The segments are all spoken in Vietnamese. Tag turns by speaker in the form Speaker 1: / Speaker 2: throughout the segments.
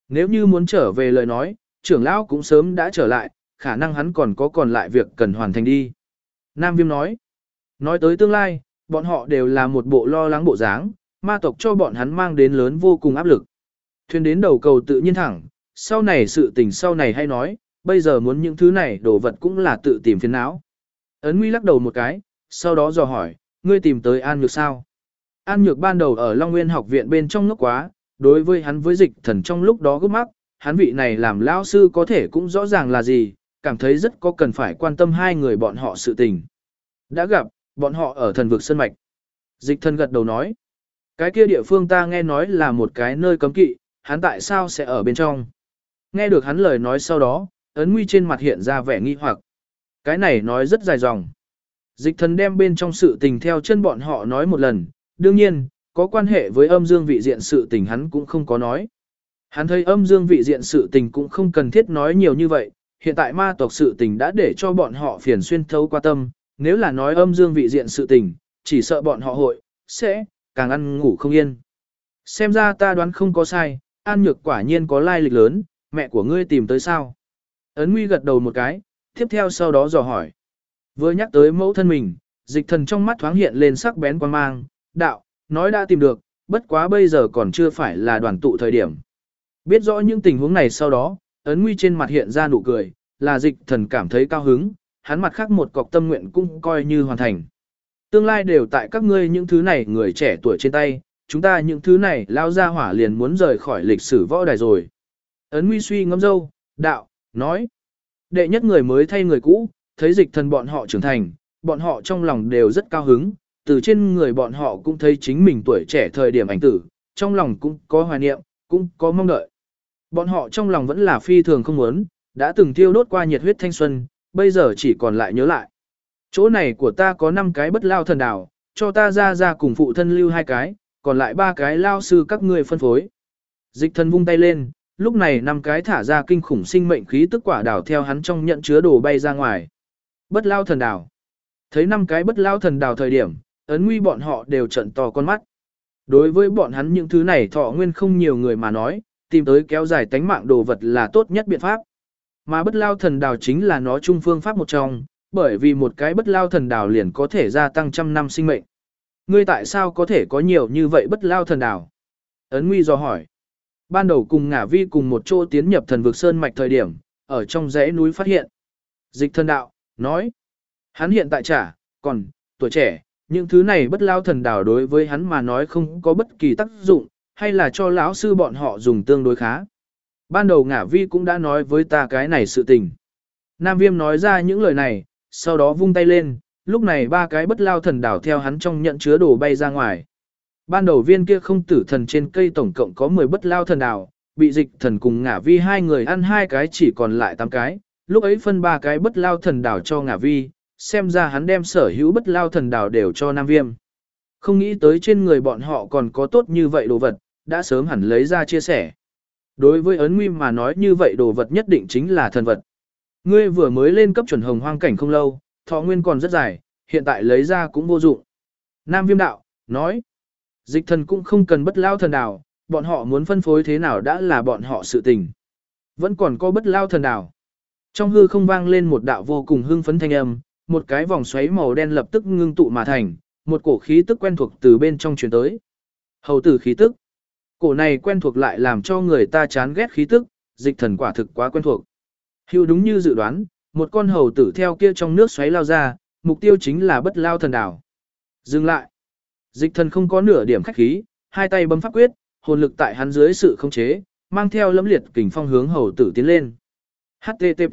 Speaker 1: Nếu như muốn trở về lời nói, trưởng lão cũng sớm đã trở lại, khả năng hắn còn lại việc cần hoàn thành đi. Nam Viêm nói tới tương lai, bọn họ đều là một bộ lo lắng bộ dáng, ma tộc cho bọn hắn mang đến lớn vô cùng áp lực. Thuyền đến đầu cầu tự nhiên thẳng, sau này sự tình sau này hay nói, bây giờ muốn những thứ này đồ vật cũng là tự tìm phiền não. Ấn Nguy lắc đầu một cái, sau đó dò hỏi, ngươi tìm tới An Nhược sao? An Nhược ban đầu ở Long Nguyên học viện bên trong ngốc quá, đối với hắn với Dịch Thần trong lúc đó gấp mắc, hắn vị này làm lão sư có thể cũng rõ ràng là gì, cảm thấy rất có cần phải quan tâm hai người bọn họ sự tình. Đã gặp, bọn họ ở thần vực Sơn Mạch. Dịch Thần gật đầu nói, cái kia địa phương ta nghe nói là một cái nơi cấm kỵ, hắn tại sao sẽ ở bên trong? Nghe được hắn lời nói sau đó, Ấn Nguy trên mặt hiện ra vẻ nghi hoặc. Cái này nói rất dài dòng. Dịch Thần đem bên trong sự tình theo chân bọn họ nói một lần, đương nhiên, có quan hệ với âm dương vị diện sự tình hắn cũng không có nói. Hắn thấy âm dương vị diện sự tình cũng không cần thiết nói nhiều như vậy, hiện tại ma tộc sự tình đã để cho bọn họ phiền xuyên thấu qua tâm, nếu là nói âm dương vị diện sự tình, chỉ sợ bọn họ sẽ càng ăn ngủ không yên. Xem ra ta đoán không có sai, An Nhược quả nhiên có lai lịch lớn, mẹ của ngươi tìm tới sao? Ấn Nguy gật đầu một cái, tiếp theo sau đó dò hỏi. Vừa nhắc tới mẫu thân mình, Dịch Thần trong mắt thoáng hiện lên sắc bén quan mang, đạo, nói đã tìm được, bất quá bây giờ còn chưa phải là đoàn tụ thời điểm. Biết rõ những tình huống này sau đó, Ấn Nguy trên mặt hiện ra nụ cười, là Dịch Thần cảm thấy cao hứng, hắn mặt khác một cọc tâm nguyện cũng coi như hoàn thành. Tương lai đều tại các ngươi những thứ này người trẻ tuổi trên tay, chúng ta những thứ này lao ra hỏa liền muốn rời khỏi lịch sử võ đài rồi. Ấn Nguy suy ngẫm dâu, đạo, nói. Đệ nhất người mới thay người cũ, thấy Dịch Thần bọn họ trưởng thành, bọn họ trong lòng đều rất cao hứng, từ trên người bọn họ cũng thấy chính mình tuổi trẻ thời điểm ảnh tử, trong lòng cũng có hoài niệm, cũng có mong đợi. Bọn họ trong lòng vẫn là phi thường không muốn, đã từng thiêu đốt qua nhiệt huyết thanh xuân, bây giờ chỉ còn lại nhớ lại. Chỗ này của ta có 5 cái bất lao thần đảo, cho ta ra cùng phụ thân lưu 2 cái, còn lại 3 cái lao sư các ngươi phân phối. Dịch Thần vung tay lên, lúc này 5 cái thả ra kinh khủng sinh mệnh khí tức quả đảo theo hắn trong nhận chứa đồ bay ra ngoài. Bất lao thần đảo. Thấy 5 cái bất lao thần đảo thời điểm, Ấn Nguy bọn họ đều trận to con mắt. Đối với bọn hắn những thứ này thọ nguyên không nhiều người mà nói, tìm tới kéo dài tánh mạng đồ vật là tốt nhất biện pháp. Mà bất lao thần đảo chính là nó chung phương pháp một trong, bởi vì một cái bất lao thần đảo liền có thể gia tăng 100 năm sinh mệnh. Ngươi tại sao có thể có nhiều như vậy bất lao thần đảo? Ấn Nguy dò hỏi. Ban đầu cùng Ngả Vi cùng một chỗ tiến nhập thần vực Sơn Mạch thời điểm, ở trong dãy núi phát hiện. Dịch Thần đạo, nói. Hắn hiện tại còn tuổi trẻ, những thứ này bất lao thần đảo đối với hắn mà nói không có bất kỳ tác dụng, hay là cho lão sư bọn họ dùng tương đối khá. Ban đầu Ngả Vi cũng đã nói với ta cái này sự tình. Nam Viêm nói ra những lời này, sau đó vung tay lên, lúc này 3 cái bất lao thần đảo theo hắn trong nhận chứa đồ bay ra ngoài. Ban đầu viên kia không tử thần trên cây tổng cộng có 10 bất lao thần đảo, bị Dịch Thần cùng Ngả Vi 2 người ăn 2 cái chỉ còn lại 8 cái, lúc ấy phân 3 cái bất lao thần đảo cho Ngả Vi, xem ra hắn đem sở hữu bất lao thần đảo đều cho Nam Viêm. Không nghĩ tới trên người bọn họ còn có tốt như vậy đồ vật, đã sớm hẳn lấy ra chia sẻ. Đối với Ấn Nguy mà nói như vậy đồ vật nhất định chính là thần vật. Ngươi vừa mới lên cấp chuẩn hồng hoang cảnh không lâu, thọ nguyên còn rất dài, hiện tại lấy ra cũng vô dụng. Nam Viêm đạo, nói. Dịch Thần cũng không cần bất lao thần đảo, bọn họ muốn phân phối thế nào đã là bọn họ sự tình. Vẫn còn có bất lao thần đảo. Trong hư không vang lên một đạo vô cùng hưng phấn thanh âm, một cái vòng xoáy màu đen lập tức ngưng tụ mà thành, một cổ khí tức quen thuộc từ bên trong truyền tới. Hầu tử khí tức. Cổ này quen thuộc lại làm cho người ta chán ghét khí tức, Dịch Thần quả thực quá quen thuộc. Hưu đúng như dự đoán, một con hầu tử theo kia trong nước xoáy lao ra, mục tiêu chính là bất lao thần đảo. Dừng lại. Dịch Thần không có nửa điểm khách khí, 2 tay bấm pháp quyết, hồn lực tại hắn dưới sự khống chế, mang theo lẫm liệt kình phong hướng hầu tử tiến lên. HTTP.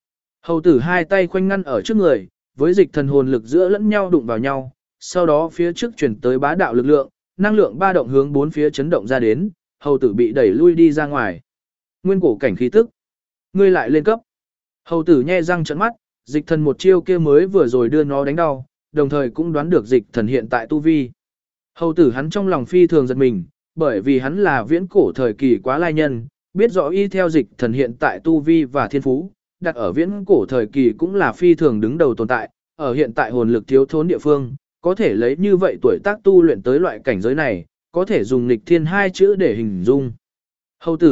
Speaker 1: Hầu tử 2 tay khoanh ngăn ở trước người, với Dịch Thần hồn lực giữa lẫn nhau đụng vào nhau, sau đó phía trước chuyển tới bá đạo lực lượng, năng lượng ba động hướng 4 phía chấn động ra đến, hầu tử bị đẩy lui đi ra ngoài. Nguyên cổ cảnh khí tức. Ngươi lại lên cấp. Hầu tử nhe răng trợn mắt, Dịch Thần một chiêu kia mới vừa rồi đưa nó đánh đau, đồng thời cũng đoán được Dịch Thần hiện tại tu vi. Hầu tử hắn trong lòng phi thường giật mình, bởi vì hắn là viễn cổ thời kỳ quá lai nhân, biết rõ y theo Dịch Thần hiện tại tu vi và thiên phú, đặt ở viễn cổ thời kỳ cũng là phi thường đứng đầu tồn tại, ở hiện tại hồn lực thiếu thốn địa phương, có thể lấy như vậy tuổi tác tu luyện tới loại cảnh giới này, có thể dùng nghịch thiên 2 chữ để hình dung. Hầu tử,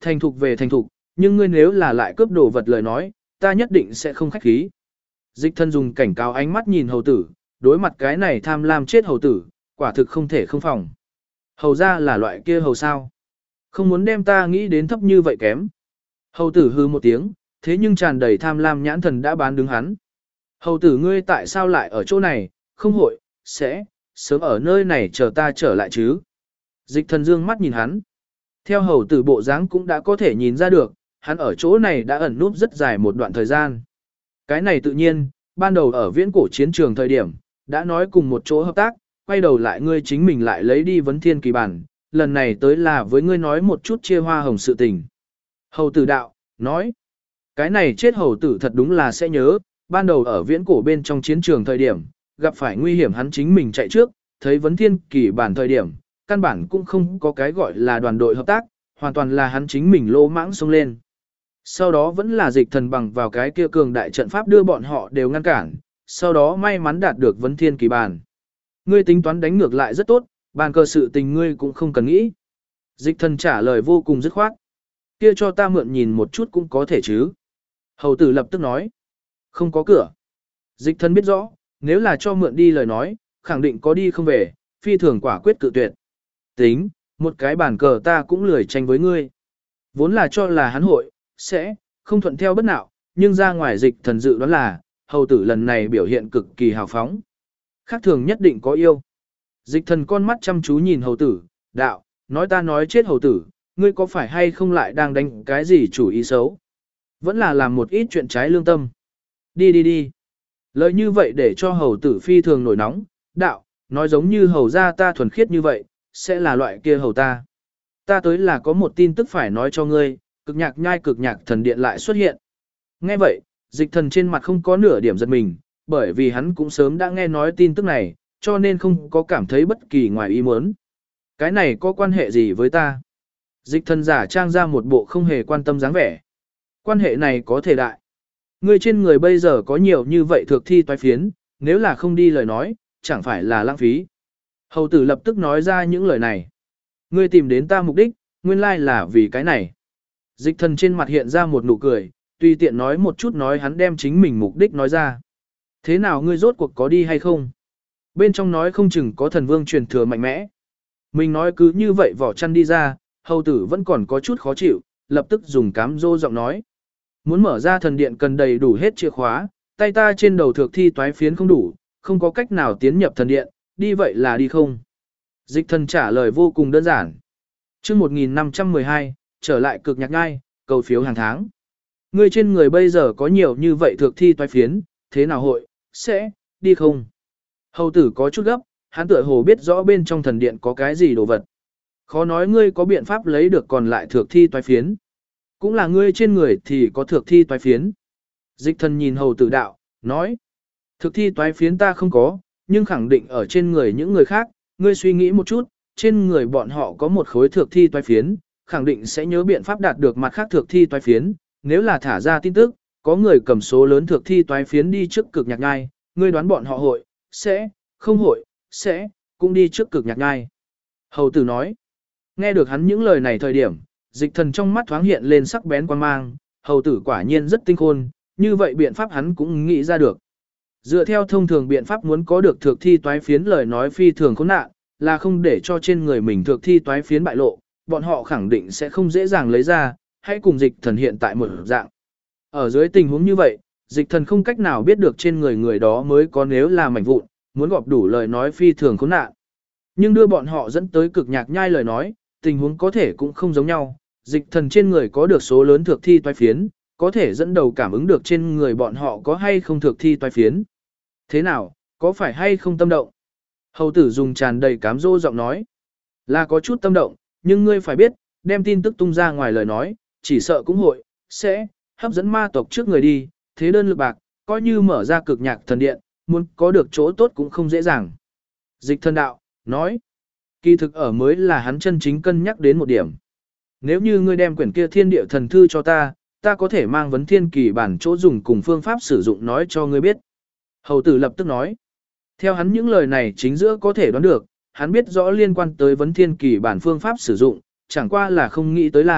Speaker 1: thành thục về thành thục, nhưng ngươi nếu là lại cướp đồ vật lời nói, ta nhất định sẽ không khách khí. Dịch thần dùng cảnh cáo ánh mắt nhìn hầu tử, đối mặt cái này tham lam chết hầu tử, quả thực không thể không phòng. Hầu ra là loại kia hầu sao. Không muốn đem ta nghĩ đến thấp như vậy kém. Hầu tử hư một tiếng, thế nhưng tràn đầy tham lam nhãn thần đã bán đứng hắn. Hầu tử ngươi tại sao lại ở chỗ này, không hội, sẽ, sớm ở nơi này chờ ta trở lại chứ. Dịch thần dương mắt nhìn hắn. Theo hầu tử bộ dáng cũng đã có thể nhìn ra được, hắn ở chỗ này đã ẩn núp rất dài một đoạn thời gian. Cái này tự nhiên, ban đầu ở viễn cổ chiến trường thời điểm, đã nói cùng một chỗ hợp tác, quay đầu lại ngươi chính mình lại lấy đi vấn thiên kỳ bản, lần này tới là với ngươi nói một chút chia hoa hồng sự tình. Hầu tử đạo, nói, cái này chết hầu tử thật đúng là sẽ nhớ, ban đầu ở viễn cổ bên trong chiến trường thời điểm, gặp phải nguy hiểm hắn chính mình chạy trước, thấy vấn thiên kỳ bản thời điểm, căn bản cũng không có cái gọi là đoàn đội hợp tác, hoàn toàn là hắn chính mình lỗ mãng xông lên. Sau đó vẫn là dịch thần bằng vào cái kia cường đại trận pháp đưa bọn họ đều ngăn cản, sau đó may mắn đạt được vấn thiên kỳ bản. Ngươi tính toán đánh ngược lại rất tốt, bàn cờ sự tình ngươi cũng không cần nghĩ. Dịch thần trả lời vô cùng dứt khoát. Kia cho ta mượn nhìn một chút cũng có thể chứ. Hầu tử lập tức nói. Không có cửa. Dịch thần biết rõ, nếu là cho mượn đi lời nói, khẳng định có đi không về, phi thường quả quyết cự tuyệt. Tính, một cái bàn cờ ta cũng lười tranh với ngươi. Vốn là cho là hắn hội, sẽ, không thuận theo bất nạo, nhưng ra ngoài dịch thần dự đoán là, hầu tử lần này biểu hiện cực kỳ hào phóng. Khác thường nhất định có yêu. Dịch thần con mắt chăm chú nhìn hầu tử, đạo, nói ta nói chết hầu tử, ngươi có phải hay không lại đang đánh cái gì chủ ý xấu? Vẫn là làm một ít chuyện trái lương tâm. Đi đi đi. Lời như vậy để cho hầu tử phi thường nổi nóng, đạo, nói giống như hầu ra ta thuần khiết như vậy, sẽ là loại kia hầu ta. Ta tới là có một tin tức phải nói cho ngươi, cực nhạc thần điện lại xuất hiện. Nghe vậy, dịch thần trên mặt không có nửa điểm giật mình, bởi vì hắn cũng sớm đã nghe nói tin tức này, cho nên không có cảm thấy bất kỳ ngoài ý muốn. Cái này có quan hệ gì với ta? Dịch thần giả trang ra một bộ không hề quan tâm dáng vẻ. Quan hệ này có thể đại. Ngươi trên người bây giờ có nhiều như vậy thực thi toái phiến, nếu là không đi lời nói, chẳng phải là lãng phí. Hầu tử lập tức nói ra những lời này. Ngươi tìm đến ta mục đích, nguyên lai là vì cái này. Dịch thần trên mặt hiện ra một nụ cười, tùy tiện nói một chút nói hắn đem chính mình mục đích nói ra. Thế nào ngươi rốt cuộc có đi hay không? Bên trong nói không chừng có thần vương truyền thừa mạnh mẽ. Mình nói cứ như vậy vỏ chăn đi ra, hầu tử vẫn còn có chút khó chịu, lập tức dùng cám dô giọng nói. Muốn mở ra thần điện cần đầy đủ hết chìa khóa, tay ta trên đầu thực thi toái phiến không đủ, không có cách nào tiến nhập thần điện, đi vậy là đi không? Dịch thần trả lời vô cùng đơn giản. Trước 1512, trở lại cực nhạc ngai, cầu phiếu hàng tháng. Ngươi trên người bây giờ có nhiều như vậy thực thi toái phiến, thế nào hội, sẽ, đi không? Hầu tử có chút gấp, hắn tựa hồ biết rõ bên trong thần điện có cái gì đồ vật. Khó nói ngươi có biện pháp lấy được còn lại thực thi toái phiến. Cũng là ngươi trên người thì có thực thi toái phiến. Dịch thần nhìn hầu tử đạo, nói. Thực thi toái phiến ta không có, nhưng khẳng định ở trên người những người khác, ngươi suy nghĩ một chút, trên người bọn họ có một khối thực thi toái phiến, khẳng định sẽ nhớ biện pháp đạt được mặt khác thực thi toái phiến. Nếu là thả ra tin tức, có người cầm số lớn thực thi toái phiến đi trước cực nhạc ngai, ngươi đoán bọn họ hội, sẽ, không hội, sẽ, cũng đi trước cực nhạc ngai. Hầu tử nói, nghe được hắn những lời này thời điểm, dịch thần trong mắt thoáng hiện lên sắc bén quan mang, hầu tử quả nhiên rất tinh khôn, như vậy biện pháp hắn cũng nghĩ ra được. Dựa theo thông thường biện pháp muốn có được thực thi toái phiến lời nói phi thường khốn nạn, là không để cho trên người mình thực thi toái phiến bại lộ, bọn họ khẳng định sẽ không dễ dàng lấy ra, hãy cùng dịch thần hiện tại một dạng. Ở dưới tình huống như vậy, dịch thần không cách nào biết được trên người người đó mới có nếu là mảnh vụn, muốn gọp đủ lời nói phi thường khốn nạn. Nhưng đưa bọn họ dẫn tới cực nhạc nhai lời nói, tình huống có thể cũng không giống nhau, dịch thần trên người có được số lớn thực thi toái phiến, có thể dẫn đầu cảm ứng được trên người bọn họ có hay không thực thi toái phiến. Thế nào, có phải hay không tâm động? Hầu tử dùng tràn đầy cám dỗ giọng nói. Là có chút tâm động, nhưng ngươi phải biết, đem tin tức tung ra ngoài lời nói, chỉ sợ cũng hội, sẽ, hấp dẫn ma tộc trước người đi, thế đơn lực bạc, coi như mở ra cực nhạc thần điện, muốn có được chỗ tốt cũng không dễ dàng. Dịch thần đạo, nói, kỳ thực ở mới là hắn chân chính cân nhắc đến một điểm. Nếu như ngươi đem quyển kia thiên địa thần thư cho ta, ta có thể mang vấn thiên kỳ bản chỗ dùng cùng phương pháp sử dụng nói cho ngươi biết. Hầu tử lập tức nói, theo hắn những lời này chính giữa có thể đoán được, hắn biết rõ liên quan tới vấn thiên kỳ bản phương pháp sử dụng, chẳng qua là không nghĩ tới là,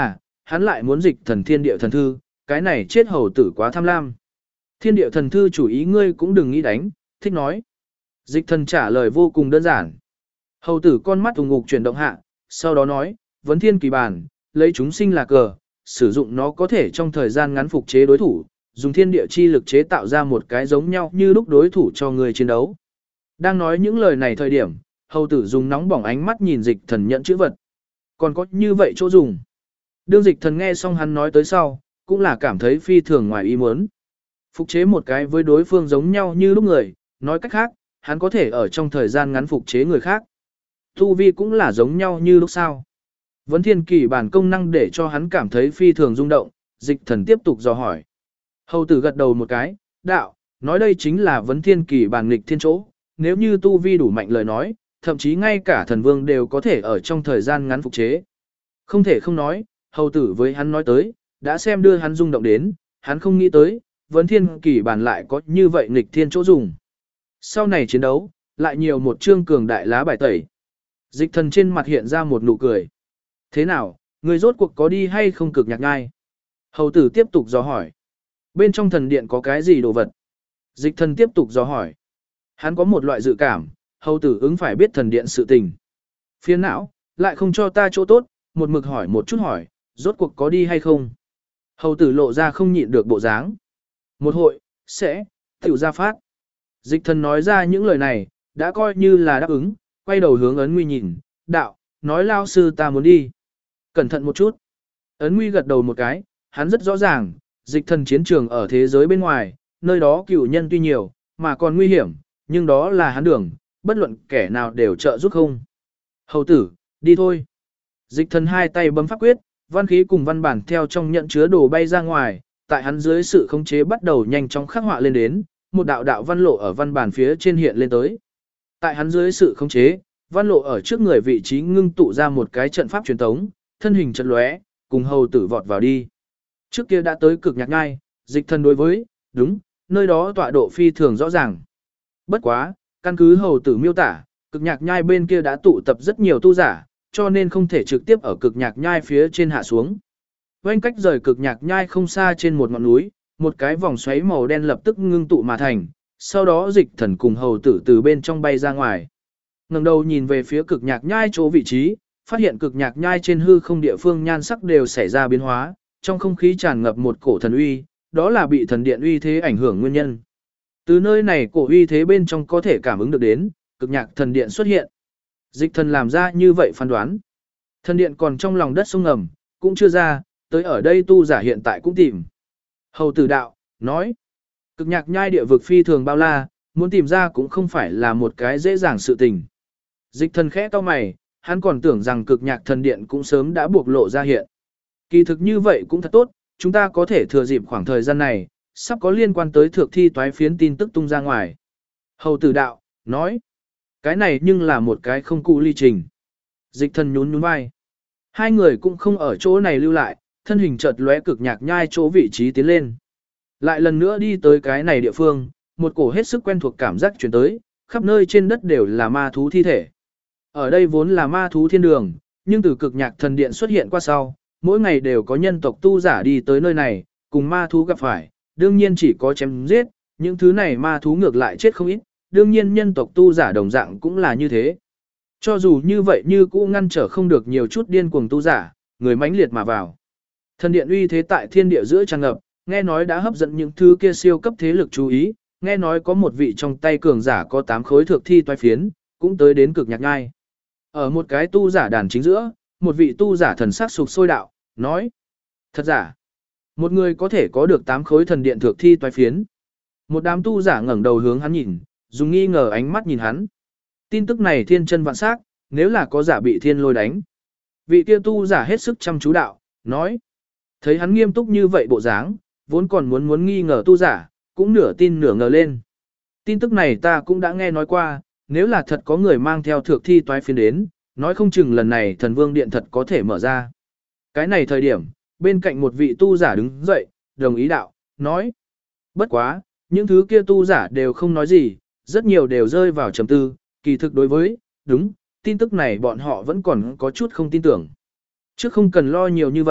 Speaker 1: hắn lại muốn dịch thần thiên địa thần thư, cái này chết hầu tử quá tham lam. Thiên địa thần thư chủ ý ngươi cũng đừng nghĩ đánh, thích nói. Dịch thần trả lời vô cùng đơn giản. Hầu tử con mắt ủng ngục chuyển động hạ, sau đó nói, vấn thiên kỳ bản, lấy chúng sinh là cờ, sử dụng nó có thể trong thời gian ngắn phục chế đối thủ, dùng thiên địa chi lực chế tạo ra một cái giống nhau như lúc đối thủ cho người chiến đấu. Đang nói những lời này thời điểm, hầu tử dùng nóng bỏng ánh mắt nhìn dịch thần nhận chữ vật. Còn có như vậy chỗ dùng. Đương dịch thần nghe xong hắn nói tới sau, cũng là cảm thấy phi thường ngoài ý muốn. Phục chế một cái với đối phương giống nhau như lúc người, nói cách khác, hắn có thể ở trong thời gian ngắn phục chế người khác. Tu vi cũng là giống nhau như lúc sau. Vấn thiên kỳ bản công năng để cho hắn cảm thấy phi thường rung động, dịch thần tiếp tục dò hỏi. Hầu tử gật đầu một cái, đạo, nói đây chính là vấn thiên kỳ bản nghịch thiên chỗ, nếu như tu vi đủ mạnh lời nói, thậm chí ngay cả thần vương đều có thể ở trong thời gian ngắn phục chế. Không thể không nói, hầu tử với hắn nói tới, đã xem đưa hắn rung động đến, hắn không nghĩ tới, vấn thiên kỳ bản lại có như vậy nghịch thiên chỗ dùng. Sau này chiến đấu, lại nhiều một chương cường đại lá bài tẩy. Dịch thần trên mặt hiện ra một nụ cười. Thế nào, người rốt cuộc có đi hay không cực nhạc ngai? Hầu tử tiếp tục dò hỏi. Bên trong thần điện có cái gì đồ vật? Dịch thần tiếp tục dò hỏi. Hắn có một loại dự cảm, hầu tử ứng phải biết thần điện sự tình. Phiền não, lại không cho ta chỗ tốt, một mực hỏi một chút hỏi, rốt cuộc có đi hay không? Hầu tử lộ ra không nhịn được bộ dáng. Một hội, sẽ, tiểu ra phát. Dịch thần nói ra những lời này, đã coi như là đáp ứng, quay đầu hướng ấn nguy nhìn, đạo, nói lao sư ta muốn đi. Cẩn thận một chút. Ấn nguy gật đầu một cái, hắn rất rõ ràng, dịch thần chiến trường ở thế giới bên ngoài, nơi đó cựu nhân tuy nhiều, mà còn nguy hiểm, nhưng đó là hắn đường, bất luận kẻ nào đều trợ giúp không. Hầu tử, đi thôi. Dịch thần hai tay bấm pháp quyết, văn khí cùng văn bản theo trong nhận chứa đồ bay ra ngoài, tại hắn dưới sự khống chế bắt đầu nhanh chóng khắc họa lên đến, một đạo đạo văn lộ ở văn bản phía trên hiện lên tới. Tại hắn dưới sự khống chế, văn lộ ở trước người vị trí ngưng tụ ra một cái trận pháp truyền tống, thân hình chật lóe, cùng hầu tử vọt vào đi. Trước kia đã tới cực nhạc ngai, dịch thần đối với, đúng, nơi đó tọa độ phi thường rõ ràng. Bất quá, căn cứ hầu tử miêu tả, cực nhạc nhai bên kia đã tụ tập rất nhiều tu giả, cho nên không thể trực tiếp ở cực nhạc nhai phía trên hạ xuống. Quanh cách rời cực nhạc nhai không xa trên một ngọn núi, một cái vòng xoáy màu đen lập tức ngưng tụ mà thành, sau đó dịch thần cùng hầu tử từ bên trong bay ra ngoài. Ngẩng đầu nhìn về phía cực nhạc nhai chỗ vị trí, phát hiện cực nhạc nhai trên hư không địa phương nhan sắc đều xảy ra biến hóa, trong không khí tràn ngập một cổ thần uy, đó là bị thần điện uy thế ảnh hưởng nguyên nhân. Từ nơi này cổ uy thế bên trong có thể cảm ứng được đến, cực nhạc thần điện xuất hiện. Dịch thần làm ra như vậy phán đoán. Thần điện còn trong lòng đất sông ngầm, cũng chưa ra, tới ở đây tu giả hiện tại cũng tìm. Hầu tử đạo, nói, cực nhạc nhai địa vực phi thường bao la, muốn tìm ra cũng không phải là một cái dễ dàng sự tình. Dịch thần khẽ cau mày, hắn còn tưởng rằng cực nhạc thần điện cũng sớm đã buộc lộ ra hiện. Kỳ thực như vậy cũng thật tốt, chúng ta có thể thừa dịp khoảng thời gian này, sắp có liên quan tới thượng thi toái phiến tin tức tung ra ngoài. Hầu tử đạo, nói, cái này nhưng là một cái không cụ ly trình. Dịch thần nhún nhún vai. Hai người cũng không ở chỗ này lưu lại, thân hình chợt lóe cực nhạc nhai chỗ vị trí tiến lên. Lại lần nữa đi tới cái này địa phương, một cổ hết sức quen thuộc cảm giác chuyển tới, khắp nơi trên đất đều là ma thú thi thể. Ở đây vốn là ma thú thiên đường, nhưng từ cực nhạc thần điện xuất hiện qua sau, mỗi ngày đều có nhân tộc tu giả đi tới nơi này, cùng ma thú gặp phải, đương nhiên chỉ có chém giết, những thứ này ma thú ngược lại chết không ít, đương nhiên nhân tộc tu giả đồng dạng cũng là như thế. Cho dù như vậy như cũ ngăn trở không được nhiều chút điên cuồng tu giả, người mãnh liệt mà vào. Thần điện uy thế tại thiên địa giữa tràn ngập, nghe nói đã hấp dẫn những thứ kia siêu cấp thế lực chú ý, nghe nói có một vị trong tay cường giả có 8 khối thượng thi toái phiến, cũng tới đến cực nhạc nhai. Ở một cái tu giả đàn chính giữa, một vị tu giả thần sắc sục sôi đạo, nói: "Thật giả? Một người có thể có được 8 khối thần điện thượng thi toái phiến?" Một đám tu giả ngẩng đầu hướng hắn nhìn, dùng nghi ngờ ánh mắt nhìn hắn. Tin tức này thiên chân vạn xác, nếu là có giả bị thiên lôi đánh. Vị kia tu giả hết sức chăm chú đạo, nói: thấy hắn nghiêm túc như vậy bộ dáng, vốn còn muốn nghi ngờ tu giả, cũng nửa tin nửa ngờ lên. Tin tức này ta cũng đã nghe nói qua, nếu là thật có người mang theo thượng thi toái phiến đến, nói không chừng lần này thần vương điện thật có thể mở ra. Cái này thời điểm, bên cạnh một vị tu giả đứng dậy, đồng ý đạo, nói: bất quá, những thứ kia tu giả đều không nói gì, rất nhiều đều rơi vào trầm tư, kỳ thực đối với, đúng, tin tức này bọn họ vẫn còn có chút không tin tưởng. Trước không cần lo nhiều như vậy,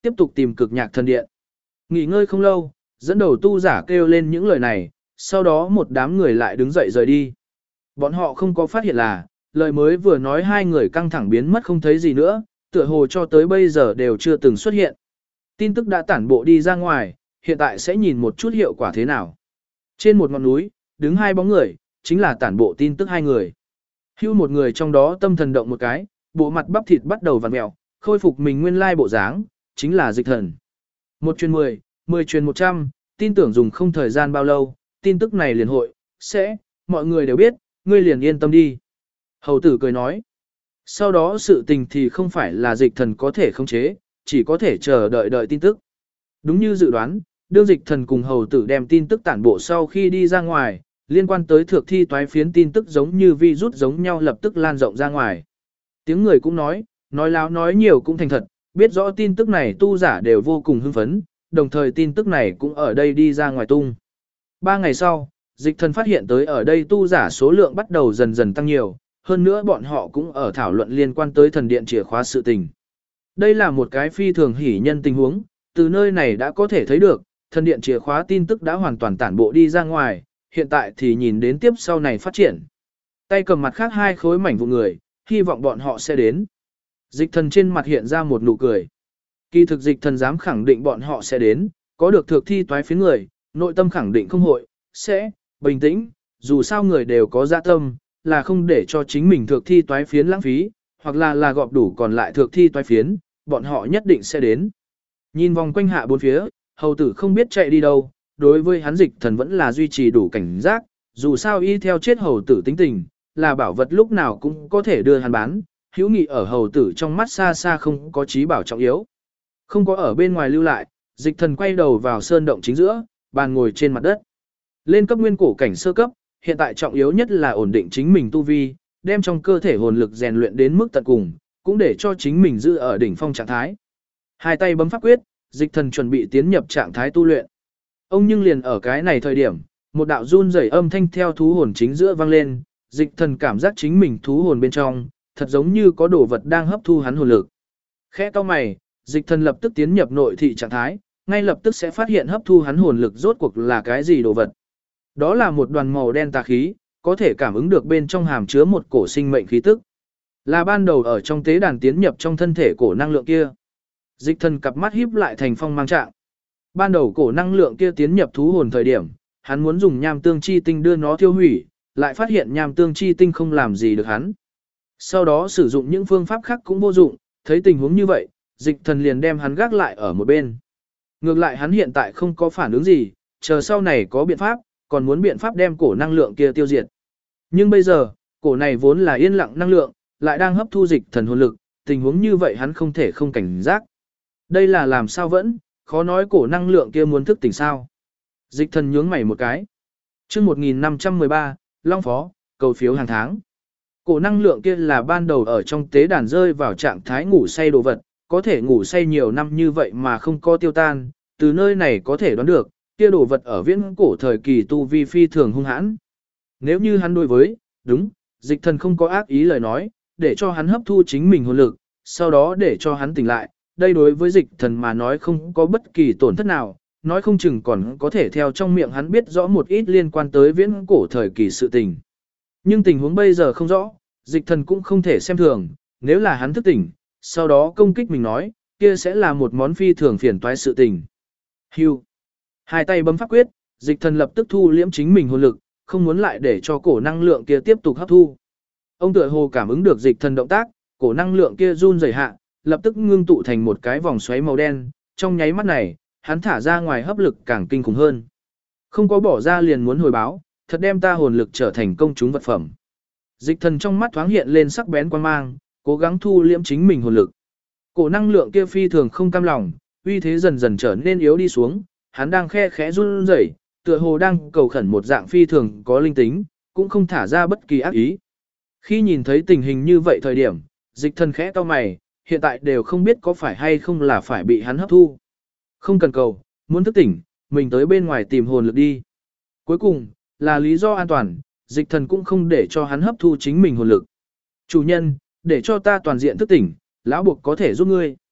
Speaker 1: tiếp tục tìm cực nhạc thần điện. Nghỉ ngơi không lâu, dẫn đầu tu giả kêu lên những lời này, sau đó một đám người lại đứng dậy rời đi. Bọn họ không có phát hiện là, lời mới vừa nói hai người căng thẳng biến mất không thấy gì nữa, tựa hồ cho tới bây giờ đều chưa từng xuất hiện. Tin tức đã tản bộ đi ra ngoài, hiện tại sẽ nhìn một chút hiệu quả thế nào. Trên một ngọn núi, đứng hai bóng người, chính là tản bộ tin tức hai người. Hưu một người trong đó tâm thần động một cái, bộ mặt bắp thịt bắt đầu vặn mèo, khôi phục mình nguyên lai bộ dáng, chính là Dịch Thần. 1 truyền 10, 10 truyền 100, tin tưởng dùng không thời gian bao lâu, tin tức này liền hội, sẽ, mọi người đều biết, ngươi liền yên tâm đi. Hầu tử cười nói. Sau đó sự tình thì không phải là Dịch Thần có thể khống chế, chỉ có thể chờ đợi tin tức. Đúng như dự đoán, đương Dịch Thần cùng hầu tử đem tin tức tản bộ sau khi đi ra ngoài, liên quan tới thược thi toái phiến tin tức giống như virus giống nhau lập tức lan rộng ra ngoài. Tiếng người cũng nói láo nói nhiều cũng thành thật, biết rõ tin tức này tu giả đều vô cùng hưng phấn, đồng thời tin tức này cũng ở đây đi ra ngoài tung. 3 ngày sau, Dịch Thần phát hiện tới ở đây tu giả số lượng bắt đầu dần dần tăng nhiều, hơn nữa bọn họ cũng ở thảo luận liên quan tới thần điện chìa khóa sự tình. Đây là một cái phi thường hỉ nhân tình huống, từ nơi này đã có thể thấy được, thần điện chìa khóa tin tức đã hoàn toàn tản bộ đi ra ngoài, hiện tại thì nhìn đến tiếp sau này phát triển. Tay cầm mặt khác hai khối mảnh vụ người, hy vọng bọn họ sẽ đến. Dịch Thần trên mặt hiện ra một nụ cười. Kỳ thực Dịch Thần dám khẳng định bọn họ sẽ đến, có được thược thi toái phiến người, nội tâm khẳng định không hội, sẽ, bình tĩnh, dù sao người đều có dạ tâm, là không để cho chính mình thược thi toái phiến lãng phí, hoặc là gọp đủ còn lại thược thi toái phiến, bọn họ nhất định sẽ đến. Nhìn vòng quanh hạ bốn phía, hầu tử không biết chạy đi đâu, đối với hắn Dịch Thần vẫn là duy trì đủ cảnh giác, dù sao y theo chết hầu tử tính tình, là bảo vật lúc nào cũng có thể đưa hắn bán, hữu nghị ở hầu tử trong mắt xa xa không có trí bảo trọng yếu. Không có ở bên ngoài lưu lại, Dịch Thần quay đầu vào sơn động chính giữa, bàn ngồi trên mặt đất. Lên cấp nguyên cổ cảnh sơ cấp, hiện tại trọng yếu nhất là ổn định chính mình tu vi, đem trong cơ thể hồn lực rèn luyện đến mức tận cùng, cũng để cho chính mình giữ ở đỉnh phong trạng thái. Hai tay bấm pháp quyết, Dịch Thần chuẩn bị tiến nhập trạng thái tu luyện. Ông nhưng liền ở cái này thời điểm, một đạo run rẩy âm thanh theo thú hồn chính giữa vang lên, Dịch Thần cảm giác chính mình thú hồn bên trong, thật giống như có đồ vật đang hấp thu hắn hồn lực. Khẽ cau mày, Dịch Thần lập tức tiến nhập nội thị trạng thái, ngay lập tức sẽ phát hiện hấp thu hắn hồn lực rốt cuộc là cái gì đồ vật. Đó là một đoàn màu đen tà khí, có thể cảm ứng được bên trong hàm chứa một cổ sinh mệnh khí tức. Là ban đầu ở trong tế đàn tiến nhập trong thân thể cổ năng lượng kia. Dịch Thần cặp mắt híp lại thành phong mang trạng. Ban đầu cổ năng lượng kia tiến nhập thú hồn thời điểm, hắn muốn dùng nham tương chi tinh đưa nó tiêu hủy, lại phát hiện nham tương chi tinh không làm gì được hắn. Sau đó sử dụng những phương pháp khác cũng vô dụng, thấy tình huống như vậy, Dịch Thần liền đem hắn gác lại ở một bên. Ngược lại hắn hiện tại không có phản ứng gì, chờ sau này có biện pháp, còn muốn biện pháp đem cổ năng lượng kia tiêu diệt. Nhưng bây giờ, cổ này vốn là yên lặng năng lượng, lại đang hấp thu Dịch Thần hồn lực, tình huống như vậy hắn không thể không cảnh giác. Đây là làm sao vẫn, khó nói cổ năng lượng kia muốn thức tỉnh sao. Dịch Thần nhướng mày một cái. Chương 1513, Long Phó, cầu phiếu hàng tháng. Cổ năng lượng kia là ban đầu ở trong tế đàn rơi vào trạng thái ngủ say đồ vật, có thể ngủ say nhiều năm như vậy mà không có tiêu tan, từ nơi này có thể đoán được, kia đồ vật ở viễn cổ thời kỳ tu vi phi thường hung hãn. Nếu như hắn đối với, đúng, Dịch Thần không có ác ý lời nói, để cho hắn hấp thu chính mình hồn lực, sau đó để cho hắn tỉnh lại, đây đối với Dịch Thần mà nói không có bất kỳ tổn thất nào, nói không chừng còn có thể theo trong miệng hắn biết rõ một ít liên quan tới viễn cổ thời kỳ sự tình. Nhưng tình huống bây giờ không rõ, Dịch Thần cũng không thể xem thường, nếu là hắn thức tỉnh, sau đó công kích mình nói, kia sẽ là một món phi thường phiền toái sự tình. Hưu. Hai tay bấm pháp quyết, Dịch Thần lập tức thu liễm chính mình hồn lực, không muốn lại để cho cổ năng lượng kia tiếp tục hấp thu. Ông tựa hồ cảm ứng được Dịch Thần động tác, cổ năng lượng kia run rẩy hạ, lập tức ngưng tụ thành một cái vòng xoáy màu đen, trong nháy mắt này, hắn thả ra ngoài hấp lực càng kinh khủng hơn. Không có bỏ ra liền muốn hồi báo, thật đem ta hồn lực trở thành công chúng vật phẩm. Dịch Thần trong mắt thoáng hiện lên sắc bén quan mang, cố gắng thu liễm chính mình hồn lực. Cổ năng lượng kia phi thường không cam lòng, uy thế dần dần trở nên yếu đi xuống, hắn đang khe khẽ run rẩy, tựa hồ đang cầu khẩn một dạng phi thường có linh tính, cũng không thả ra bất kỳ ác ý. Khi nhìn thấy tình hình như vậy thời điểm, Dịch Thần khẽ cau mày, hiện tại đều không biết có phải hay không là phải bị hắn hấp thu. Không cần cầu, muốn thức tỉnh, mình tới bên ngoài tìm hồn lực đi. Cuối cùng, là lý do an toàn, Dịch Thần cũng không để cho hắn hấp thu chính mình hồn lực. Chủ nhân, để cho ta toàn diện thức tỉnh, lão buộc có thể giúp ngươi.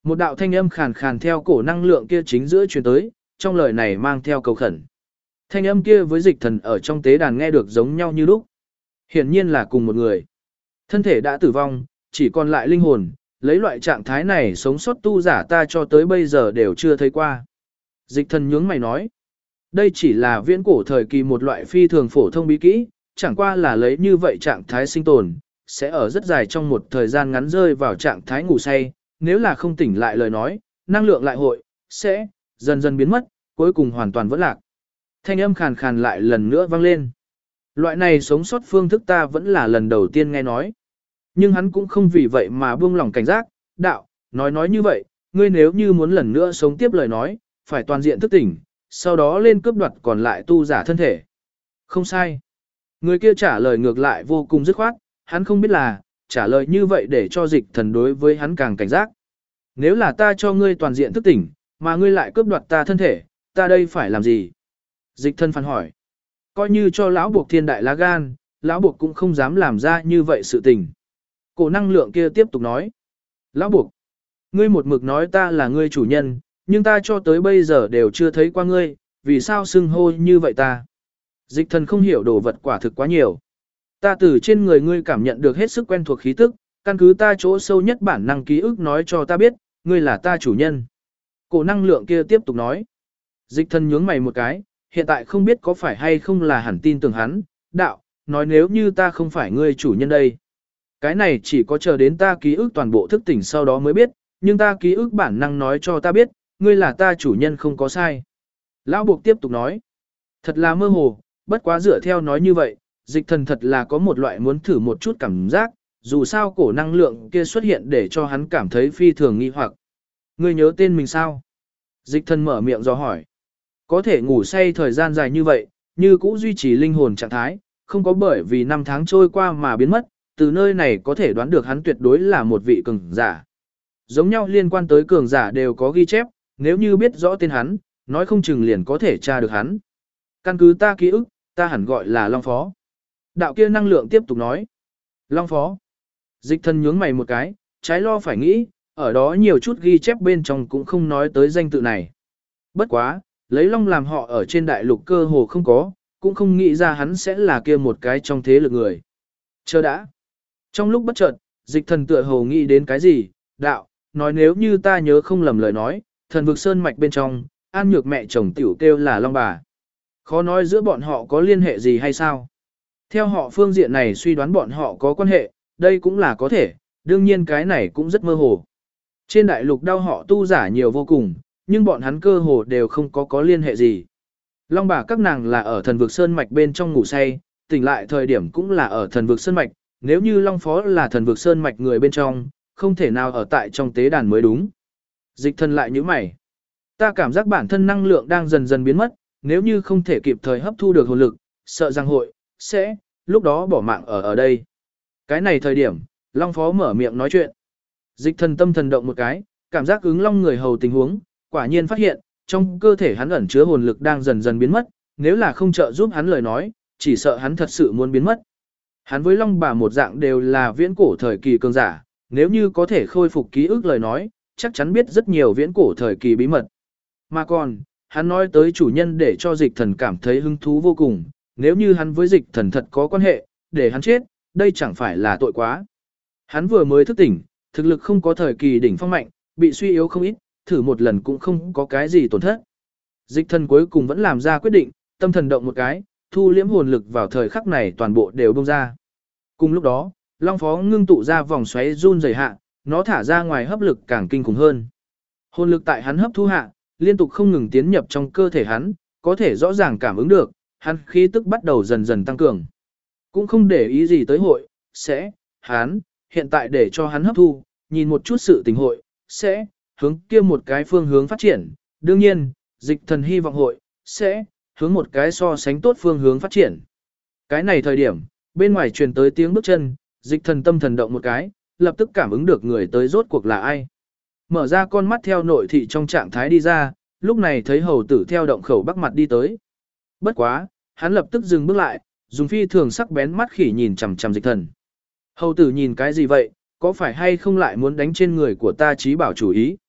Speaker 1: Một đạo thanh âm khàn khàn theo cổ năng lượng kia chính giữa truyền tới, trong lời này mang theo cầu khẩn. Thanh âm kia với dịch thần ở trong tế đàn nghe được giống nhau như lúc. Hiển nhiên là cùng một người. Thân thể đã tử vong, chỉ còn lại linh hồn, lấy loại trạng thái này sống sót tu giả ta cho tới bây giờ đều chưa thấy qua. Dịch thần nhướng mày nói. Đây chỉ là viễn cổ thời kỳ một loại phi thường phổ thông bí kỹ, chẳng qua là lấy như vậy trạng thái sinh tồn, sẽ ở rất dài trong một thời gian ngắn rơi vào trạng thái ngủ say, nếu là không tỉnh lại lời nói, năng lượng lại hội, sẽ dần dần biến mất, cuối cùng hoàn toàn vỡ lạc. Thanh âm khàn khàn lại lần nữa vang lên. Loại này sống sót phương thức ta vẫn là lần đầu tiên nghe nói. Nhưng hắn cũng không vì vậy mà buông lỏng cảnh giác, đạo, nói như vậy, ngươi nếu như muốn lần nữa sống tiếp lời nói, phải toàn diện thức tỉnh, sau đó lên cướp đoạt còn lại tu giả thân thể. Không sai. Người kia trả lời ngược lại vô cùng dứt khoát, hắn không biết là, trả lời như vậy để cho dịch thần đối với hắn càng cảnh giác. Nếu là ta cho ngươi toàn diện thức tỉnh, mà ngươi lại cướp đoạt ta thân thể, ta đây phải làm gì? Dịch thần phản hỏi. Coi như cho lão buộc thiên đại lá gan, lão buộc cũng không dám làm ra như vậy sự tình. Cổ năng lượng kia tiếp tục nói. Lão buộc, ngươi một mực nói ta là ngươi chủ nhân, nhưng ta cho tới bây giờ đều chưa thấy qua ngươi, vì sao xưng hô như vậy ta? Dịch thần không hiểu đồ vật quả thực quá nhiều. Ta từ trên người ngươi cảm nhận được hết sức quen thuộc khí tức, căn cứ ta chỗ sâu nhất bản năng ký ức nói cho ta biết, ngươi là ta chủ nhân. Cổ năng lượng kia tiếp tục nói. Dịch thần nhướng mày một cái, hiện tại không biết có phải hay không là hẳn tin tưởng hắn, đạo, nói nếu như ta không phải ngươi chủ nhân đây. Cái này chỉ có chờ đến ta ký ức toàn bộ thức tỉnh sau đó mới biết, nhưng ta ký ức bản năng nói cho ta biết, ngươi là ta chủ nhân không có sai. Lão buộc tiếp tục nói. Thật là mơ hồ, bất quá dựa theo nói như vậy, dịch thần thật là có một loại muốn thử một chút cảm giác, dù sao cổ năng lượng kia xuất hiện để cho hắn cảm thấy phi thường nghi hoặc. Ngươi nhớ tên mình sao? Dịch thần mở miệng do hỏi. Có thể ngủ say thời gian dài như vậy, như cũ duy trì linh hồn trạng thái, không có bởi vì năm tháng trôi qua mà biến mất, từ nơi này có thể đoán được hắn tuyệt đối là một vị cường giả. Giống nhau liên quan tới cường giả đều có ghi chép, nếu như biết rõ tên hắn, nói không chừng liền có thể tra được hắn. Căn cứ ta ký ức, ta hẳn gọi là Long Phó. Đạo kia năng lượng tiếp tục nói. Long Phó. Dịch thần nhướng mày một cái, trái lo phải nghĩ, ở đó nhiều chút ghi chép bên trong cũng không nói tới danh tự này. Bất quá, lấy Long làm họ ở trên đại lục cơ hồ không có, cũng không nghĩ ra hắn sẽ là kia một cái trong thế lực người. Chờ đã. Trong lúc bất chợt, dịch thần tựa hồ nghĩ đến cái gì, đạo, nói nếu như ta nhớ không lầm lời nói, thần vực sơn mạch bên trong, An Nhược mẹ chồng tiểu kêu là Long bà. Khó nói giữa bọn họ có liên hệ gì hay sao? Theo họ phương diện này suy đoán bọn họ có quan hệ, đây cũng là có thể, đương nhiên cái này cũng rất mơ hồ. Trên đại lục đau họ tu giả nhiều vô cùng, nhưng bọn hắn cơ hồ đều không có liên hệ gì. Long bà các nàng là ở thần vực sơn mạch bên trong ngủ say, tỉnh lại thời điểm cũng là ở thần vực sơn mạch, nếu như Long Phó là thần vực sơn mạch người bên trong, không thể nào ở tại trong tế đàn mới đúng. Dịch thần lại như mày. Ta cảm giác bản thân năng lượng đang dần dần biến mất, nếu như không thể kịp thời hấp thu được hồn lực, sợ rằng hội, sẽ, lúc đó bỏ mạng ở đây. Cái này thời điểm, Long Phó mở miệng nói chuyện. Dịch thần tâm thần động một cái, cảm giác ứng Long người hầu tình huống, quả nhiên phát hiện, trong cơ thể hắn ẩn chứa hồn lực đang dần dần biến mất, nếu là không trợ giúp hắn lời nói, chỉ sợ hắn thật sự muốn biến mất. Hắn với Long bà một dạng đều là viễn cổ thời kỳ cường giả, nếu như có thể khôi phục ký ức lời nói, chắc chắn biết rất nhiều viễn cổ thời kỳ bí mật. Mà còn, hắn nói tới chủ nhân để cho dịch thần cảm thấy hứng thú vô cùng, nếu như hắn với dịch thần thật có quan hệ, để hắn chết, đây chẳng phải là tội quá. Hắn vừa mới thức tỉnh, thực lực không có thời kỳ đỉnh phong mạnh, bị suy yếu không ít, thử một lần cũng không có cái gì tổn thất. Dịch thần cuối cùng vẫn làm ra quyết định, tâm thần động một cái, thu liễm hồn lực vào thời khắc này toàn bộ đều bung ra. Cùng lúc đó, Long Phó ngưng tụ ra vòng xoáy run rẩy hạ, nó thả ra ngoài hấp lực càng kinh khủng hơn. Hồn lực tại hắn hấp thu hạ, liên tục không ngừng tiến nhập trong cơ thể hắn, có thể rõ ràng cảm ứng được, hắn khí tức bắt đầu dần dần tăng cường. Cũng không để ý gì tới hội, sẽ, hắn, hiện tại để cho hắn hấp thu, nhìn một chút sự tình hội, sẽ, hướng kia một cái phương hướng phát triển. Đương nhiên, dịch thần hy vọng hội, sẽ, hướng một cái so sánh tốt phương hướng phát triển. Cái này thời điểm, bên ngoài truyền tới tiếng bước chân, dịch thần tâm thần động một cái, lập tức cảm ứng được người tới rốt cuộc là ai. Mở ra con mắt theo nội thị trong trạng thái đi ra, lúc này thấy hầu tử theo động khẩu bắc mặt đi tới. Bất quá, hắn lập tức dừng bước lại, dùng phi thường sắc bén mắt khỉ nhìn chằm chằm dịch thần. Hầu tử nhìn cái gì vậy, có phải hay không lại muốn đánh trên người của ta trí bảo chủ ý?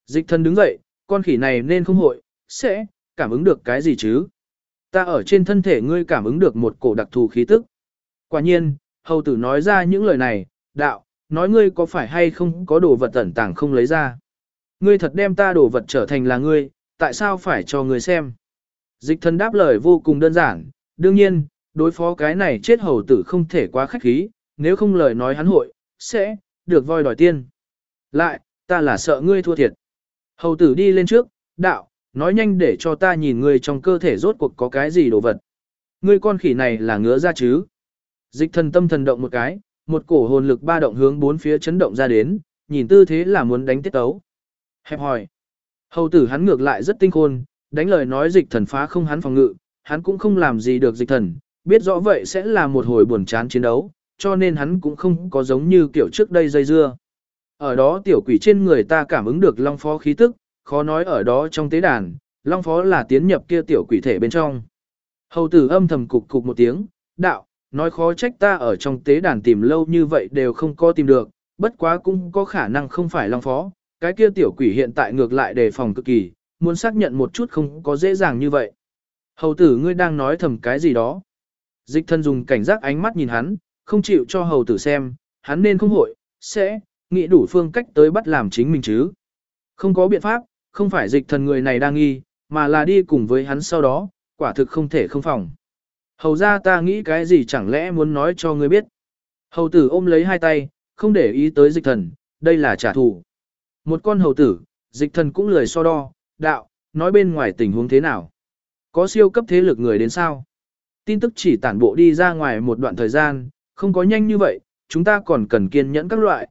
Speaker 1: Dịch thần đứng dậy, con khỉ này nên không hội, sẽ, cảm ứng được cái gì chứ? Ta ở trên thân thể ngươi cảm ứng được một cổ đặc thù khí tức. Quả nhiên, hầu tử nói ra những lời này, đạo, nói ngươi có phải hay không có đồ vật ẩn tàng không lấy ra. Ngươi thật đem ta đồ vật trở thành là ngươi, tại sao phải cho ngươi xem? Dịch thần đáp lời vô cùng đơn giản, đương nhiên, đối phó cái này chết hầu tử không thể quá khách khí, nếu không lời nói hắn hội, sẽ, được voi đòi tiên. Lại, ta là sợ ngươi thua thiệt. Hầu tử đi lên trước, đạo, nói nhanh để cho ta nhìn ngươi trong cơ thể rốt cuộc có cái gì đồ vật. Ngươi con khỉ này là ngứa ra chứ? Dịch thần tâm thần động một cái, một cổ hồn lực ba động hướng bốn phía chấn động ra đến, nhìn tư thế là muốn đánh tiết tấu. Hẹp hỏi. Hầu tử hắn ngược lại rất tinh khôn, đánh lời nói dịch thần phá không hắn phòng ngự, hắn cũng không làm gì được dịch thần, biết rõ vậy sẽ là một hồi buồn chán chiến đấu, cho nên hắn cũng không có giống như kiểu trước đây dây dưa. Ở đó tiểu quỷ trên người ta cảm ứng được long phó khí tức, khó nói ở đó trong tế đàn, long phó là tiến nhập kia tiểu quỷ thể bên trong. Hầu tử âm thầm cục cục một tiếng, đạo, nói khó trách ta ở trong tế đàn tìm lâu như vậy đều không có tìm được, bất quá cũng có khả năng không phải long phó, cái kia tiểu quỷ hiện tại ngược lại đề phòng cực kỳ, muốn xác nhận một chút không có dễ dàng như vậy. Hầu tử ngươi đang nói thầm cái gì đó. Dịch thân dùng cảnh giác ánh mắt nhìn hắn, không chịu cho hầu tử xem, hắn nên không hội, sẽ, nghĩ đủ phương cách tới bắt làm chính mình chứ. Không có biện pháp, không phải dịch thần người này đang nghi, mà là đi cùng với hắn sau đó, quả thực không thể không phòng. Hầu ra ta nghĩ cái gì chẳng lẽ muốn nói cho ngươi biết. Hầu tử ôm lấy hai tay, không để ý tới dịch thần, đây là trả thù. Một con hầu tử, dịch thần cũng lười so đo, đạo, nói bên ngoài tình huống thế nào. Có siêu cấp thế lực người đến sao? Tin tức chỉ tản bộ đi ra ngoài một đoạn thời gian, không có nhanh như vậy, chúng ta còn cần kiên nhẫn các loại,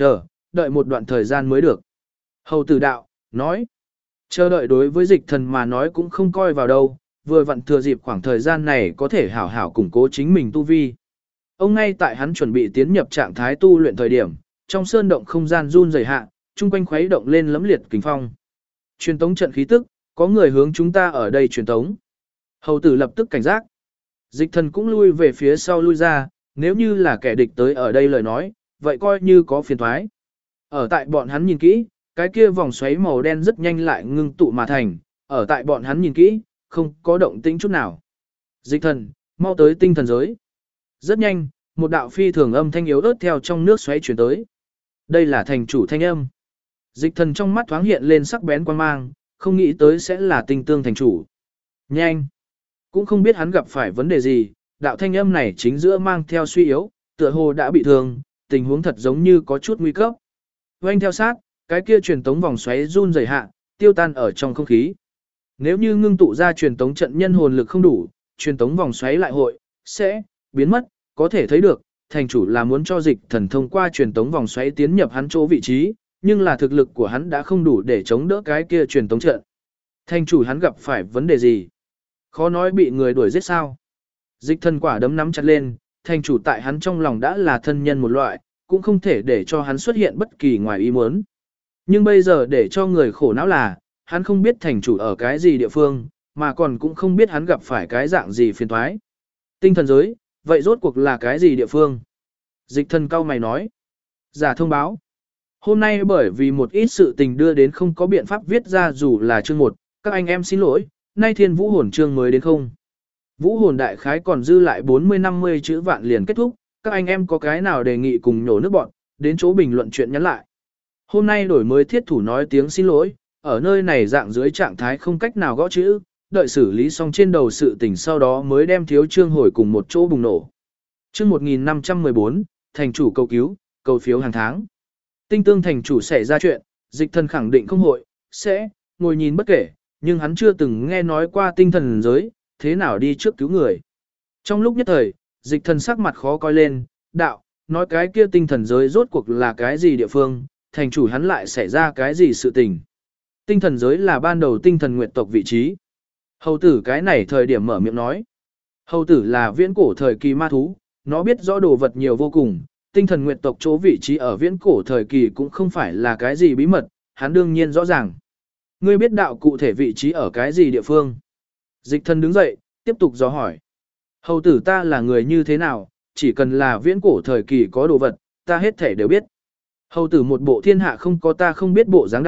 Speaker 1: đợi một đoạn thời gian mới được. Hầu tử đạo, nói, chờ đợi đối với dịch thần mà nói cũng không coi vào đâu, vừa vặn thừa dịp khoảng thời gian này có thể hảo hảo củng cố chính mình tu vi. Ông ngay tại hắn chuẩn bị tiến nhập trạng thái tu luyện thời điểm, trong sơn động không gian run rẩy hạ, chung quanh khuấy động lên lấm liệt kình phong. Truyền tống trận khí tức, có người hướng chúng ta ở đây truyền tống. Hầu tử lập tức cảnh giác. Dịch thần cũng lui về phía sau lui ra, nếu như là kẻ địch tới ở đây lời nói, vậy coi như có phiền thoái. Ở tại bọn hắn nhìn kỹ, cái kia vòng xoáy màu đen rất nhanh lại ngưng tụ mà thành, ở tại bọn hắn nhìn kỹ, không có động tĩnh chút nào. Dịch thần, mau tới tinh thần giới. Rất nhanh, một đạo phi thường âm thanh yếu ớt theo trong nước xoáy chuyển tới. Đây là thành chủ thanh âm. Dịch thần trong mắt thoáng hiện lên sắc bén quan mang, không nghĩ tới sẽ là tinh tương thành chủ. Nhanh! Cũng không biết hắn gặp phải vấn đề gì, đạo thanh âm này chính giữa mang theo suy yếu, tựa hồ đã bị thương, tình huống thật giống như có chút nguy cấp. Quanh theo sát, cái kia truyền tống vòng xoáy run rẩy hạ, tiêu tan ở trong không khí. Nếu như ngưng tụ ra truyền tống trận nhân hồn lực không đủ, truyền tống vòng xoáy lại hội, sẽ biến mất, có thể thấy được, thành chủ là muốn cho dịch thần thông qua truyền tống vòng xoáy tiến nhập hắn chỗ vị trí, nhưng là thực lực của hắn đã không đủ để chống đỡ cái kia truyền tống trận. Thành chủ hắn gặp phải vấn đề gì? Khó nói bị người đuổi giết sao? Dịch thần quả đấm nắm chặt lên, thành chủ tại hắn trong lòng đã là thân nhân một loại, cũng không thể để cho hắn xuất hiện bất kỳ ngoài ý muốn. Nhưng bây giờ để cho người khổ não là, hắn không biết thành chủ ở cái gì địa phương, mà còn cũng không biết hắn gặp phải cái dạng gì phiền toái. Tinh thần giới, vậy rốt cuộc là cái gì địa phương? Dịch thần cao mày nói. Giả thông báo. Hôm nay bởi vì một ít sự tình đưa đến không có biện pháp viết ra dù là chương 1, các anh em xin lỗi, nay thiên vũ hồn chương mới đến không. Vũ hồn đại khái còn dư lại 40-50 chữ vạn liền kết thúc, các anh em có cái nào đề nghị cùng nhổ nước bọn, đến chỗ bình luận chuyện nhắn lại. Hôm nay đổi mới thiết thủ nói tiếng xin lỗi, ở nơi này dạng dưới trạng thái không cách nào gõ chữ, đợi xử lý xong trên đầu sự tình sau đó mới đem thiếu chương hồi cùng một chỗ bùng nổ. Chương 1514, thành chủ cầu cứu, cầu phiếu hàng tháng. Tinh tương thành chủ xảy ra chuyện, dịch thần khẳng định không hội, sẽ, ngồi nhìn bất kể, nhưng hắn chưa từng nghe nói qua tinh thần giới, thế nào đi trước cứu người. Trong lúc nhất thời, dịch thần sắc mặt khó coi lên, đạo, nói cái kia tinh thần giới rốt cuộc là cái gì địa phương, thành chủ hắn lại xảy ra cái gì sự tình. Tinh thần giới là ban đầu tinh thần nguyệt tộc vị trí. Hầu tử cái này thời điểm mở miệng nói. Hầu tử là viễn cổ thời kỳ ma thú, nó biết rõ đồ vật nhiều vô cùng, tinh thần nguyệt tộc chỗ vị trí ở viễn cổ thời kỳ cũng không phải là cái gì bí mật, hắn đương nhiên rõ ràng. Ngươi biết đạo cụ thể vị trí ở cái gì địa phương? Dịch thần đứng dậy, tiếp tục dò hỏi. Hầu tử ta là người như thế nào, chỉ cần là viễn cổ thời kỳ có đồ vật, ta hết thể đều biết. Hầu tử một bộ thiên hạ không có ta không biết bộ dáng đạo,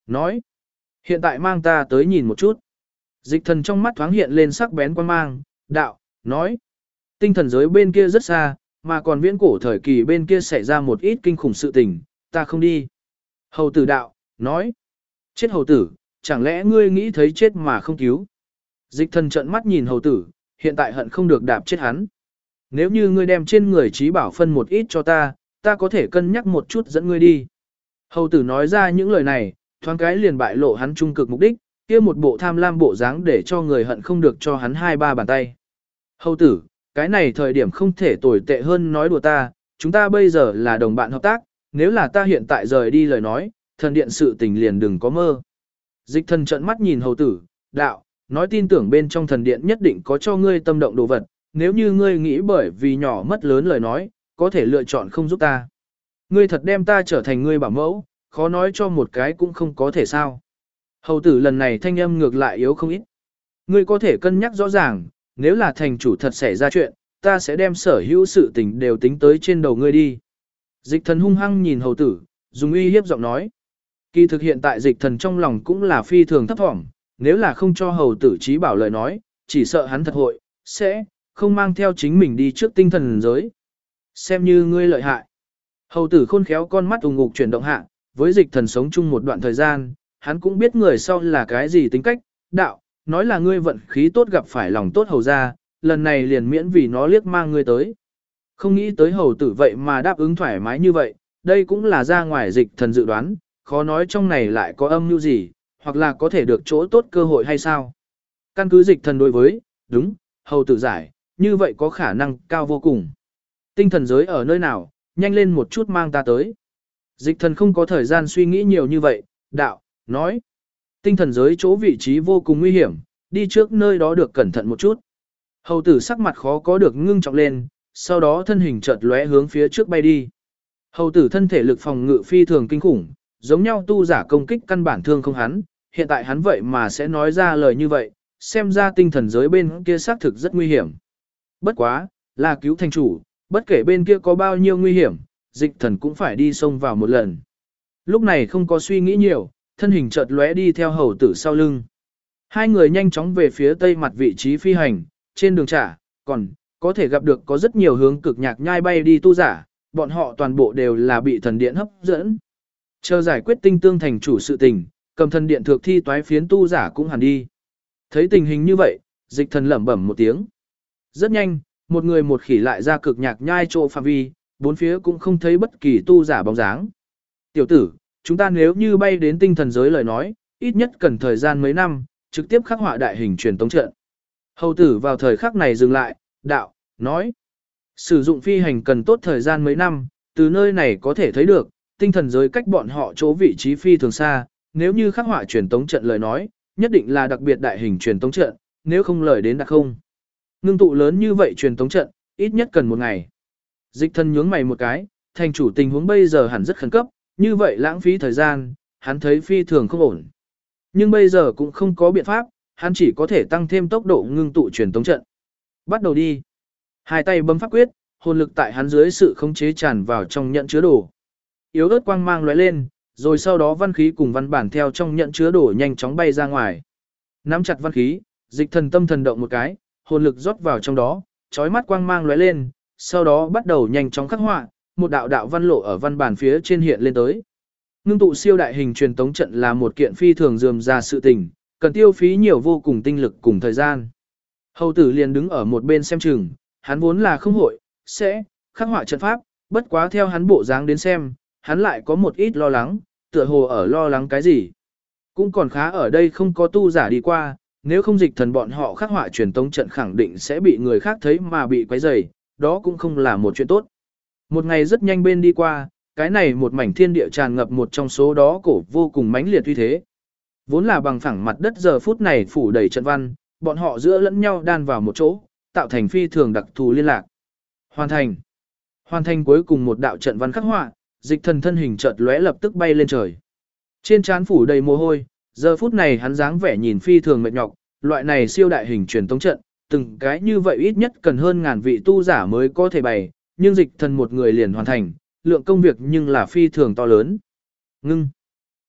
Speaker 1: nói. Hiện tại mang ta tới nhìn một chút. Dịch thần trong mắt thoáng hiện lên sắc bén quan mang, đạo, nói. Tinh thần giới bên kia rất xa, mà còn viễn cổ thời kỳ bên kia xảy ra một ít kinh khủng sự tình, ta không đi. Hầu tử đạo, nói. Chết hầu tử, chẳng lẽ ngươi nghĩ thấy chết mà không cứu? Dịch thần trợn mắt nhìn hầu tử, hiện tại hận không được đạp chết hắn. Nếu như ngươi đem trên người trí bảo phân một ít cho ta, ta có thể cân nhắc một chút dẫn ngươi đi. Hầu tử nói ra những lời này, thoáng cái liền bại lộ hắn trung cực mục đích, kia một bộ tham lam bộ dáng để cho người hận không được cho hắn 2-3 bàn tay. Hầu tử, cái này thời điểm không thể tồi tệ hơn nói đùa ta, chúng ta bây giờ là đồng bạn hợp tác, nếu là ta hiện tại rời đi lời nói, thần điện sự tình liền đừng có mơ. Dịch thần trợn mắt nhìn hầu tử, đạo, nói tin tưởng bên trong thần điện nhất định có cho ngươi tâm động đồ vật, nếu như ngươi nghĩ bởi vì nhỏ mất lớn lời nói, có thể lựa chọn không giúp ta. Ngươi thật đem ta trở thành ngươi bảo mẫu, khó nói cho một cái cũng không có thể sao. Hầu tử lần này thanh âm ngược lại yếu không ít. Ngươi có thể cân nhắc rõ ràng, nếu là thành chủ thật xảy ra chuyện, ta sẽ đem sở hữu sự tình đều tính tới trên đầu ngươi đi. Dịch thần hung hăng nhìn hầu tử, dùng uy hiếp giọng nói. Kỳ thực hiện tại dịch thần trong lòng cũng là phi thường thấp thỏm, nếu là không cho hầu tử trí bảo lời nói, chỉ sợ hắn thật hội, sẽ, không mang theo chính mình đi trước tinh thần giới. Xem như ngươi lợi hại. Hầu tử khôn khéo con mắt ùng ngục chuyển động hạ, với dịch thần sống chung một đoạn thời gian, hắn cũng biết người sau là cái gì tính cách, đạo, nói là ngươi vận khí tốt gặp phải lòng tốt hầu ra, lần này liền miễn vì nó liếc mang ngươi tới. Không nghĩ tới hầu tử vậy mà đáp ứng thoải mái như vậy, đây cũng là ra ngoài dịch thần dự đoán, khó nói trong này lại có âm mưu gì, hoặc là có thể được chỗ tốt cơ hội hay sao. Căn cứ dịch thần đối với, đúng, hầu tử giải, như vậy có khả năng cao vô cùng. Tinh thần giới ở nơi nào, nhanh lên một chút mang ta tới. Dịch thần không có thời gian suy nghĩ nhiều như vậy, đạo, nói. Tinh thần giới chỗ vị trí vô cùng nguy hiểm, đi trước nơi đó được cẩn thận một chút. Hầu tử sắc mặt khó có được ngưng trọng lên, sau đó thân hình chợt lóe hướng phía trước bay đi. Hầu tử thân thể lực phòng ngự phi thường kinh khủng, giống nhau tu giả công kích căn bản thương không hắn, hiện tại hắn vậy mà sẽ nói ra lời như vậy, xem ra tinh thần giới bên kia xác thực rất nguy hiểm. Bất quá, là cứu thành chủ, bất kể bên kia có bao nhiêu nguy hiểm, dịch thần cũng phải đi xông vào một lần. Lúc này không có suy nghĩ nhiều, thân hình chợt lóe đi theo hầu tử sau lưng. Hai người nhanh chóng về phía tây mặt vị trí phi hành, trên đường trả, còn có thể gặp được có rất nhiều hướng cực nhạc nhai bay đi tu giả, bọn họ toàn bộ đều là bị thần điện hấp dẫn. Chờ giải quyết tinh tương thành chủ sự tình, cầm thần điện thượng thi toái phiến tu giả cũng hẳn đi. Thấy tình hình như vậy, dịch thần lẩm bẩm một tiếng. Rất nhanh, một người một khỉ lại ra cực nhạc nhai chỗ phạm vi, bốn phía cũng không thấy bất kỳ tu giả bóng dáng. Tiểu tử, chúng ta nếu như bay đến tinh thần giới lời nói, ít nhất cần thời gian mấy năm, trực tiếp khắc họa đại hình truyền tống trận. Hầu tử vào thời khắc này dừng lại, đạo, nói. Sử dụng phi hành cần tốt thời gian mấy năm, từ nơi này có thể thấy được, tinh thần giới cách bọn họ chỗ vị trí phi thường xa, nếu như khắc họa truyền tống trận lời nói, nhất định là đặc biệt đại hình truyền tống trận, nếu không lời đến đặc không. Ngưng tụ lớn như vậy truyền tống trận, ít nhất cần một ngày. Dịch thần nhướng mày một cái, thành chủ tình huống bây giờ hẳn rất khẩn cấp, như vậy lãng phí thời gian, hắn thấy phi thường không ổn. Nhưng bây giờ cũng không có biện pháp, hắn chỉ có thể tăng thêm tốc độ ngưng tụ truyền tống trận. Bắt đầu đi. Hai tay bấm pháp quyết, hồn lực tại hắn dưới sự khống chế tràn vào trong nhận chứa đồ. Yếu ớt quang mang lóe lên, rồi sau đó văn khí cùng văn bản theo trong nhận chứa đồ nhanh chóng bay ra ngoài. Nắm chặt văn khí, dịch thần tâm thần động một cái, hồn lực rót vào trong đó, chói mắt quang mang lóe lên, sau đó bắt đầu nhanh chóng khắc họa, một đạo đạo văn lộ ở văn bản phía trên hiện lên tới. Ngưng tụ siêu đại hình truyền tống trận là một kiện phi thường rườm rà sự tình, cần tiêu phí nhiều vô cùng tinh lực cùng thời gian. Hầu tử liền đứng ở một bên xem chừng, hắn vốn là không hội, sẽ khắc họa trận pháp, bất quá theo hắn bộ dáng đến xem, hắn lại có một ít lo lắng, tựa hồ ở lo lắng cái gì. Cũng còn khá ở đây không có tu giả đi qua, nếu không dịch thần bọn họ khắc họa truyền tống trận khẳng định sẽ bị người khác thấy mà bị quấy rầy, đó cũng không là một chuyện tốt. Một ngày rất nhanh bên đi qua, cái này một mảnh thiên địa tràn ngập một trong số đó cổ vô cùng mãnh liệt uy thế. Vốn là bằng phẳng mặt đất giờ phút này phủ đầy trận văn, bọn họ giữa lẫn nhau đan vào một chỗ, tạo thành phi thường đặc thù liên lạc. Hoàn thành. Hoàn thành cuối cùng một đạo trận văn khắc họa, dịch thần thân hình chợt lóe lập tức bay lên trời. Trên trán phủ đầy mồ hôi, giờ phút này hắn dáng vẻ nhìn phi thường mệt nhọc, loại này siêu đại hình truyền tống trận, từng cái như vậy ít nhất cần hơn ngàn vị tu giả mới có thể bày, nhưng dịch thần một người liền hoàn thành, lượng công việc nhưng là phi thường to lớn. Ngưng.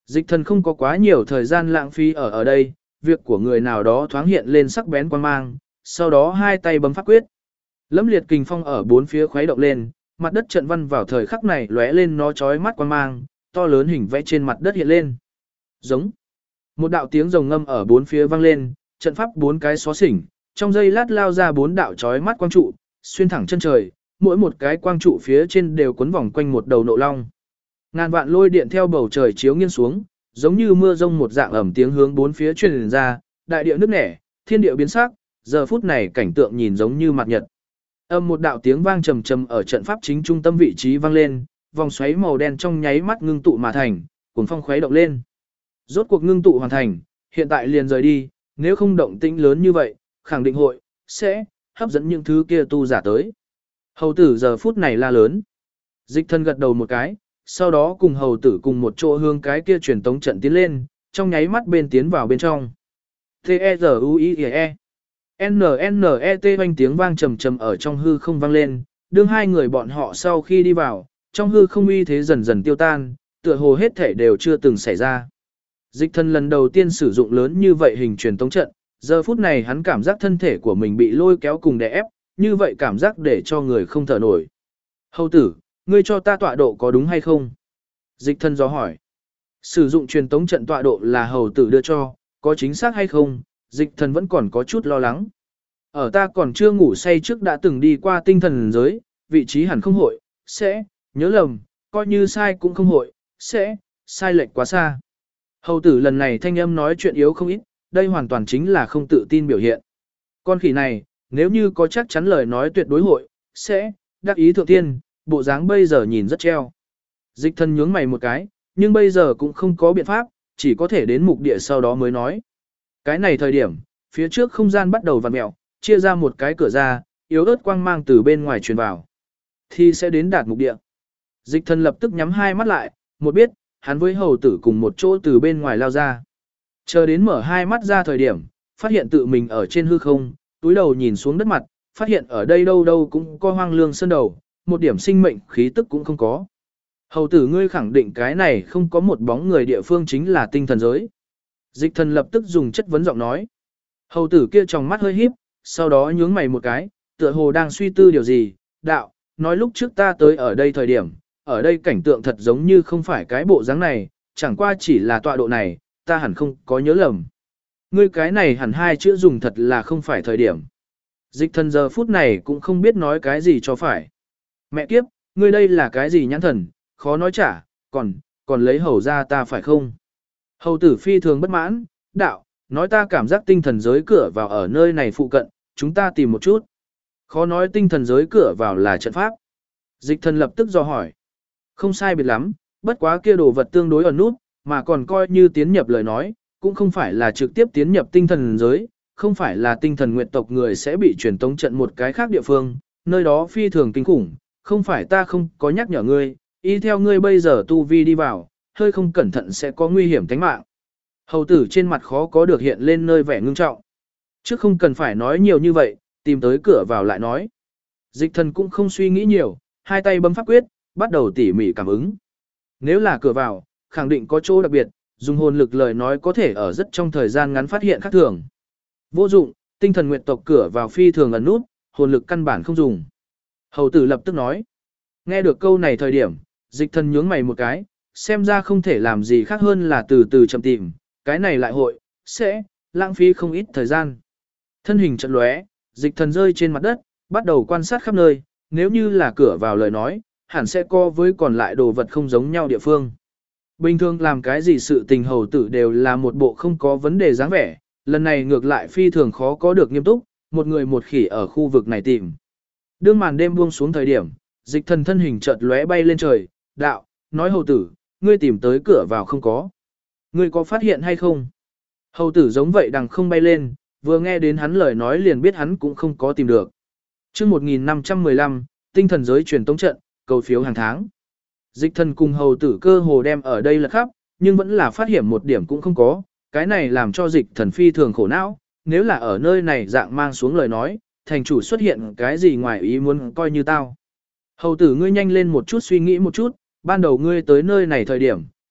Speaker 1: Dịch thần không có quá nhiều thời gian lãng phí ở đây, việc của người nào đó thoáng hiện lên sắc bén quan mang, sau đó hai tay bấm pháp quyết. Lẫm liệt kình phong ở bốn phía khuấy động lên, mặt đất trận văn vào thời khắc này lóe lên nó chói mắt quan mang, to lớn hình vẽ trên mặt đất hiện lên. Giống. Một đạo tiếng rồng ngâm ở bốn phía vang lên, trận pháp bốn cái xóa xỉnh, trong giây lát lao ra bốn đạo chói mắt quang trụ, xuyên thẳng chân trời, mỗi một cái quang trụ phía trên đều quấn vòng quanh một đầu nộ long. Ngàn vạn lôi điện theo bầu trời chiếu nghiêng xuống, giống như mưa rông một dạng ẩm tiếng hướng bốn phía truyền ra, đại địa nứt nẻ, thiên địa biến sắc, giờ phút này cảnh tượng nhìn giống như mặt nhật. Âm một đạo tiếng vang trầm trầm ở trận pháp chính trung tâm vị trí vang lên, vòng xoáy màu đen trong nháy mắt ngưng tụ mà thành, cuồng phong khuấy động lên. Rốt cuộc ngưng tụ hoàn thành, hiện tại liền rời đi, nếu không động tĩnh lớn như vậy, khẳng định hội sẽ hấp dẫn những thứ kia tu giả tới. Hầu tử giờ phút này la lớn. Dịch thân gật đầu một cái, sau đó cùng hầu tử cùng một chỗ hướng cái kia truyền tống trận tiến lên, trong nháy mắt bên tiến vào bên trong. T-E-Z-U-I-E N-N-E-T oanh tiếng vang trầm trầm ở trong hư không vang lên, đương hai người bọn họ sau khi đi vào, trong hư không uy thế dần dần tiêu tan, tựa hồ hết thể đều chưa từng xảy ra. Dịch thân lần đầu tiên sử dụng lớn như vậy hình truyền tống trận, giờ phút này hắn cảm giác thân thể của mình bị lôi kéo cùng đè ép, như vậy cảm giác để cho người không thở nổi. Hầu tử, ngươi cho ta tọa độ có đúng hay không? Dịch thân do hỏi. Sử dụng truyền tống trận tọa độ là hầu tử đưa cho, có chính xác hay không? Dịch thần vẫn còn có chút lo lắng. Ở ta còn chưa ngủ say trước đã từng đi qua tinh thần giới, vị trí hẳn không hội, sẽ, nhớ lầm, coi như sai cũng không hội, sẽ, sai lệch quá xa. Hầu tử lần này thanh âm nói chuyện yếu không ít, đây hoàn toàn chính là không tự tin biểu hiện. Con khỉ này, nếu như có chắc chắn lời nói tuyệt đối hội, sẽ, đắc ý thượng tiên, bộ dáng bây giờ nhìn rất treo. Dịch thần nhướng mày một cái, nhưng bây giờ cũng không có biện pháp, chỉ có thể đến mục địa sau đó mới nói. Cái này thời điểm, phía trước không gian bắt đầu vặn mẹo, chia ra một cái cửa ra, yếu ớt quang mang từ bên ngoài truyền vào. Thì sẽ đến đạt mục địa. Dịch thần lập tức nhắm hai mắt lại, một biết, hắn với hầu tử cùng một chỗ từ bên ngoài lao ra. Chờ đến mở hai mắt ra thời điểm, phát hiện tự mình ở trên hư không, túi đầu nhìn xuống đất mặt, phát hiện ở đây đâu đâu cũng có hoang lương sơn đầu, một điểm sinh mệnh khí tức cũng không có. Hầu tử ngươi khẳng định cái này không có một bóng người địa phương chính là tinh thần giới. Dịch thần lập tức dùng chất vấn giọng nói. Hầu tử kia tròng mắt hơi híp, sau đó nhướng mày một cái, tựa hồ đang suy tư điều gì. Đạo, nói lúc trước ta tới ở đây thời điểm, ở đây cảnh tượng thật giống như không phải cái bộ dáng này, chẳng qua chỉ là tọa độ này, ta hẳn không có nhớ lầm. Ngươi cái này hẳn hai chữ dùng thật là không phải thời điểm. Dịch thần giờ phút này cũng không biết nói cái gì cho phải. Mẹ kiếp, ngươi đây là cái gì nhãn thần, khó nói trả, còn lấy hầu ra ta phải không? Hầu tử phi thường bất mãn, đạo, nói ta cảm giác tinh thần giới cửa vào ở nơi này phụ cận, chúng ta tìm một chút. Khó nói tinh thần giới cửa vào là trận pháp. Dịch thần lập tức dò hỏi. Không sai biệt lắm, bất quá kia đồ vật tương đối ẩn nút, mà còn coi như tiến nhập lời nói, cũng không phải là trực tiếp tiến nhập tinh thần giới, không phải là tinh thần nguyện tộc người sẽ bị truyền tống trận một cái khác địa phương, nơi đó phi thường kinh khủng, không phải ta không có nhắc nhở ngươi, y theo ngươi bây giờ tu vi đi vào, hơi không cẩn thận sẽ có nguy hiểm tính mạng. Hầu tử trên mặt khó có được hiện lên nơi vẻ ngưng trọng. Chứ không cần phải nói nhiều như vậy, tìm tới cửa vào lại nói. Dịch thần cũng không suy nghĩ nhiều, hai tay bấm pháp quyết, bắt đầu tỉ mỉ cảm ứng. Nếu là cửa vào, khẳng định có chỗ đặc biệt, dùng hồn lực lời nói có thể ở rất trong thời gian ngắn phát hiện khác thường. Vô dụng, tinh thần nguyệt tộc cửa vào phi thường ẩn nút, hồn lực căn bản không dùng. Hầu tử lập tức nói. Nghe được câu này thời điểm, dịch thần nhướng mày một cái, xem ra không thể làm gì khác hơn là từ từ chậm tìm, cái này lại hội, sẽ, lãng phí không ít thời gian. Thân hình chợt lóe, dịch thần rơi trên mặt đất, bắt đầu quan sát khắp nơi, nếu như là cửa vào lời nói, hẳn sẽ co với còn lại đồ vật không giống nhau địa phương. Bình thường làm cái gì sự tình hầu tử đều là một bộ không có vấn đề dáng vẻ, lần này ngược lại phi thường khó có được nghiêm túc, một người một khỉ ở khu vực này tìm. Đương màn đêm buông xuống thời điểm, dịch thần thân hình chợt lóe bay lên trời, đạo, nói hầu tử, ngươi tìm tới cửa vào không có. Ngươi có phát hiện hay không? Hầu tử giống vậy đằng không bay lên, vừa nghe đến hắn lời nói liền biết hắn cũng không có tìm được. Trước 1515, tinh thần giới truyền tống trận, cầu phiếu hàng tháng. Dịch thần cùng hầu tử cơ hồ đem ở đây là khắp, nhưng vẫn là phát hiện một điểm cũng không có, cái này làm cho dịch thần phi thường khổ não, nếu là ở nơi này dạng mang xuống lời nói, thành chủ xuất hiện cái gì ngoài ý muốn coi như tao. Hầu tử ngươi nhanh lên một chút suy nghĩ một chút, ban đầu ngươi tới nơi này thời điểm,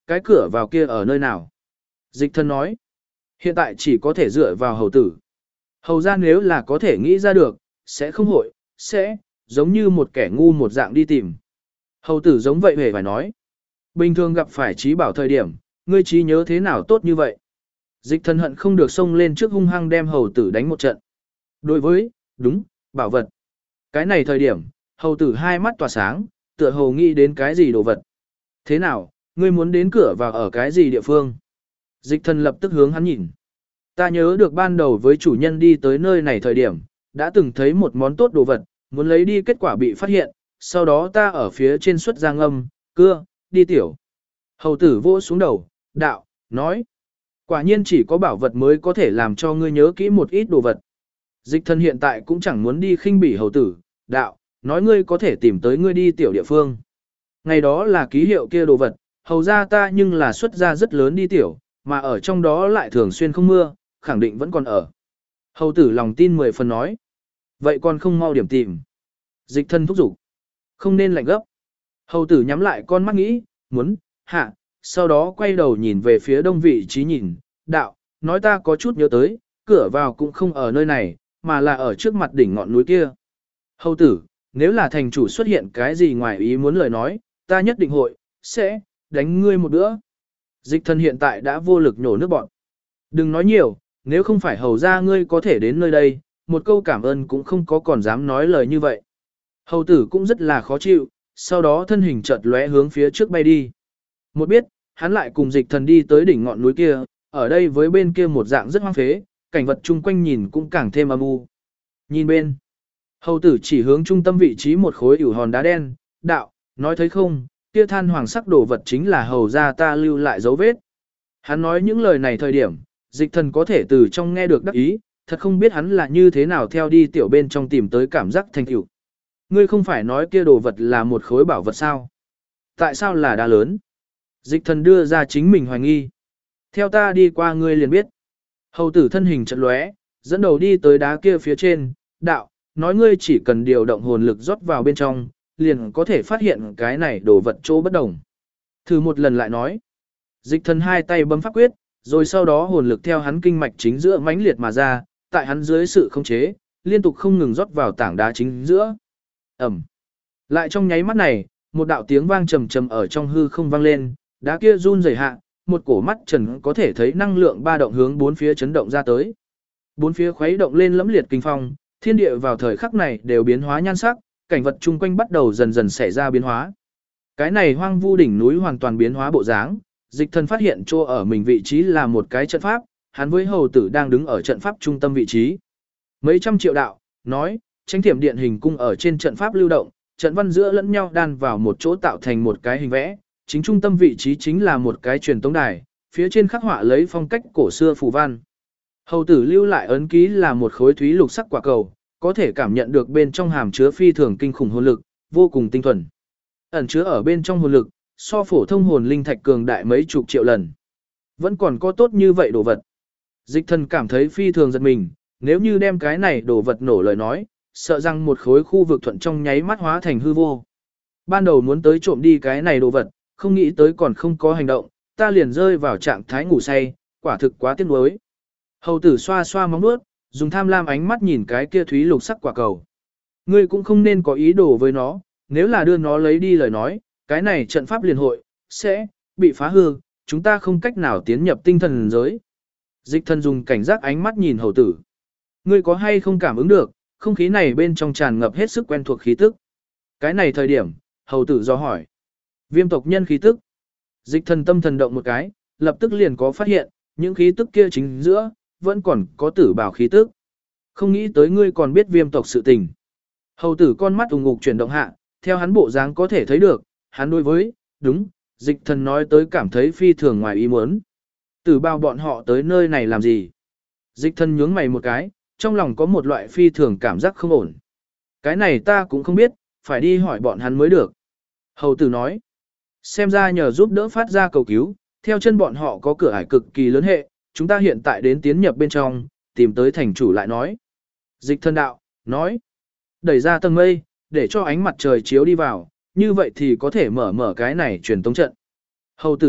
Speaker 1: cái cửa vào kia ở nơi nào? Dịch thần nói, hiện tại chỉ có thể dựa vào hầu tử. Hầu ra nếu là có thể nghĩ ra được, sẽ không hội, sẽ, giống như một kẻ ngu một dạng đi tìm. Hầu tử giống vậy hề phải nói. Bình thường gặp phải trí bảo thời điểm, ngươi trí nhớ thế nào tốt như vậy? Dịch thần hận không được xông lên trước hung hăng đem hầu tử đánh một trận. Đối với, đúng, bảo vật. Cái này thời điểm, hầu tử hai mắt tỏa sáng, tựa hồ nghĩ đến cái gì đồ vật. Thế nào, ngươi muốn đến cửa vào ở cái gì địa phương? Dịch thần lập tức hướng hắn nhìn. Ta nhớ được ban đầu với chủ nhân đi tới nơi này thời điểm, đã từng thấy một món tốt đồ vật, muốn lấy đi kết quả bị phát hiện, sau đó ta ở phía trên xuất ra ngâm, cưa, đi tiểu. Hầu tử vỗ xuống đầu, đạo, nói. Quả nhiên chỉ có bảo vật mới có thể làm cho ngươi nhớ kỹ một ít đồ vật. Dịch thần hiện tại cũng chẳng muốn đi khinh bỉ hầu tử, đạo, nói ngươi có thể tìm tới ngươi đi tiểu địa phương. Ngày đó là ký hiệu kia đồ vật, hầu ra ta nhưng là xuất ra rất lớn đi tiểu, mà ở trong đó lại thường xuyên không mưa, khẳng định vẫn còn ở. Hầu tử lòng tin 10 phần nói. Vậy còn không mau điểm tìm. Dịch thân thúc giục. Không nên lạnh gấp. Hầu tử nhắm lại con mắt nghĩ, muốn, hạ, sau đó quay đầu nhìn về phía đông vị trí nhìn, đạo, nói ta có chút nhớ tới, cửa vào cũng không ở nơi này, mà là ở trước mặt đỉnh ngọn núi kia. Hầu tử, nếu là thành chủ xuất hiện cái gì ngoài ý muốn lời nói, ta nhất định hội, sẽ, đánh ngươi một bữa. Dịch thân hiện tại đã vô lực nhổ nước bọn. Đừng nói nhiều, nếu không phải hầu ra ngươi có thể đến nơi đây, một câu cảm ơn cũng không có còn dám nói lời như vậy. Hầu tử cũng rất là khó chịu, sau đó thân hình chợt lóe hướng phía trước bay đi. Một biết, hắn lại cùng dịch thần đi tới đỉnh ngọn núi kia, ở đây với bên kia một dạng rất hoang phế, cảnh vật chung quanh nhìn cũng càng thêm âm u. Nhìn bên, hầu tử chỉ hướng trung tâm vị trí một khối ửu hòn đá đen, đạo, nói thấy không, kia than hoàng sắc đồ vật chính là hầu ra ta lưu lại dấu vết. Hắn nói những lời này thời điểm, dịch thần có thể từ trong nghe được đắc ý, thật không biết hắn là như thế nào theo đi tiểu bên trong tìm tới cảm giác thành tựu. Ngươi không phải nói kia đồ vật là một khối bảo vật sao? Tại sao là đá lớn? Dịch thần đưa ra chính mình hoài nghi. Theo ta đi qua ngươi liền biết. Hầu tử thân hình chợt lóe, dẫn đầu đi tới đá kia phía trên, đạo, nói ngươi chỉ cần điều động hồn lực rót vào bên trong, liền có thể phát hiện cái này đồ vật chỗ bất đồng. Thử một lần lại nói. Dịch thần hai tay bấm pháp quyết, rồi sau đó hồn lực theo hắn kinh mạch chính giữa mãnh liệt mà ra, tại hắn dưới sự khống chế, liên tục không ngừng rót vào tảng đá chính giữa. Ẩm. Lại trong nháy mắt này, một đạo tiếng vang trầm trầm ở trong hư không vang lên, đá kia run rẩy hạ, một cổ mắt trần có thể thấy năng lượng ba động hướng bốn phía chấn động ra tới. Bốn phía khuấy động lên lẫm liệt kinh phong, thiên địa vào thời khắc này đều biến hóa nhan sắc, cảnh vật chung quanh bắt đầu dần dần xảy ra biến hóa. Cái này hoang vu đỉnh núi hoàn toàn biến hóa bộ dáng, dịch thần phát hiện chỗ ở mình vị trí là một cái trận pháp, hắn với hầu tử đang đứng ở trận pháp trung tâm vị trí. Mấy trăm triệu đạo, nói, tranh thiểm điện hình cung ở trên trận pháp lưu động, trận văn giữa lẫn nhau đan vào một chỗ tạo thành một cái hình vẽ, chính trung tâm vị trí chính là một cái truyền tống đài, phía trên khắc họa lấy phong cách cổ xưa phù văn. Hầu tử lưu lại ấn ký là một khối thúy lục sắc quả cầu, có thể cảm nhận được bên trong hàm chứa phi thường kinh khủng hồn lực, vô cùng tinh thuần. Ẩn chứa ở bên trong hồn lực, so phổ thông hồn linh thạch cường đại mấy chục triệu lần. Vẫn còn có tốt như vậy đồ vật. Dịch thần cảm thấy phi thường giật mình, nếu như đem cái này đồ vật nổ lời nói, sợ rằng một khối khu vực thuận trong nháy mắt hóa thành hư vô. Ban đầu muốn tới trộm đi cái này đồ vật, không nghĩ tới còn không có hành động, ta liền rơi vào trạng thái ngủ say, quả thực quá tiếc nuối. Hầu tử xoa xoa móng nuốt, dùng tham lam ánh mắt nhìn cái kia thúy lục sắc quả cầu. Ngươi cũng không nên có ý đồ với nó, nếu là đưa nó lấy đi lời nói, cái này trận pháp liền hội, sẽ, bị phá hư, chúng ta không cách nào tiến nhập tinh thần giới. Dịch thần dùng cảnh giác ánh mắt nhìn hầu tử. Ngươi có hay không cảm ứng được, không khí này bên trong tràn ngập hết sức quen thuộc khí tức. Cái này thời điểm, hầu tử do hỏi. Viêm tộc nhân khí tức. Dịch thần tâm thần động một cái, lập tức liền có phát hiện, những khí tức kia chính giữa, vẫn còn có tử bảo khí tức. Không nghĩ tới ngươi còn biết viêm tộc sự tình. Hầu tử con mắt ủng ngục chuyển động hạ, theo hắn bộ dáng có thể thấy được, hắn đối với, đúng, dịch thần nói tới cảm thấy phi thường ngoài ý muốn. Tử bao bọn họ tới nơi này làm gì? Dịch thần nhướng mày một cái, trong lòng có một loại phi thường cảm giác không ổn. Cái này ta cũng không biết, phải đi hỏi bọn hắn mới được. Hầu tử nói, xem ra nhờ giúp đỡ phát ra cầu cứu, theo chân bọn họ có cửa ải cực kỳ lớn hệ, chúng ta hiện tại đến tiến nhập bên trong, tìm tới thành chủ lại nói. Dịch thần đạo, nói, đẩy ra tầng mây, để cho ánh mặt trời chiếu đi vào, như vậy thì có thể mở cái này truyền tống trận. Hầu tử đạo,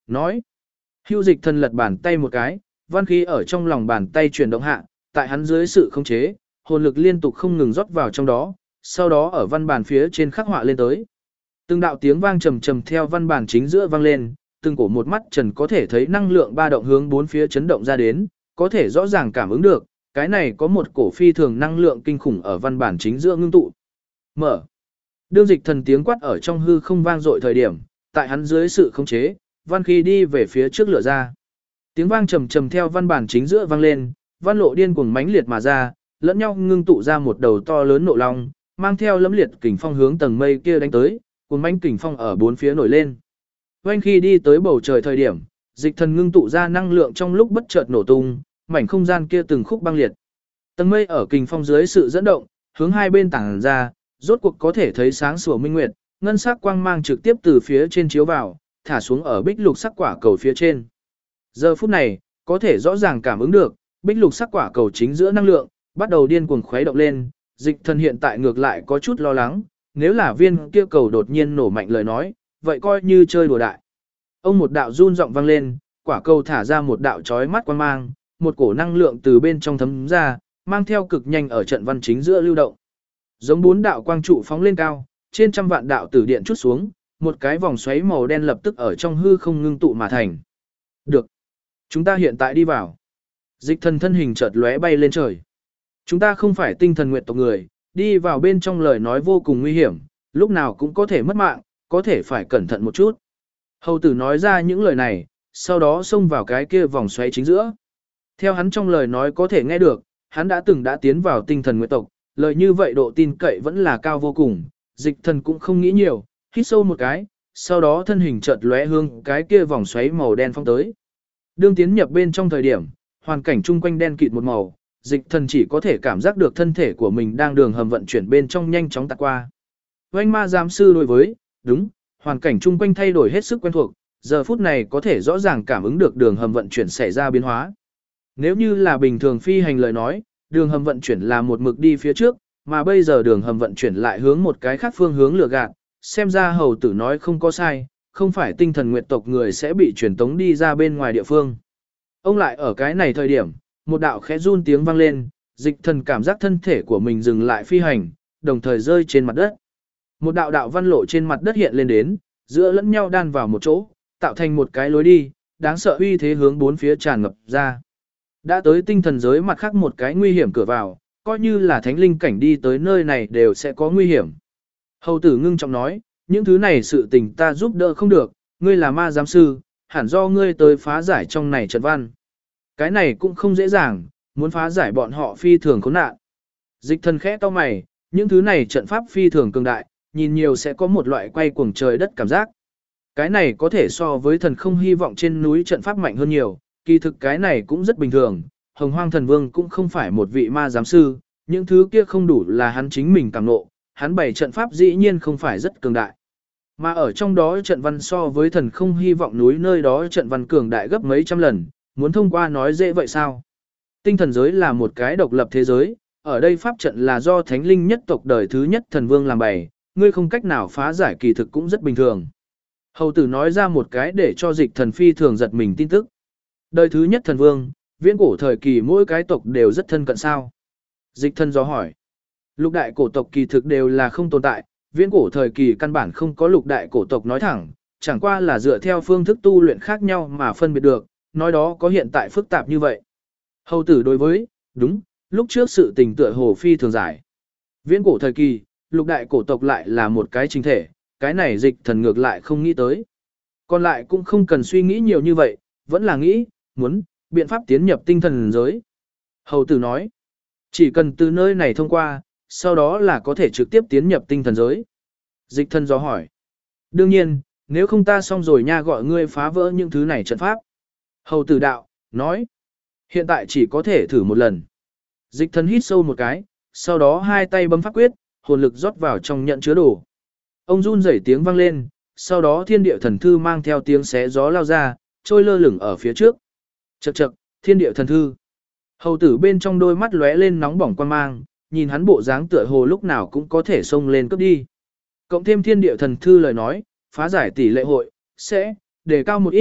Speaker 1: nói. Hưu Dịch Thần lật bàn tay một cái, văn khí ở trong lòng bàn tay chuyển động hạ, tại hắn dưới sự khống chế, hồn lực liên tục không ngừng rót vào trong đó, sau đó ở văn bản phía trên khắc họa lên tới. Từng đạo tiếng vang trầm trầm theo văn bản chính giữa vang lên, từng cổ một mắt trần có thể thấy năng lượng ba động hướng bốn phía chấn động ra đến, có thể rõ ràng cảm ứng được, cái này có một cổ phi thường năng lượng kinh khủng ở văn bản chính giữa ngưng tụ. Mở. Đương Dịch Thần tiếng quát ở trong hư không vang dội thời điểm, tại hắn dưới sự khống chế, văn khí đi về phía trước lửa ra. Tiếng vang trầm trầm theo văn bản chính giữa vang lên, văn lộ điên cuồng mãnh liệt mà ra, lẫn nhau ngưng tụ ra một đầu to lớn nộ long, mang theo lẫm liệt kình phong hướng tầng mây kia đánh tới, cuồng mãnh kình phong ở bốn phía nổi lên. Oanh khi đi tới bầu trời thời điểm, Dịch Thần ngưng tụ ra năng lượng trong lúc bất chợt nổ tung, mảnh không gian kia từng khúc băng liệt. Tầng mây ở kình phong dưới sự dẫn động, hướng hai bên tản ra, rốt cuộc có thể thấy sáng sủa minh nguyệt, ngân sắc quang mang trực tiếp từ phía trên chiếu vào, thả xuống ở bích lục sắc quả cầu phía trên. Giờ phút này, có thể rõ ràng cảm ứng được, bích lục sắc quả cầu chính giữa năng lượng, bắt đầu điên cuồng khuấy động lên, Dịch Thần hiện tại ngược lại có chút lo lắng, nếu là viên kia cầu đột nhiên nổ mạnh lời nói, vậy coi như chơi đùa đại. Ông một đạo run giọng vang lên, quả cầu thả ra một đạo chói mắt quang mang, một cổ năng lượng từ bên trong thấm ra, mang theo cực nhanh ở trận văn chính giữa lưu động. Giống bốn đạo quang trụ phóng lên cao, trên trăm vạn đạo tử điện chút xuống, một cái vòng xoáy màu đen lập tức ở trong hư không ngưng tụ mà thành. Được. Chúng ta hiện tại đi vào. Dịch Thần thân hình chợt lóe bay lên trời. Chúng ta không phải tinh thần nguyệt tộc người, đi vào bên trong lời nói vô cùng nguy hiểm, lúc nào cũng có thể mất mạng, có thể phải cẩn thận một chút. Hầu tử nói ra những lời này, sau đó xông vào cái kia vòng xoáy chính giữa. Theo hắn trong lời nói có thể nghe được, hắn đã tiến vào tinh thần nguyệt tộc, lời như vậy độ tin cậy vẫn là cao vô cùng, Dịch Thần cũng không nghĩ nhiều, hít sâu một cái, sau đó thân hình chợt lóe hướng cái kia vòng xoáy màu đen phong tới. Đương tiến nhập bên trong thời điểm, hoàn cảnh chung quanh đen kịt một màu, Dịch Thần chỉ có thể cảm giác được thân thể của mình đang đường hầm vận chuyển bên trong nhanh chóng tạt qua. Oanh ma giám sư đối với, đúng, hoàn cảnh chung quanh thay đổi hết sức quen thuộc, giờ phút này có thể rõ ràng cảm ứng được đường hầm vận chuyển xảy ra biến hóa. Nếu như là bình thường phi hành lời nói, đường hầm vận chuyển là một mực đi phía trước, mà bây giờ đường hầm vận chuyển lại hướng một cái khác phương hướng lừa gạt, xem ra hầu tử nói không có sai, không phải tinh thần nguyệt tộc người sẽ bị truyền tống đi ra bên ngoài địa phương. Ông lại ở cái này thời điểm, một đạo khẽ run tiếng vang lên, Dịch Thần cảm giác thân thể của mình dừng lại phi hành, đồng thời rơi trên mặt đất. Một đạo đạo văn lộ trên mặt đất hiện lên đến, giữa lẫn nhau đan vào một chỗ, tạo thành một cái lối đi, đáng sợ uy thế hướng bốn phía tràn ngập ra. Đã tới tinh thần giới mặt khác một cái nguy hiểm cửa vào, coi như là thánh linh cảnh đi tới nơi này đều sẽ có nguy hiểm. Hầu tử ngưng trọng nói, những thứ này sự tình ta giúp đỡ không được, ngươi là ma giám sư, hẳn do ngươi tới phá giải trong này trận văn. Cái này cũng không dễ dàng, muốn phá giải bọn họ phi thường khốn nạn. Dịch Thần khẽ cau mày, những thứ này trận pháp phi thường cường đại, nhìn nhiều sẽ có một loại quay cuồng trời đất cảm giác. Cái này có thể so với thần không hy vọng trên núi trận pháp mạnh hơn nhiều, kỳ thực cái này cũng rất bình thường, Hồng Hoang Thần Vương cũng không phải một vị ma giám sư, những thứ kia không đủ là hắn chính mình cảm nộ, hắn bày trận pháp dĩ nhiên không phải rất cường đại. Mà ở trong đó trận văn so với thần không hy vọng núi nơi đó trận văn cường đại gấp mấy trăm lần, muốn thông qua nói dễ vậy sao? Tinh thần giới là một cái độc lập thế giới, ở đây pháp trận là do thánh linh nhất tộc đời thứ nhất thần vương làm bày, ngươi không cách nào phá giải kỳ thực cũng rất bình thường. Hầu tử nói ra một cái để cho Dịch Thần phi thường giật mình tin tức. Đời thứ nhất thần vương, viễn cổ thời kỳ mỗi cái tộc đều rất thân cận sao? Dịch Thần dò hỏi. Lục đại cổ tộc kỳ thực đều là không tồn tại, viễn cổ thời kỳ căn bản không có lục đại cổ tộc nói thẳng, chẳng qua là dựa theo phương thức tu luyện khác nhau mà phân biệt được, nói đó có hiện tại phức tạp như vậy. Hầu tử đối với, đúng, lúc trước sự tình tựa hồ phi thường giải. Viễn cổ thời kỳ, lục đại cổ tộc lại là một cái chính thể, cái này Dịch Thần ngược lại không nghĩ tới. Còn lại cũng không cần suy nghĩ nhiều như vậy, vẫn là nghĩ, muốn, biện pháp tiến nhập tinh thần giới. Hầu tử nói, chỉ cần từ nơi này thông qua, sau đó là có thể trực tiếp tiến nhập tinh thần giới. Dịch Thần dò hỏi, đương nhiên, nếu không ta xong rồi nha gọi ngươi phá vỡ những thứ này trận pháp. Hầu tử đạo, nói, hiện tại chỉ có thể thử một lần. Dịch Thần hít sâu một cái, sau đó hai tay bấm pháp quyết, hồn lực rót vào trong nhận chứa đồ. Ông run rẩy tiếng vang lên, sau đó thiên địa thần thư mang theo tiếng xé gió lao ra, trôi lơ lửng ở phía trước. Chậc chậc, thiên địa thần thư. Hầu tử bên trong đôi mắt lóe lên nóng bỏng quan mang, nhìn hắn bộ dáng tựa hồ lúc nào cũng có thể xông lên cướp đi. Cộng thêm thiên địa thần thư lời nói, phá giải tỷ lệ hội, sẽ đề cao một ít,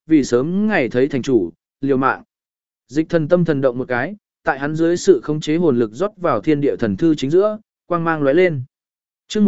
Speaker 1: vì sớm ngày thấy thành chủ, liều mạng. Dịch thần tâm thần động một cái, tại hắn dưới sự khống chế hồn lực rót vào thiên địa thần thư chính giữa, quang mang lóe lên. Chương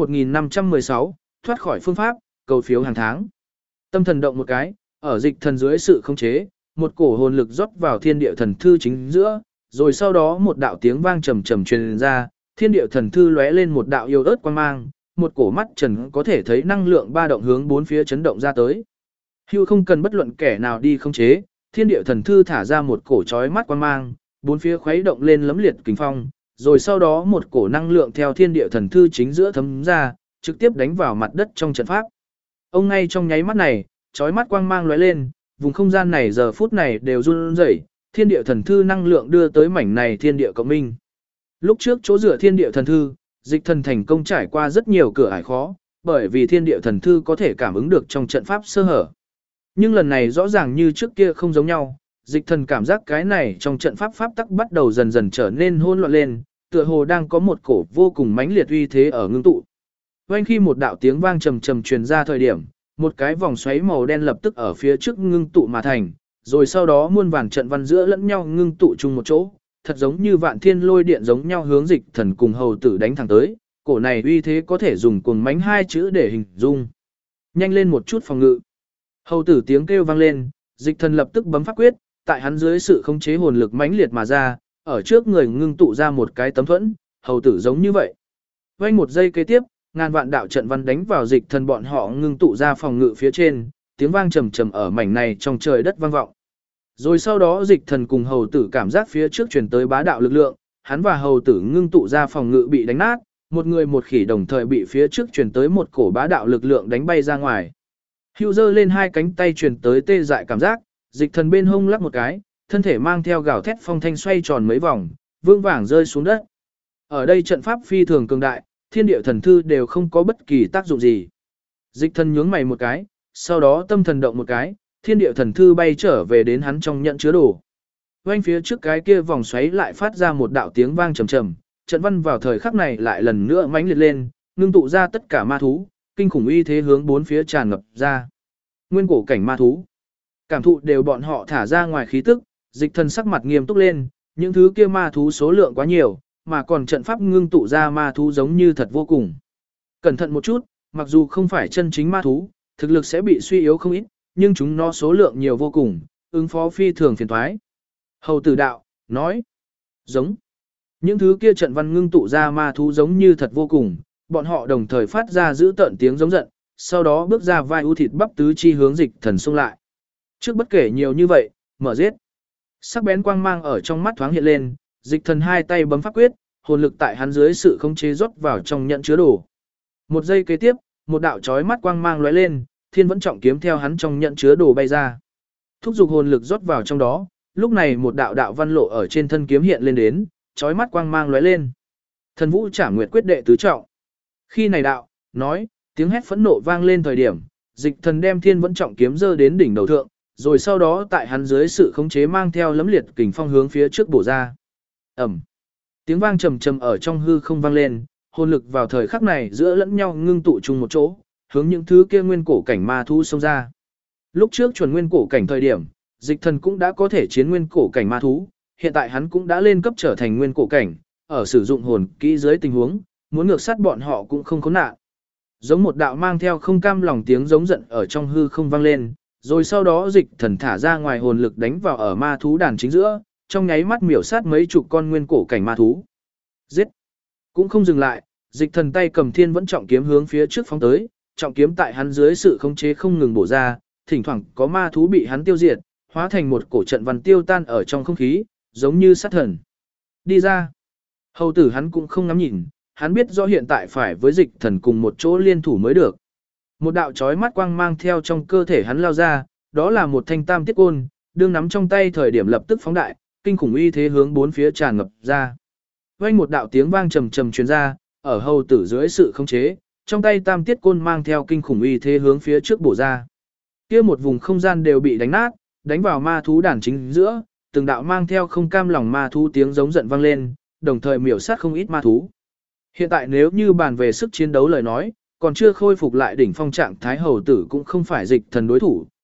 Speaker 1: 1516, thoát khỏi phương pháp, cầu phiếu hàng tháng. Tâm thần động một cái, ở dịch thần dưới sự khống chế, một cổ hồn lực rót vào thiên địa thần thư chính giữa, rồi sau đó một đạo tiếng vang trầm trầm truyền ra, thiên địa thần thư lóe lên một đạo yêu ớt quang mang, một cổ mắt trần có thể thấy năng lượng ba động hướng bốn phía chấn động ra tới. Hưu không cần bất luận kẻ nào đi khống chế, thiên địa thần thư thả ra một cổ chói mắt quang mang, bốn phía khuấy động lên lấm liệt kình phong, rồi sau đó một cổ năng lượng theo thiên địa thần thư chính giữa thấm ra, trực tiếp đánh vào mặt đất trong trận pháp. Ông ngay trong nháy mắt này, chói mắt quang mang lóe lên, vùng không gian này giờ phút này đều run rẩy, thiên địa thần thư năng lượng đưa tới mảnh này thiên địa cộng minh. Lúc trước chỗ dựa thiên địa thần thư, dịch thần thành công trải qua rất nhiều cửa ải khó, bởi vì thiên địa thần thư có thể cảm ứng được trong trận pháp sơ hở. Nhưng lần này rõ ràng như trước kia không giống nhau, dịch thần cảm giác cái này trong trận pháp pháp tắc bắt đầu dần dần trở nên hỗn loạn lên, tựa hồ đang có một cổ vô cùng mãnh liệt uy thế ở ngưng tụ. Vang khi một đạo tiếng vang trầm trầm truyền ra thời điểm, một cái vòng xoáy màu đen lập tức ở phía trước ngưng tụ mà thành, rồi sau đó muôn vàn trận văn giữa lẫn nhau ngưng tụ chung một chỗ, thật giống như vạn thiên lôi điện giống nhau hướng dịch thần cùng hầu tử đánh thẳng tới, cổ này uy thế có thể dùng cuồng mãnh hai chữ để hình dung. Nhanh lên một chút phòng ngự. Hầu tử tiếng kêu vang lên, dịch thần lập tức bấm pháp quyết, tại hắn dưới sự khống chế hồn lực mãnh liệt mà ra, ở trước người ngưng tụ ra một cái tấm thuẫn, hầu tử giống như vậy. Vang một giây kế tiếp, ngàn vạn đạo trận văn đánh vào dịch thần bọn họ ngưng tụ ra phòng ngự phía trên, tiếng vang trầm trầm ở mảnh này trong trời đất vang vọng. Rồi sau đó dịch thần cùng hầu tử cảm giác phía trước truyền tới bá đạo lực lượng, hắn và hầu tử ngưng tụ ra phòng ngự bị đánh nát, một người một khỉ đồng thời bị phía trước truyền tới một cổ bá đạo lực lượng đánh bay ra ngoài. Hưu giơ lên hai cánh tay truyền tới tê dại cảm giác, dịch thần bên hông lắc một cái, thân thể mang theo gào thét phong thanh xoay tròn mấy vòng, vương vàng rơi xuống đất. Ở đây trận pháp phi thường cường đại, thiên địa thần thư đều không có bất kỳ tác dụng gì. Dịch thần nhướng mày một cái, sau đó tâm thần động một cái, thiên địa thần thư bay trở về đến hắn trong nhận chứa đồ. Quanh phía trước cái kia vòng xoáy lại phát ra một đạo tiếng vang trầm trầm, trận văn vào thời khắc này lại lần nữa mãnh liệt lên, ngưng tụ ra tất cả ma thú, kinh khủng uy thế hướng bốn phía tràn ngập ra. Nguyên cổ cảnh ma thú. Cảm thụ đều bọn họ thả ra ngoài khí tức, dịch thần sắc mặt nghiêm túc lên, những thứ kia ma thú số lượng quá nhiều, mà còn trận pháp ngưng tụ ra ma thú giống như thật vô cùng. Cẩn thận một chút, mặc dù không phải chân chính ma thú, thực lực sẽ bị suy yếu không ít, nhưng chúng nó số lượng nhiều vô cùng, ứng phó phi thường phiền toái. Hầu tử đạo, nói, giống. Những thứ kia trận văn ngưng tụ ra ma thú giống như thật vô cùng, bọn họ đồng thời phát ra giữ tợn tiếng giống giận, sau đó bước ra vai ưu thịt bắp tứ chi hướng dịch thần xông lại. Trước bất kể nhiều như vậy, mở giết. Sắc bén quang mang ở trong mắt thoáng hiện lên, dịch thần hai tay bấm pháp quyết, hồn lực tại hắn dưới sự khống chế rót vào trong nhận chứa đồ. Một giây kế tiếp, một đạo chói mắt quang mang lóe lên, thiên vẫn trọng kiếm theo hắn trong nhận chứa đồ bay ra. Thúc giục hồn lực rót vào trong đó, lúc này một đạo đạo văn lộ ở trên thân kiếm hiện lên đến, chói mắt quang mang lóe lên. Thần Vũ Trảm Nguyệt quyết đệ tứ trọng. Khi này đạo, nói, tiếng hét phẫn nộ vang lên thời điểm, dịch thần đem thiên vẫn trọng kiếm giơ đến đỉnh đầu thượng, rồi sau đó tại hắn dưới sự khống chế mang theo lấm liệt kình phong hướng phía trước bổ ra. Ầm. Tiếng vang trầm trầm ở trong hư không vang lên, hồn lực vào thời khắc này giữa lẫn nhau ngưng tụ chung một chỗ, hướng những thứ kia nguyên cổ cảnh ma thú xông ra. Lúc trước chuẩn nguyên cổ cảnh thời điểm, dịch thần cũng đã có thể chiến nguyên cổ cảnh ma thú, hiện tại hắn cũng đã lên cấp trở thành nguyên cổ cảnh, ở sử dụng hồn kỹ dưới tình huống, muốn ngược sát bọn họ cũng không khốn nạn. Giống một đạo mang theo không cam lòng tiếng giống giận ở trong hư không vang lên, rồi sau đó dịch thần thả ra ngoài hồn lực đánh vào ở ma thú đàn chính giữa, trong nháy mắt miểu sát mấy chục con nguyên cổ cảnh ma thú. Giết! Cũng không dừng lại, dịch thần tay cầm thiên vẫn trọng kiếm hướng phía trước phóng tới, trọng kiếm tại hắn dưới sự khống chế không ngừng bổ ra, thỉnh thoảng có ma thú bị hắn tiêu diệt, hóa thành một cổ trận văn tiêu tan ở trong không khí, giống như sát thần. Đi ra! Hầu tử hắn cũng không ngắm nhìn, hắn biết rõ hiện tại phải với dịch thần cùng một chỗ liên thủ mới được. Một đạo chói mắt quang mang theo trong cơ thể hắn lao ra, đó là một thanh tam tiết côn, đương nắm trong tay thời điểm lập tức phóng đại, kinh khủng uy thế hướng bốn phía tràn ngập ra. Vang một đạo tiếng vang trầm trầm truyền ra, ở hầu tử dưới sự khống chế, trong tay tam tiết côn mang theo kinh khủng uy thế hướng phía trước bổ ra. Kia một vùng không gian đều bị đánh nát, đánh vào ma thú đàn chính giữa, từng đạo mang theo không cam lòng ma thú tiếng giống giận vang lên, đồng thời miểu sát không ít ma thú. Hiện tại nếu như bàn về sức chiến đấu lời nói, còn chưa khôi phục lại đỉnh phong trạng thái hầu tử cũng không phải dịch thần đối thủ,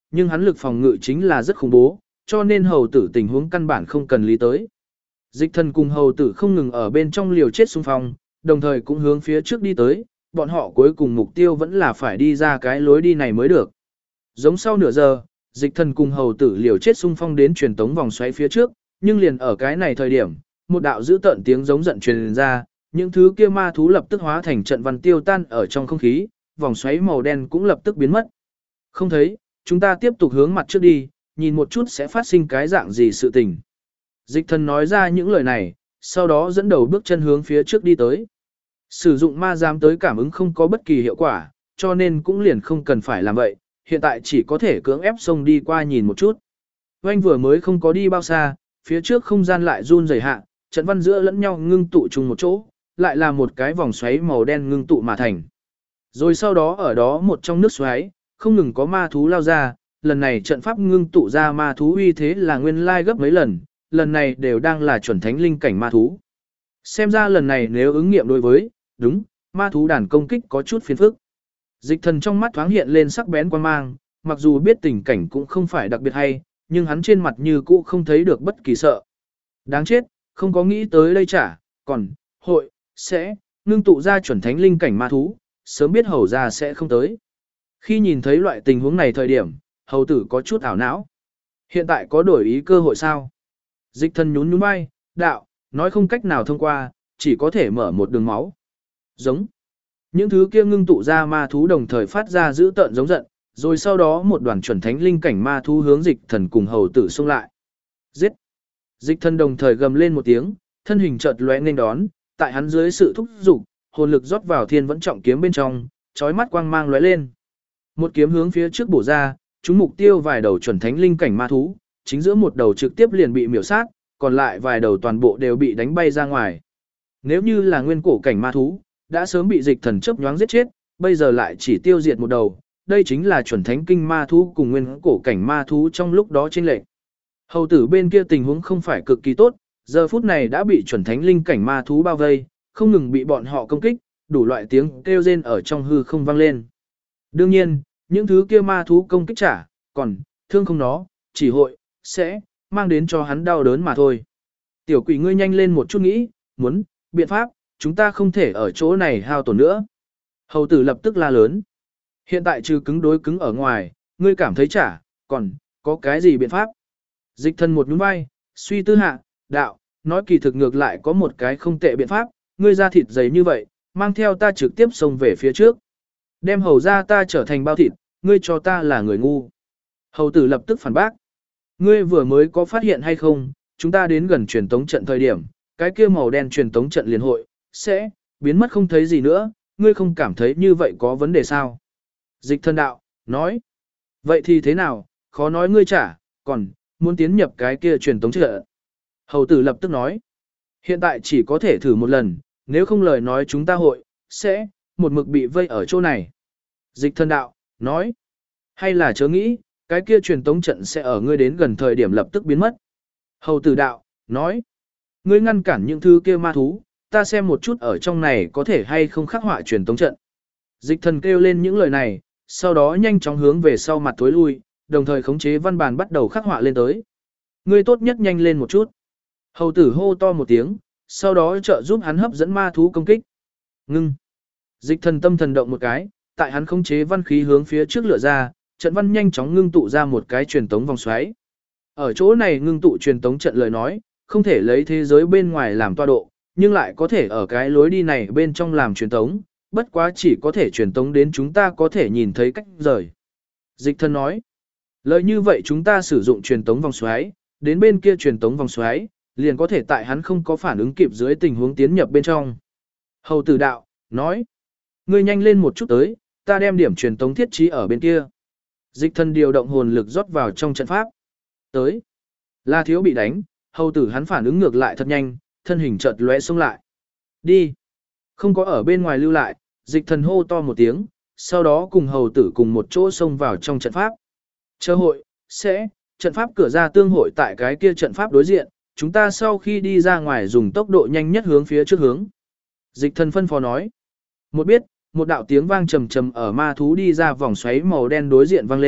Speaker 1: nhưng hắn lực phòng ngự chính là rất khủng bố, cho nên hầu tử tình huống căn bản không cần lý tới. Dịch thần cùng hầu tử không ngừng ở bên trong liều chết xung phong, đồng thời cũng hướng phía trước đi tới, bọn họ cuối cùng mục tiêu vẫn là phải đi ra cái lối đi này mới được. Giống sau nửa giờ, dịch thần cùng hầu tử liều chết xung phong đến truyền tống vòng xoáy phía trước, nhưng liền ở cái này thời điểm, một đạo dữ tợn tiếng giống giận truyền ra, những thứ kia ma thú lập tức hóa thành trận văn tiêu tan ở trong không khí, vòng xoáy màu đen cũng lập tức biến mất. Không thấy, chúng ta tiếp tục hướng mặt trước đi, nhìn một chút sẽ phát sinh cái dạng gì sự tình. Dịch thần nói ra những lời này, sau đó dẫn đầu bước chân hướng phía trước đi tới. Sử dụng ma giám tới cảm ứng không có bất kỳ hiệu quả, cho nên cũng liền không cần phải làm vậy, hiện tại chỉ có thể cưỡng ép xông đi qua nhìn một chút. Oanh vừa mới không có đi bao xa, phía trước không gian lại run rẩy hạ, trận văn giữa lẫn nhau ngưng tụ chung một chỗ, lại là một cái vòng xoáy màu đen ngưng tụ mà thành. Rồi sau đó ở đó một trong nước xoáy, không ngừng có ma thú lao ra, lần này trận pháp ngưng tụ ra ma thú uy thế là nguyên lai gấp mấy lần này đều đang là chuẩn thánh linh cảnh ma thú. Xem ra lần này nếu ứng nghiệm đối với, đúng, ma thú đàn công kích có chút phiền phức. Dịch thần trong mắt thoáng hiện lên sắc bén quan mang, mặc dù biết tình cảnh cũng không phải đặc biệt hay, nhưng hắn trên mặt như cũ không thấy được bất kỳ sợ. Đáng chết, không có nghĩ tới đây chả, còn, hội, sẽ, ngưng tụ ra chuẩn thánh linh cảnh ma thú, sớm biết hầu ra sẽ không tới. Khi nhìn thấy loại tình huống này thời điểm, hầu tử có chút ảo não. Hiện tại có đổi ý cơ hội sao? Dịch thần nhún nhún vai, đạo, nói không cách nào thông qua, chỉ có thể mở một đường máu. Giống. Những thứ kia ngưng tụ ra ma thú đồng thời phát ra dữ tợn giống giận, rồi sau đó một đoàn chuẩn thánh linh cảnh ma thú hướng dịch thần cùng hầu tử xông lại. Giết. Dịch thần đồng thời gầm lên một tiếng, thân hình chợt lóe nên đón, tại hắn dưới sự thúc giục, hồn lực rót vào thiên vẫn trọng kiếm bên trong, chói mắt quang mang lóe lên. Một kiếm hướng phía trước bổ ra, trúng mục tiêu vài đầu chuẩn thánh linh cảnh ma thú, chính giữa một đầu trực tiếp liền bị miểu sát, còn lại vài đầu toàn bộ đều bị đánh bay ra ngoài. Nếu như là nguyên cổ cảnh ma thú, đã sớm bị dịch thần chớp nhoáng giết chết, bây giờ lại chỉ tiêu diệt một đầu, đây chính là chuẩn thánh kinh ma thú cùng nguyên cổ cảnh ma thú trong lúc đó chênh lệch. Hầu tử bên kia tình huống không phải cực kỳ tốt, giờ phút này đã bị chuẩn thánh linh cảnh ma thú bao vây, không ngừng bị bọn họ công kích, đủ loại tiếng kêu rên ở trong hư không vang lên. Đương nhiên, những thứ kia ma thú công kích trả, còn thương không nó, chỉ hội sẽ mang đến cho hắn đau đớn mà thôi. Tiểu quỷ ngươi nhanh lên một chút nghĩ, muốn biện pháp, chúng ta không thể ở chỗ này hao tổn nữa. Hầu tử lập tức la lớn. Hiện tại trừ cứng đối cứng ở ngoài, ngươi cảm thấy chả, còn có cái gì biện pháp? Dịch thần một nhún vai, suy tư hạ, đạo, nói kỳ thực ngược lại có một cái không tệ biện pháp, ngươi ra thịt dày như vậy, mang theo ta trực tiếp xông về phía trước. Đem hầu ra ta trở thành bao thịt, ngươi cho ta là người ngu. Hầu tử lập tức phản bác. Ngươi vừa mới có phát hiện hay không, chúng ta đến gần truyền tống trận thời điểm, cái kia màu đen truyền tống trận liền hội, sẽ biến mất không thấy gì nữa, ngươi không cảm thấy như vậy có vấn đề sao? Dịch thần đạo, nói. Vậy thì thế nào, khó nói ngươi trả, còn, muốn tiến nhập cái kia truyền tống trận. Hầu tử lập tức nói. Hiện tại chỉ có thể thử một lần, nếu không lời nói chúng ta hội, sẽ, một mực bị vây ở chỗ này. Dịch thần đạo, nói. Hay là chớ nghĩ, cái kia truyền tống trận sẽ ở ngươi đến gần thời điểm lập tức biến mất. Hầu tử đạo, nói. Ngươi ngăn cản những thứ kia ma thú, ta xem một chút ở trong này có thể hay không khắc họa truyền tống trận. Dịch thần kêu lên những lời này, sau đó nhanh chóng hướng về sau mặt tối lui, đồng thời khống chế văn bàn bắt đầu khắc họa lên tới. Ngươi tốt nhất nhanh lên một chút. Hầu tử hô to một tiếng, sau đó trợ giúp hắn hấp dẫn ma thú công kích. Ngưng. Dịch thần tâm thần động một cái, tại hắn khống chế văn khí hướng phía trước lựa ra, trận văn nhanh chóng ngưng tụ ra một cái truyền tống vòng xoáy. Ở chỗ này ngưng tụ truyền tống trận lời nói, không thể lấy thế giới bên ngoài làm toa độ, nhưng lại có thể ở cái lối đi này bên trong làm truyền tống, bất quá chỉ có thể truyền tống đến chúng ta có thể nhìn thấy cách rời. Dịch thần nói, lời như vậy chúng ta sử dụng truyền tống vòng xoáy, đến bên kia truyền tống vòng xoáy, liền có thể tại hắn không có phản ứng kịp dưới tình huống tiến nhập bên trong. Hầu tử đạo, nói, ngươi nhanh lên một chút tới, ta đem điểm truyền tống thiết trí ở bên kia. Dịch thần điều động hồn lực rót vào trong trận pháp. Tới, La Thiếu bị đánh, hầu tử hắn phản ứng ngược lại thật nhanh, thân hình chợt lóe xông lại. Đi. Không có ở bên ngoài lưu lại, dịch thần hô to một tiếng, sau đó cùng hầu tử cùng một chỗ xông vào trong trận pháp. Chờ hội, sẽ, trận pháp cửa ra tương hội tại cái kia trận pháp đối diện, chúng ta sau khi đi ra ngoài dùng tốc độ nhanh nhất hướng phía trước hướng. Dịch thần phân phó nói. Một đạo tiếng vang trầm trầm ở ma thú đi ra vòng xoáy màu đen đối diện vang lên,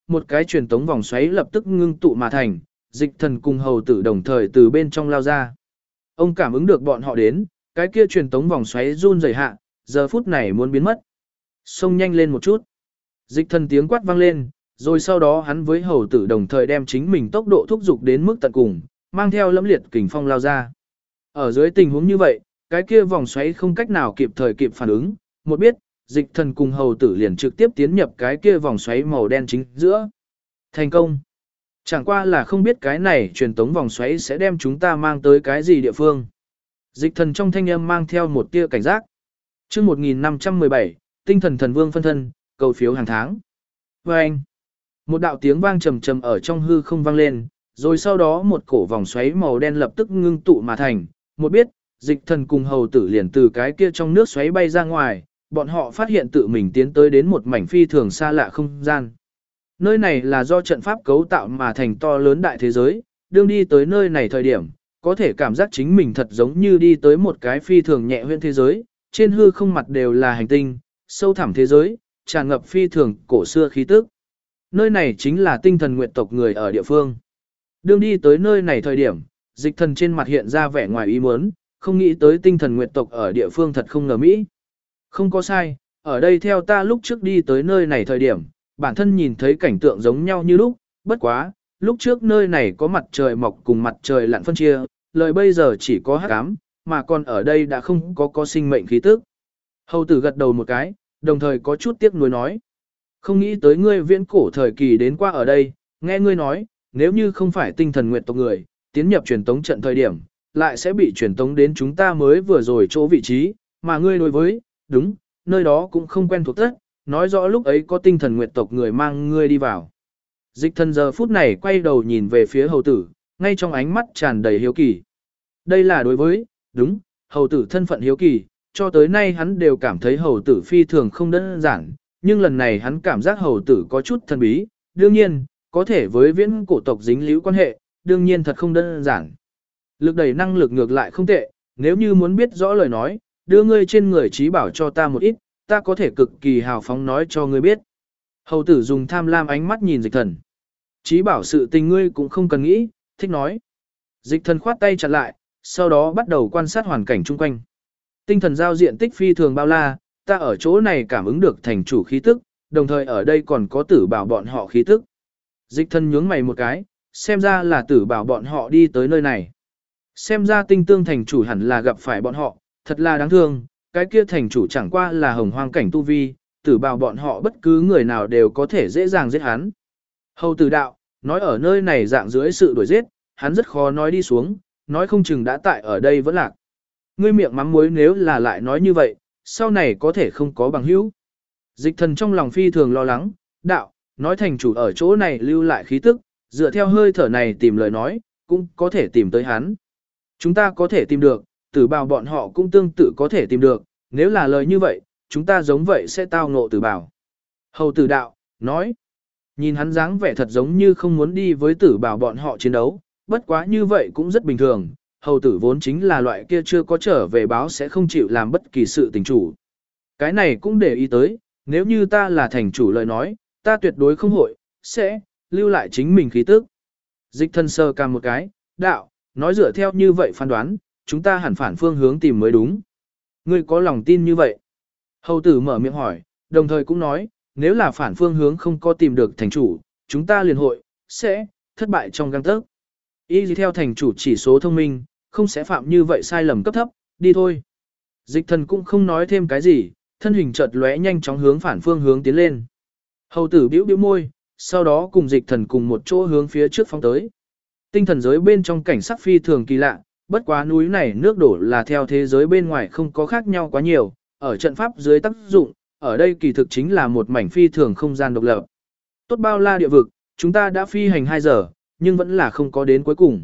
Speaker 1: một cái truyền tống vòng xoáy lập tức ngưng tụ mà thành, Dịch Thần cùng hầu tử đồng thời từ bên trong lao ra. Ông cảm ứng được bọn họ đến, cái kia truyền tống vòng xoáy run rẩy hạ, giờ phút này muốn biến mất. Xông nhanh lên một chút. Dịch Thần tiếng quát vang lên, rồi sau đó hắn với hầu tử đồng thời đem chính mình tốc độ thúc giục đến mức tận cùng, mang theo lẫm liệt kình phong lao ra. Ở dưới tình huống như vậy, cái kia vòng xoáy không cách nào kịp thời kịp phản ứng, một biết, Dịch Thần cùng hầu tử liền trực tiếp tiến nhập cái kia vòng xoáy màu đen chính giữa. Thành công. Chẳng qua là không biết cái này truyền tống vòng xoáy sẽ đem chúng ta mang tới cái gì địa phương. Dịch Thần trong thanh âm mang theo một tia cảnh giác. Chương 1517, Tinh thần thần vương phân thân, cầu phiếu hàng tháng. Và anh, một đạo tiếng vang trầm trầm ở trong hư không vang lên, rồi sau đó một cổ vòng xoáy màu đen lập tức ngưng tụ mà thành. Một biết, Dịch Thần cùng hầu tử liền từ cái kia trong nước xoáy bay ra ngoài, bọn họ phát hiện tự mình tiến tới đến một mảnh phi thường xa lạ không gian. Nơi này là do trận pháp cấu tạo mà thành to lớn đại thế giới, đương đi tới nơi này thời điểm, có thể cảm giác chính mình thật giống như đi tới một cái phi thường nhẹ huyễn thế giới, trên hư không mặt đều là hành tinh, sâu thẳm thế giới, tràn ngập phi thường cổ xưa khí tức. Nơi này chính là tinh thần nguyệt tộc người ở địa phương. Đương đi tới nơi này thời điểm, Dịch Thần trên mặt hiện ra vẻ ngoài ý muốn, không nghĩ tới tinh thần nguyệt tộc ở địa phương thật không ngờ mỹ. Không có sai, ở đây theo ta lúc trước đi tới nơi này thời điểm, bản thân nhìn thấy cảnh tượng giống nhau như lúc, bất quá, lúc trước nơi này có mặt trời mọc cùng mặt trời lặn phân chia, lời bây giờ chỉ có hắc ám, mà còn ở đây đã không có sinh mệnh khí tức. Hầu tử gật đầu một cái, đồng thời có chút tiếc nuối nói. Không nghĩ tới ngươi viễn cổ thời kỳ đến qua ở đây, nghe ngươi nói, nếu như không phải tinh thần nguyệt tộc người, tiến nhập truyền tống trận thời điểm, lại sẽ bị truyền tống đến chúng ta mới vừa rồi chỗ vị trí, mà ngươi đối với, đúng, nơi đó cũng không quen thuộc tất, nói rõ lúc ấy có tinh thần nguyệt tộc người mang ngươi đi vào. Dịch Thần giờ phút này quay đầu nhìn về phía hầu tử, ngay trong ánh mắt tràn đầy hiếu kỳ. Đây là đối với, đúng, hầu tử thân phận hiếu kỳ, cho tới nay hắn đều cảm thấy hầu tử phi thường không đơn giản, nhưng lần này hắn cảm giác hầu tử có chút thần bí, đương nhiên, có thể với viễn cổ tộc dính líu quan hệ, đương nhiên thật không đơn giản. Lực đẩy năng lực ngược lại không tệ, nếu như muốn biết rõ lời nói, đưa ngươi trên người trí bảo cho ta một ít, ta có thể cực kỳ hào phóng nói cho ngươi biết. Hầu tử dùng tham lam ánh mắt nhìn Dịch Thần. Trí bảo sự tình ngươi cũng không cần nghĩ, thích nói. Dịch Thần khoát tay chặn lại, sau đó bắt đầu quan sát hoàn cảnh chung quanh. Tinh thần giao diện tích phi thường bao la, ta ở chỗ này cảm ứng được thành chủ khí tức, đồng thời ở đây còn có tử bảo bọn họ khí tức. Dịch Thần nhướng mày một cái, xem ra là tử bảo bọn họ đi tới nơi này. Xem ra tinh tương thành chủ hẳn là gặp phải bọn họ, thật là đáng thương, cái kia thành chủ chẳng qua là hồng hoang cảnh tu vi, tử bảo bọn họ bất cứ người nào đều có thể dễ dàng giết hắn. Hầu tử đạo, nói ở nơi này dạng dưới sự đuổi giết, hắn rất khó nói đi xuống, nói không chừng đã tại ở đây vẫn lạc. Ngươi miệng mắm muối nếu là lại nói như vậy, sau này có thể không có bằng hữu. Dịch Thần trong lòng phi thường lo lắng, đạo, nói thành chủ ở chỗ này lưu lại khí tức, dựa theo hơi thở này tìm lời nói, cũng có thể tìm tới hắn. Chúng ta có thể tìm được, tử bào bọn họ cũng tương tự có thể tìm được, nếu là lời như vậy, chúng ta giống vậy sẽ tao ngộ tử bào. Hầu tử đạo, nói, nhìn hắn dáng vẻ thật giống như không muốn đi với tử bào bọn họ chiến đấu, bất quá như vậy cũng rất bình thường, hầu tử vốn chính là loại kia chưa có trở về báo sẽ không chịu làm bất kỳ sự tình chủ. Cái này cũng để ý tới, nếu như ta là thành chủ lời nói, ta tuyệt đối không hội, sẽ, lưu lại chính mình khí tức. Dịch Thần sơ cam một cái, đạo, nói dựa theo như vậy phán đoán, chúng ta hẳn phản phương hướng tìm mới đúng. Ngươi có lòng tin như vậy? Hầu tử mở miệng hỏi, đồng thời cũng nói, nếu là phản phương hướng không có tìm được thành chủ, chúng ta liền hội, sẽ, thất bại trong gang tấc. Y theo thành chủ chỉ số thông minh, không sẽ phạm như vậy sai lầm cấp thấp, đi thôi. Dịch Thần cũng không nói thêm cái gì, thân hình chợt lóe nhanh chóng hướng phản phương hướng tiến lên. Hầu tử bĩu bĩu môi, sau đó cùng Dịch Thần cùng một chỗ hướng phía trước phóng tới. Tinh thần giới bên trong cảnh sắc phi thường kỳ lạ, bất quá núi này nước đổ là theo thế giới bên ngoài không có khác nhau quá nhiều, ở trận pháp dưới tác dụng, ở đây kỳ thực chính là một mảnh phi thường không gian độc lập. Tốt bao la địa vực, chúng ta đã phi hành 2 giờ, nhưng vẫn là không có đến cuối cùng.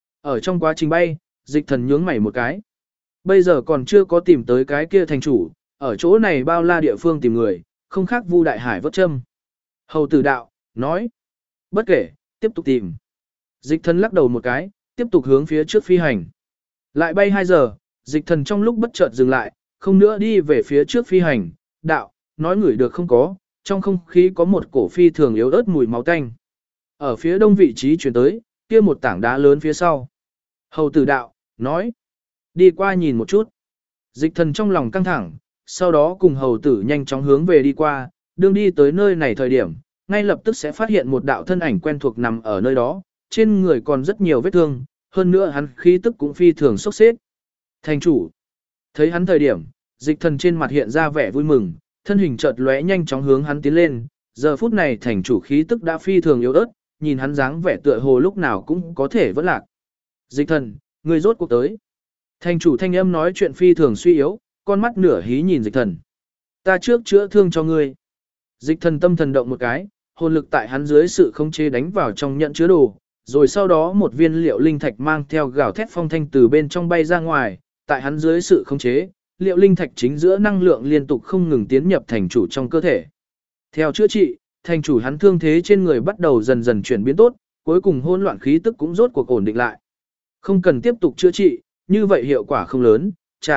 Speaker 1: Ở trong quá trình bay, Dịch Thần nhướng mày một cái. Bây giờ còn chưa có tìm tới cái kia thành chủ, ở chỗ này bao la địa phương tìm người, không khác Vu Đại Hải vớt châm. Hầu tử đạo, nói. Bất kể, tiếp tục tìm. Dịch Thần lắc đầu một cái, tiếp tục hướng phía trước phi hành. Lại bay 2 giờ, Dịch Thần trong lúc bất chợt dừng lại, không nữa đi về phía trước phi hành. Đạo, nói người được không có, trong không khí có một cổ phi thường yếu ớt mùi máu tanh. Ở phía đông vị trí chuyển tới, kia một tảng đá lớn phía sau. Hầu tử đạo, nói, đi qua nhìn một chút. Dịch thần trong lòng căng thẳng, sau đó cùng hầu tử nhanh chóng hướng về đi qua, đương đi tới nơi này thời điểm, ngay lập tức sẽ phát hiện một đạo thân ảnh quen thuộc nằm ở nơi đó, trên người còn rất nhiều vết thương, hơn nữa hắn khí tức cũng phi thường sốc xếp. Thành chủ, thấy hắn thời điểm, dịch thần trên mặt hiện ra vẻ vui mừng, thân hình chợt lóe nhanh chóng hướng hắn tiến lên, giờ phút này thành chủ khí tức đã phi thường yếu ớt, nhìn hắn dáng vẻ tựa hồ lúc nào cũng có thể vẫn lạc. Dịch thần, người rốt cuộc tới. Thành chủ thanh âm nói chuyện phi thường suy yếu, con mắt nửa hí nhìn dịch thần. Ta trước chữa thương cho ngươi. Dịch thần tâm thần động một cái, hồn lực tại hắn dưới sự khống chế đánh vào trong nhận chứa đồ, rồi sau đó một viên liệu linh thạch mang theo gào thét phong thanh từ bên trong bay ra ngoài, tại hắn dưới sự khống chế, liệu linh thạch chính giữa năng lượng liên tục không ngừng tiến nhập thành chủ trong cơ thể. Theo chữa trị, thành chủ hắn thương thế trên người bắt đầu dần dần chuyển biến tốt, cuối cùng hỗn loạn khí tức cũng rốt cuộc ổn định lại. Không cần tiếp tục chữa trị, như vậy hiệu quả không lớn,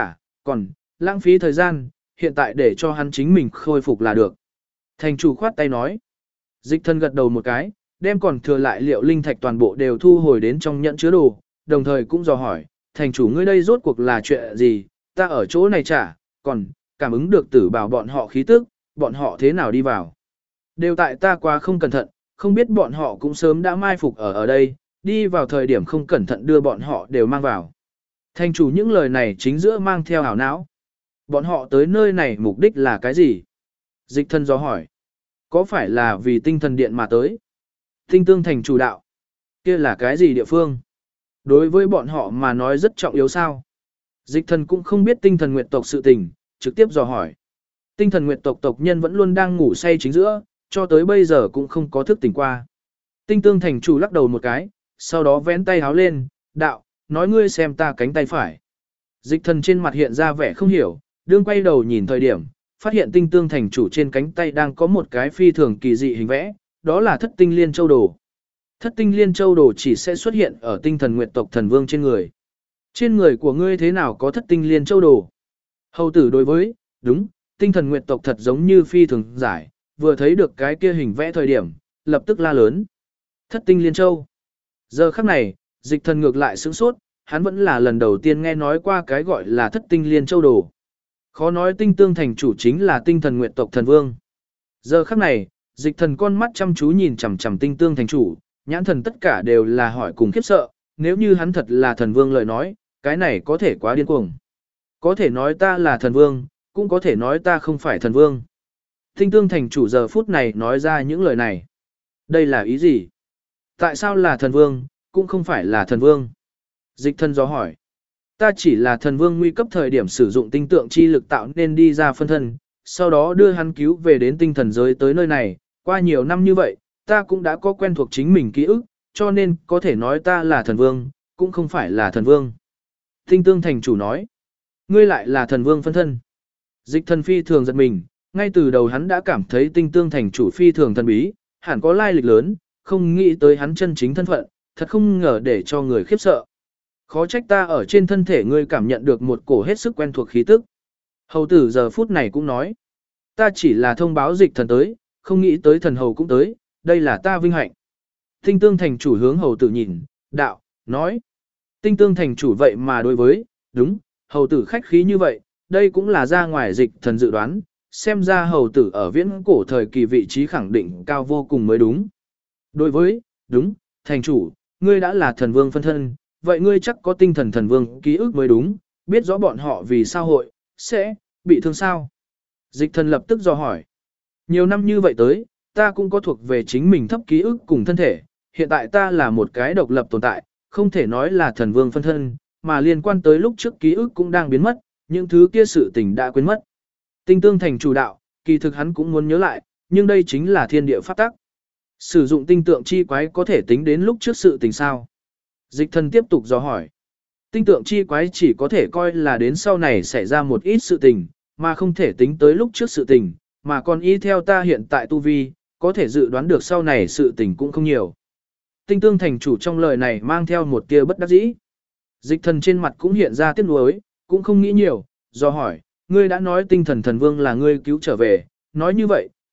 Speaker 1: còn lãng phí thời gian, hiện tại để cho hắn chính mình khôi phục là được. Thành chủ khoát tay nói. Dịch thần gật đầu một cái, đem còn thừa lại liệu linh thạch toàn bộ đều thu hồi đến trong nhẫn chứa đồ, đồng thời cũng dò hỏi, thành chủ ngươi đây rốt cuộc là chuyện gì, ta ở chỗ này còn cảm ứng được tử bảo bọn họ khí tức, bọn họ thế nào đi vào. Đều tại ta quá không cẩn thận, không biết bọn họ cũng sớm đã mai phục ở đây, đi vào thời điểm không cẩn thận đưa bọn họ đều mang vào. Thành chủ những lời này chính giữa mang theo ảo não. Bọn họ tới nơi này mục đích là cái gì? Dịch thần dò hỏi. Có phải là vì tinh thần điện mà tới? Tinh tương thành chủ đạo. Kia là cái gì địa phương? Đối với bọn họ mà nói rất trọng yếu sao? Dịch thần cũng không biết tinh thần nguyệt tộc sự tình, trực tiếp dò hỏi. Tinh thần nguyệt tộc tộc nhân vẫn luôn đang ngủ say chính giữa, cho tới bây giờ cũng không có thức tỉnh qua. Tinh tương thành chủ lắc đầu một cái, sau đó vén tay háo lên, đạo, nói ngươi xem ta cánh tay phải. Dịch thần trên mặt hiện ra vẻ không hiểu, đương quay đầu nhìn thời điểm, phát hiện tinh tương thành chủ trên cánh tay đang có một cái phi thường kỳ dị hình vẽ, đó là thất tinh liên châu đồ. Thất tinh liên châu đồ chỉ sẽ xuất hiện ở tinh thần nguyệt tộc thần vương trên người. Trên người của ngươi thế nào có thất tinh liên châu đồ? Hầu tử đối với, đúng, tinh thần nguyệt tộc thật giống như phi thường giải, vừa thấy được cái kia hình vẽ thời điểm, lập tức la lớn. Thất tinh liên châu. Giờ khắc này, dịch thần ngược lại sửng sốt, hắn vẫn là lần đầu tiên nghe nói qua cái gọi là thất tinh liên châu đồ. Khó nói tinh tương thành chủ chính là tinh thần nguyệt tộc thần vương. Giờ khắc này, dịch thần con mắt chăm chú nhìn chằm chằm tinh tương thành chủ, nhãn thần tất cả đều là hỏi cùng khiếp sợ, nếu như hắn thật là thần vương lời nói, cái này có thể quá điên cuồng. Có thể nói ta là thần vương, cũng có thể nói ta không phải thần vương. Tinh tương thành chủ giờ phút này nói ra những lời này. Đây là ý gì? Tại sao là thần vương, cũng không phải là thần vương? Dịch thần do hỏi. Ta chỉ là thần vương nguy cấp thời điểm sử dụng tinh tượng chi lực tạo nên đi ra phân thân, sau đó đưa hắn cứu về đến tinh thần giới tới nơi này, qua nhiều năm như vậy, ta cũng đã có quen thuộc chính mình ký ức, cho nên có thể nói ta là thần vương, cũng không phải là thần vương. Tinh tương thành chủ nói, ngươi lại là thần vương phân thân. Dịch thần phi thường giật mình, ngay từ đầu hắn đã cảm thấy tinh tương thành chủ phi thường thần bí, hẳn có lai lịch lớn, không nghĩ tới hắn chân chính thân phận, thật không ngờ để cho người khiếp sợ. Khó trách ta ở trên thân thể ngươi cảm nhận được một cổ hết sức quen thuộc khí tức. Hầu tử giờ phút này cũng nói, ta chỉ là thông báo dịch thần tới, không nghĩ tới thần hầu cũng tới, đây là ta vinh hạnh. Tinh tương thành chủ hướng hầu tử nhìn, đạo, nói. Tinh tương thành chủ vậy mà đối với, đúng, hầu tử khách khí như vậy, đây cũng là ra ngoài dịch thần dự đoán, xem ra hầu tử ở viễn cổ thời kỳ vị trí khẳng định cao vô cùng mới đúng. Đối với, đúng, thành chủ, ngươi đã là thần vương phân thân, vậy ngươi chắc có tinh thần thần vương ký ức mới đúng, biết rõ bọn họ vì sao hội, sẽ, bị thương sao. Dịch thần lập tức dò hỏi. Nhiều năm như vậy tới, ta cũng có thuộc về chính mình thấp ký ức cùng thân thể, hiện tại ta là một cái độc lập tồn tại, không thể nói là thần vương phân thân, mà liên quan tới lúc trước ký ức cũng đang biến mất, những thứ kia sự tình đã quên mất. Tinh tương thành chủ đạo, kỳ thực hắn cũng muốn nhớ lại, nhưng đây chính là thiên địa pháp tắc. Sử dụng tinh tượng chi quái có thể tính đến lúc trước sự tình sao? Dịch thần tiếp tục dò hỏi. Tinh tượng chi quái chỉ có thể coi là đến sau này xảy ra một ít sự tình, mà không thể tính tới lúc trước sự tình, mà còn y theo ta hiện tại tu vi, có thể dự đoán được sau này sự tình cũng không nhiều. Tinh tương thành chủ trong lời này mang theo một tia bất đắc dĩ. Dịch thần trên mặt cũng hiện ra tiếc nuối, cũng không nghĩ nhiều, do hỏi, ngươi đã nói tinh thần thần vương là ngươi cứu trở về, nói như vậy,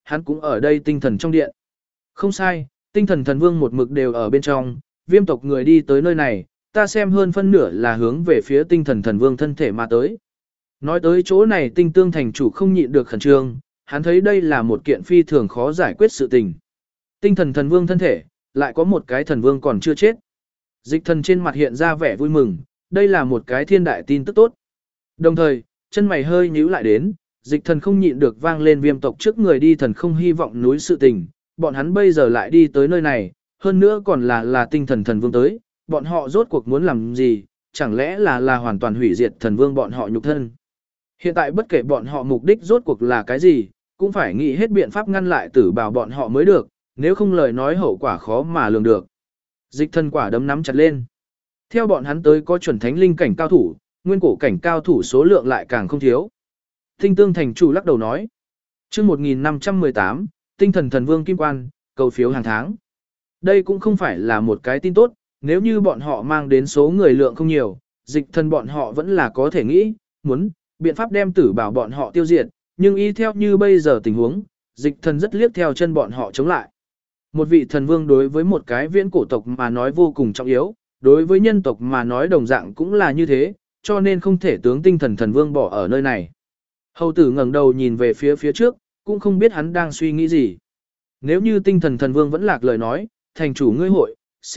Speaker 1: hắn cũng ở đây tinh thần trong điện. Không sai, tinh thần thần vương một mực đều ở bên trong, viêm tộc người đi tới nơi này, ta xem hơn phân nửa là hướng về phía tinh thần thần vương thân thể mà tới. Nói tới chỗ này tinh tương thành chủ không nhịn được khẩn trương, hắn thấy đây là một kiện phi thường khó giải quyết sự tình. Tinh thần thần vương thân thể, lại có một cái thần vương còn chưa chết. Dịch thần trên mặt hiện ra vẻ vui mừng, đây là một cái thiên đại tin tức tốt. Đồng thời, chân mày hơi nhíu lại đến, dịch thần không nhịn được vang lên viêm tộc trước người đi thần không hy vọng núi sự tình, bọn hắn bây giờ lại đi tới nơi này, hơn nữa còn là tinh thần thần vương tới, bọn họ rốt cuộc muốn làm gì, chẳng lẽ là hoàn toàn hủy diệt thần vương bọn họ nhục thân. Hiện tại bất kể bọn họ mục đích rốt cuộc là cái gì, cũng phải nghĩ hết biện pháp ngăn lại tử bảo bọn họ mới được, nếu không lời nói hậu quả khó mà lường được. Dịch thần quả đấm nắm chặt lên. Theo bọn hắn tới có chuẩn thánh linh cảnh cao thủ, nguyên cổ cảnh cao thủ số lượng lại càng không thiếu. Tinh tương thành chủ lắc đầu nói. Chương 1518, tinh thần thần vương kim quan, cầu phiếu hàng tháng. Đây cũng không phải là một cái tin tốt, nếu như bọn họ mang đến số người lượng không nhiều, dịch thần bọn họ vẫn là có thể nghĩ, muốn, biện pháp đem tử bảo bọn họ tiêu diệt, nhưng y theo như bây giờ tình huống, dịch thần rất liếc theo chân bọn họ chống lại. Một vị thần vương đối với một cái viễn cổ tộc mà nói vô cùng trọng yếu, đối với nhân tộc mà nói đồng dạng cũng là như thế, cho nên không thể tướng tinh thần thần vương bỏ ở nơi này. Hầu tử ngẩng đầu nhìn về phía trước, cũng không biết hắn đang suy nghĩ gì. Nếu như tinh thần thần vương vẫn lạc lời nói, thành chủ ngươi hội,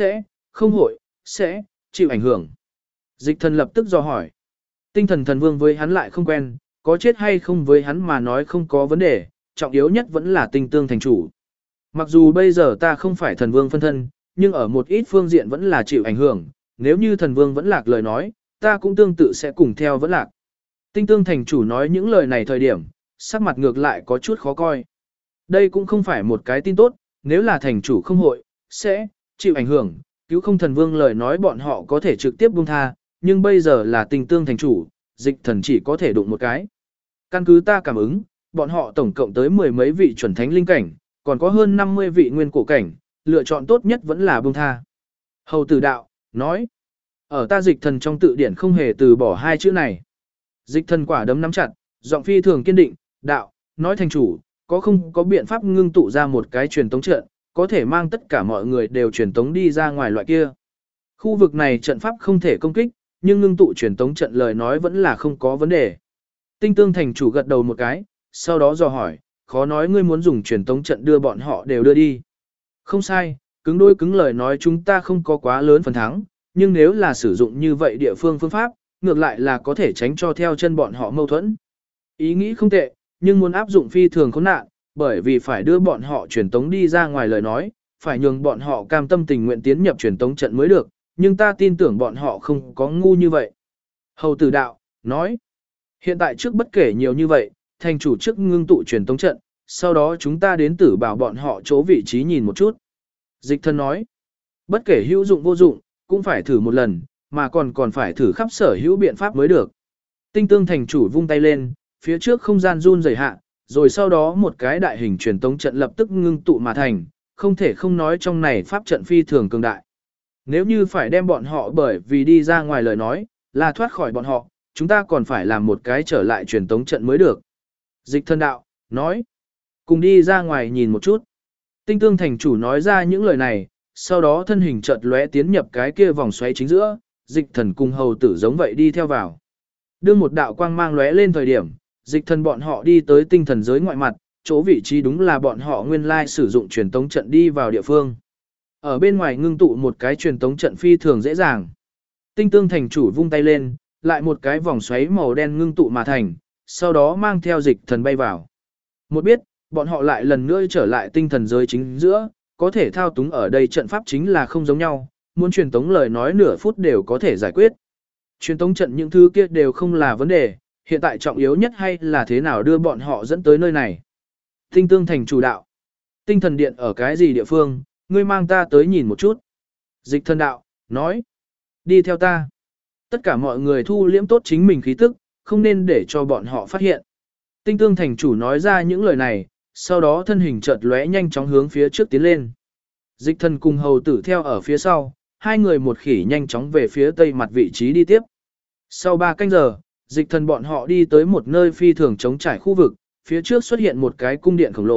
Speaker 1: không hội, sẽ, chịu ảnh hưởng. Dịch thần lập tức dò hỏi. Tinh thần thần vương với hắn lại không quen, có chết hay không với hắn mà nói không có vấn đề, trọng yếu nhất vẫn là tinh tương thành chủ. Mặc dù bây giờ ta không phải thần vương phân thân, nhưng ở một ít phương diện vẫn là chịu ảnh hưởng, nếu như thần vương vẫn lạc lời nói, ta cũng tương tự sẽ cùng theo vẫn lạc. Tinh tương thành chủ nói những lời này thời điểm, sắc mặt ngược lại có chút khó coi. Đây cũng không phải một cái tin tốt, nếu là thành chủ không hội, sẽ chịu ảnh hưởng, cứu không thần vương lời nói bọn họ có thể trực tiếp buông tha, nhưng bây giờ là tinh tương thành chủ, dịch thần chỉ có thể đụng một cái. Căn cứ ta cảm ứng, bọn họ tổng cộng tới mười mấy vị chuẩn thánh linh cảnh, còn có hơn 50 vị nguyên cổ cảnh, lựa chọn tốt nhất vẫn là buông tha. Hầu tử đạo, nói, ở ta dịch thần trong tự điển không hề từ bỏ hai chữ này. Dịch thần quả đấm nắm chặt, giọng phi thường kiên định, đạo, nói thành chủ, có không có biện pháp ngưng tụ ra một cái truyền tống trận, có thể mang tất cả mọi người đều truyền tống đi ra ngoài loại kia. Khu vực này trận pháp không thể công kích, nhưng ngưng tụ truyền tống trận lời nói vẫn là không có vấn đề. Tinh tương thành chủ gật đầu một cái, sau đó dò hỏi, khó nói ngươi muốn dùng truyền tống trận đưa bọn họ đều đưa đi. Không sai, cứng đôi cứng lời nói chúng ta không có quá lớn phần thắng, nhưng nếu là sử dụng như vậy địa phương phương pháp, ngược lại là có thể tránh cho theo chân bọn họ mâu thuẫn. Ý nghĩ không tệ, nhưng muốn áp dụng phi thường khốn nạn, bởi vì phải đưa bọn họ truyền tống đi ra ngoài lời nói, phải nhường bọn họ cam tâm tình nguyện tiến nhập truyền tống trận mới được, nhưng ta tin tưởng bọn họ không có ngu như vậy. Hầu tử đạo, nói, hiện tại trước bất kể nhiều như vậy, thành chủ trước ngưng tụ truyền tống trận, sau đó chúng ta đến tử bảo bọn họ chỗ vị trí nhìn một chút. Dịch thân nói, bất kể hữu dụng vô dụng, cũng phải thử một lần, mà còn phải thử khắp sở hữu biện pháp mới được. Tinh tương thành chủ vung tay lên, phía trước không gian run rẩy hạ, rồi sau đó một cái đại hình truyền tống trận lập tức ngưng tụ mà thành, không thể không nói trong này pháp trận phi thường cường đại. Nếu như phải đem bọn họ bởi vì đi ra ngoài lời nói, là thoát khỏi bọn họ, chúng ta còn phải làm một cái trở lại truyền tống trận mới được. Dịch thân đạo, nói, cùng đi ra ngoài nhìn một chút. Tinh tương thành chủ nói ra những lời này, sau đó thân hình chợt lóe tiến nhập cái kia vòng xoáy chính giữa, dịch thần cùng hầu tử giống vậy đi theo vào. Đưa một đạo quang mang lóe lên thời điểm, dịch thần bọn họ đi tới tinh thần giới ngoại mặt, chỗ vị trí đúng là bọn họ nguyên lai sử dụng truyền tống trận đi vào địa phương. Ở bên ngoài ngưng tụ một cái truyền tống trận phi thường dễ dàng. Tinh tương thành chủ vung tay lên, lại một cái vòng xoáy màu đen ngưng tụ mà thành, sau đó mang theo dịch thần bay vào. Một biết, bọn họ lại lần nữa trở lại tinh thần giới chính giữa, có thể thao túng ở đây trận pháp chính là không giống nhau, muốn truyền tống lời nói nửa phút đều có thể giải quyết. Truyền tống trận những thứ kia đều không là vấn đề, hiện tại trọng yếu nhất hay là thế nào đưa bọn họ dẫn tới nơi này. Tinh tương thành chủ đạo. Tinh thần điện ở cái gì địa phương, ngươi mang ta tới nhìn một chút. Dịch thần đạo, nói. Đi theo ta. Tất cả mọi người thu liễm tốt chính mình khí tức, không nên để cho bọn họ phát hiện. Tinh tương thành chủ nói ra những lời này, sau đó thân hình chợt lóe nhanh chóng hướng phía trước tiến lên. Dịch thần cùng hầu tử theo ở phía sau, hai người một khỉ nhanh chóng về phía tây mặt vị trí đi tiếp. Sau 3 canh giờ, dịch thần bọn họ đi tới một nơi phi thường trống trải khu vực, phía trước xuất hiện một cái cung điện khổng lồ,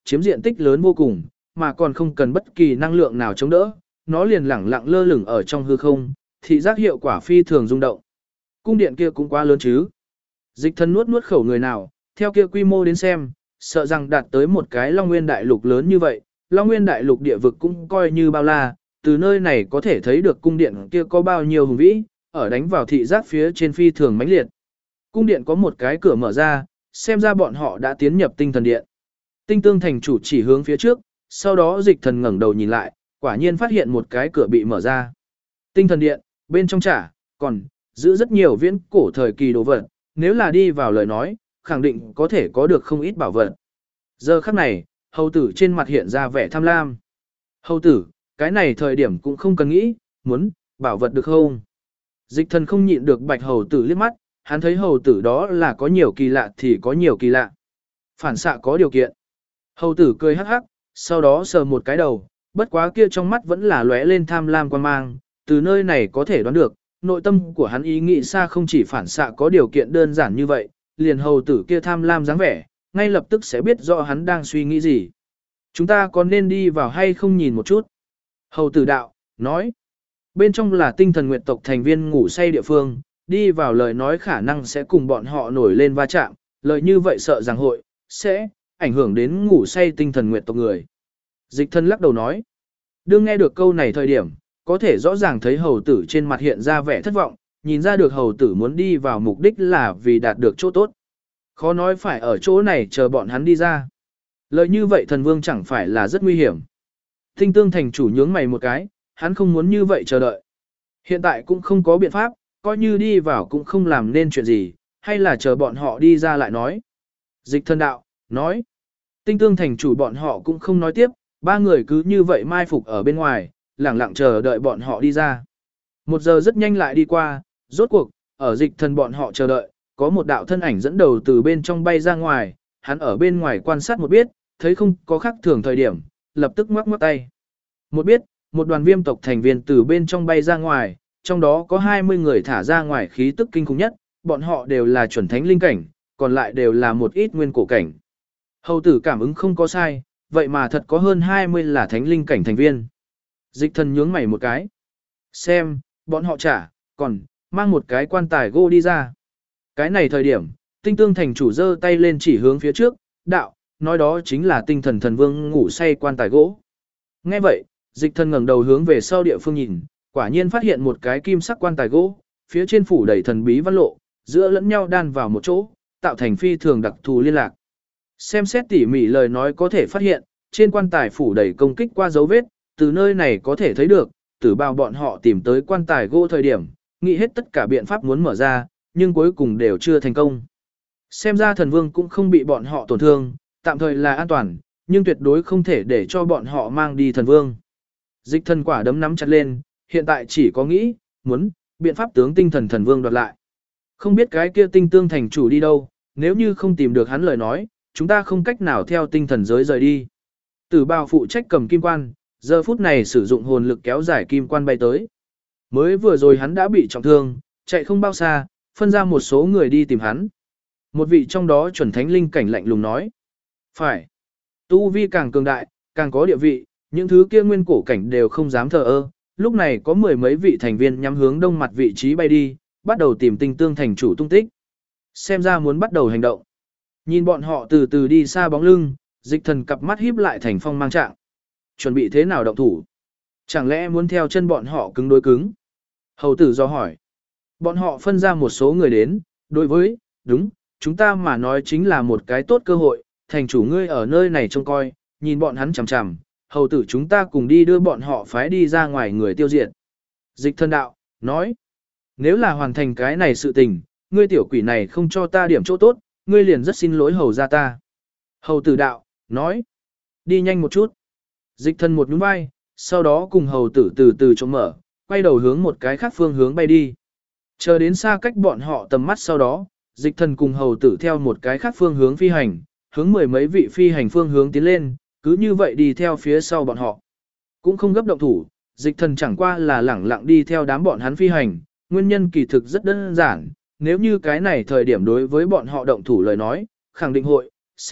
Speaker 1: chiếm diện tích lớn vô cùng, mà còn không cần bất kỳ năng lượng nào chống đỡ, nó liền lẳng lặng lơ lửng ở trong hư không, thị giác hiệu quả phi thường rung động. Cung điện kia cũng quá lớn chứ. Dịch Thần nuốt nuốt khẩu người nào, theo kia quy mô đến xem, sợ rằng đạt tới một cái Long Nguyên đại lục lớn như vậy, Long Nguyên đại lục địa vực cũng coi như bao la, từ nơi này có thể thấy được cung điện kia có bao nhiêu hùng vĩ, ở đánh vào thị giác phía trên phi thường mãnh liệt. Cung điện có một cái cửa mở ra, xem ra bọn họ đã tiến nhập tinh thần điện. Tinh tương thành chủ chỉ hướng phía trước, sau đó Dịch Thần ngẩng đầu nhìn lại, quả nhiên phát hiện một cái cửa bị mở ra. Tinh thần điện, bên trong còn giữ rất nhiều viễn cổ thời kỳ đồ vật, nếu là đi vào lời nói, khẳng định có thể có được không ít bảo vật. Giờ khắc này, hầu tử trên mặt hiện ra vẻ tham lam. Hầu tử, cái này thời điểm cũng không cần nghĩ, muốn bảo vật được không? Dịch Thần không nhịn được bạch hầu tử liếc mắt, hắn thấy hầu tử đó là có nhiều kỳ lạ thì có nhiều kỳ lạ. Phản xạ có điều kiện. Hầu tử cười hắc hắc, sau đó sờ một cái đầu, bất quá kia trong mắt vẫn là lóe lên tham lam quan mang, từ nơi này có thể đoán được, nội tâm của hắn ý nghĩ xa không chỉ phản xạ có điều kiện đơn giản như vậy, liền hầu tử kia tham lam dáng vẻ, ngay lập tức sẽ biết rõ hắn đang suy nghĩ gì. Chúng ta có nên đi vào hay không nhìn một chút? Hầu tử đạo, nói. Bên trong là tinh thần nguyệt tộc thành viên ngủ say địa phương, đi vào lời nói khả năng sẽ cùng bọn họ nổi lên va chạm, lời như vậy sợ rằng sẽ ảnh hưởng đến ngủ say tinh thần nguyệt tộc người. Dịch Thần lắc đầu nói. Đương nghe được câu này thời điểm, có thể rõ ràng thấy hầu tử trên mặt hiện ra vẻ thất vọng, nhìn ra được hầu tử muốn đi vào mục đích là vì đạt được chỗ tốt. Khó nói phải ở chỗ này chờ bọn hắn đi ra. Lời như vậy thần vương chẳng phải là rất nguy hiểm. Tinh tương thành chủ nhướng mày một cái, hắn không muốn như vậy chờ đợi. Hiện tại cũng không có biện pháp, coi như đi vào cũng không làm nên chuyện gì, hay là chờ bọn họ đi ra lại nói. Dịch Thần đạo, nói. Tinh tương thành chủ bọn họ cũng không nói tiếp, ba người cứ như vậy mai phục ở bên ngoài, lẳng lặng chờ đợi bọn họ đi ra. 1 giờ rất nhanh lại đi qua, rốt cuộc, ở Dịch Thần bọn họ chờ đợi, có một đạo thân ảnh dẫn đầu từ bên trong bay ra ngoài, hắn ở bên ngoài quan sát một biết, thấy không có khác thường thời điểm, lập tức ngoắc ngoắc tay. Một biết, một đoàn viêm tộc thành viên từ bên trong bay ra ngoài, trong đó có 20 người thả ra ngoài khí tức kinh khủng nhất, bọn họ đều là chuẩn thánh linh cảnh, còn lại đều là một ít nguyên cổ cảnh. Hầu tử cảm ứng không có sai, vậy mà thật có hơn 20 là thánh linh cảnh thành viên. Dịch Thần nhướng mày một cái. Xem, bọn họ còn mang một cái quan tài gỗ đi ra. Cái này thời điểm, tinh tương thành chủ giơ tay lên chỉ hướng phía trước, đạo, nói đó chính là tinh thần thần vương ngủ say quan tài gỗ. Nghe vậy, Dịch Thần ngẩng đầu hướng về sau địa phương nhìn, quả nhiên phát hiện một cái kim sắc quan tài gỗ, phía trên phủ đầy thần bí văn lộ, giữa lẫn nhau đan vào một chỗ, tạo thành phi thường đặc thù liên lạc. Xem xét tỉ mỉ lời nói có thể phát hiện, trên quan tài phủ đầy công kích qua dấu vết, từ nơi này có thể thấy được, tử bào bọn họ tìm tới quan tài gỗ thời điểm, nghĩ hết tất cả biện pháp muốn mở ra, nhưng cuối cùng đều chưa thành công. Xem ra thần vương cũng không bị bọn họ tổn thương, tạm thời là an toàn, nhưng tuyệt đối không thể để cho bọn họ mang đi thần vương. Dịch Thần quả đấm nắm chặt lên, hiện tại chỉ có nghĩ, muốn, biện pháp tướng tinh thần thần vương đoạt lại. Không biết cái kia tinh tương thành chủ đi đâu, nếu như không tìm được hắn lời nói, chúng ta không cách nào theo tinh thần giới rời đi. Tử bào phụ trách cầm kim quan, giờ phút này sử dụng hồn lực kéo dài kim quan bay tới. Mới vừa rồi hắn đã bị trọng thương, chạy không bao xa, phân ra một số người đi tìm hắn. Một vị trong đó chuẩn thánh linh cảnh lạnh lùng nói. Phải. Tu vi càng cường đại, càng có địa vị, những thứ kia nguyên cổ cảnh đều không dám thờ ơ. Lúc này có 10 mấy vị thành viên nhắm hướng đông mặt vị trí bay đi, bắt đầu tìm tinh tương thành chủ tung tích. Xem ra muốn bắt đầu hành động. Nhìn bọn họ từ từ đi xa bóng lưng, Dịch Thần cặp mắt híp lại thành phong mang trạng. Chuẩn bị thế nào động thủ? Chẳng lẽ muốn theo chân bọn họ cứng đối cứng? Hầu tử do hỏi. Bọn họ phân ra một số người đến, đối với, đúng, chúng ta mà nói chính là một cái tốt cơ hội, thành chủ ngươi ở nơi này trông coi, nhìn bọn hắn chằm chằm, hầu tử chúng ta cùng đi đưa bọn họ phái đi ra ngoài người tiêu diệt. Dịch Thần đạo, nói, nếu là hoàn thành cái này sự tình, ngươi tiểu quỷ này không cho ta điểm chỗ tốt, ngươi liền rất xin lỗi hầu ra ta. Hầu tử đạo, nói, đi nhanh một chút. Dịch Thần một nhún vai, sau đó cùng hầu tử từ từ trông mở, quay đầu hướng một cái khác phương hướng bay đi. Chờ đến xa cách bọn họ tầm mắt sau đó, Dịch Thần cùng hầu tử theo một cái khác phương hướng phi hành, hướng 10 mấy vị phi hành phương hướng tiến lên, cứ như vậy đi theo phía sau bọn họ. Cũng không gấp động thủ, Dịch Thần chẳng qua là lẳng lặng đi theo đám bọn hắn phi hành, nguyên nhân kỳ thực rất đơn giản, nếu như cái này thời điểm đối với bọn họ động thủ lời nói, khẳng định sẽ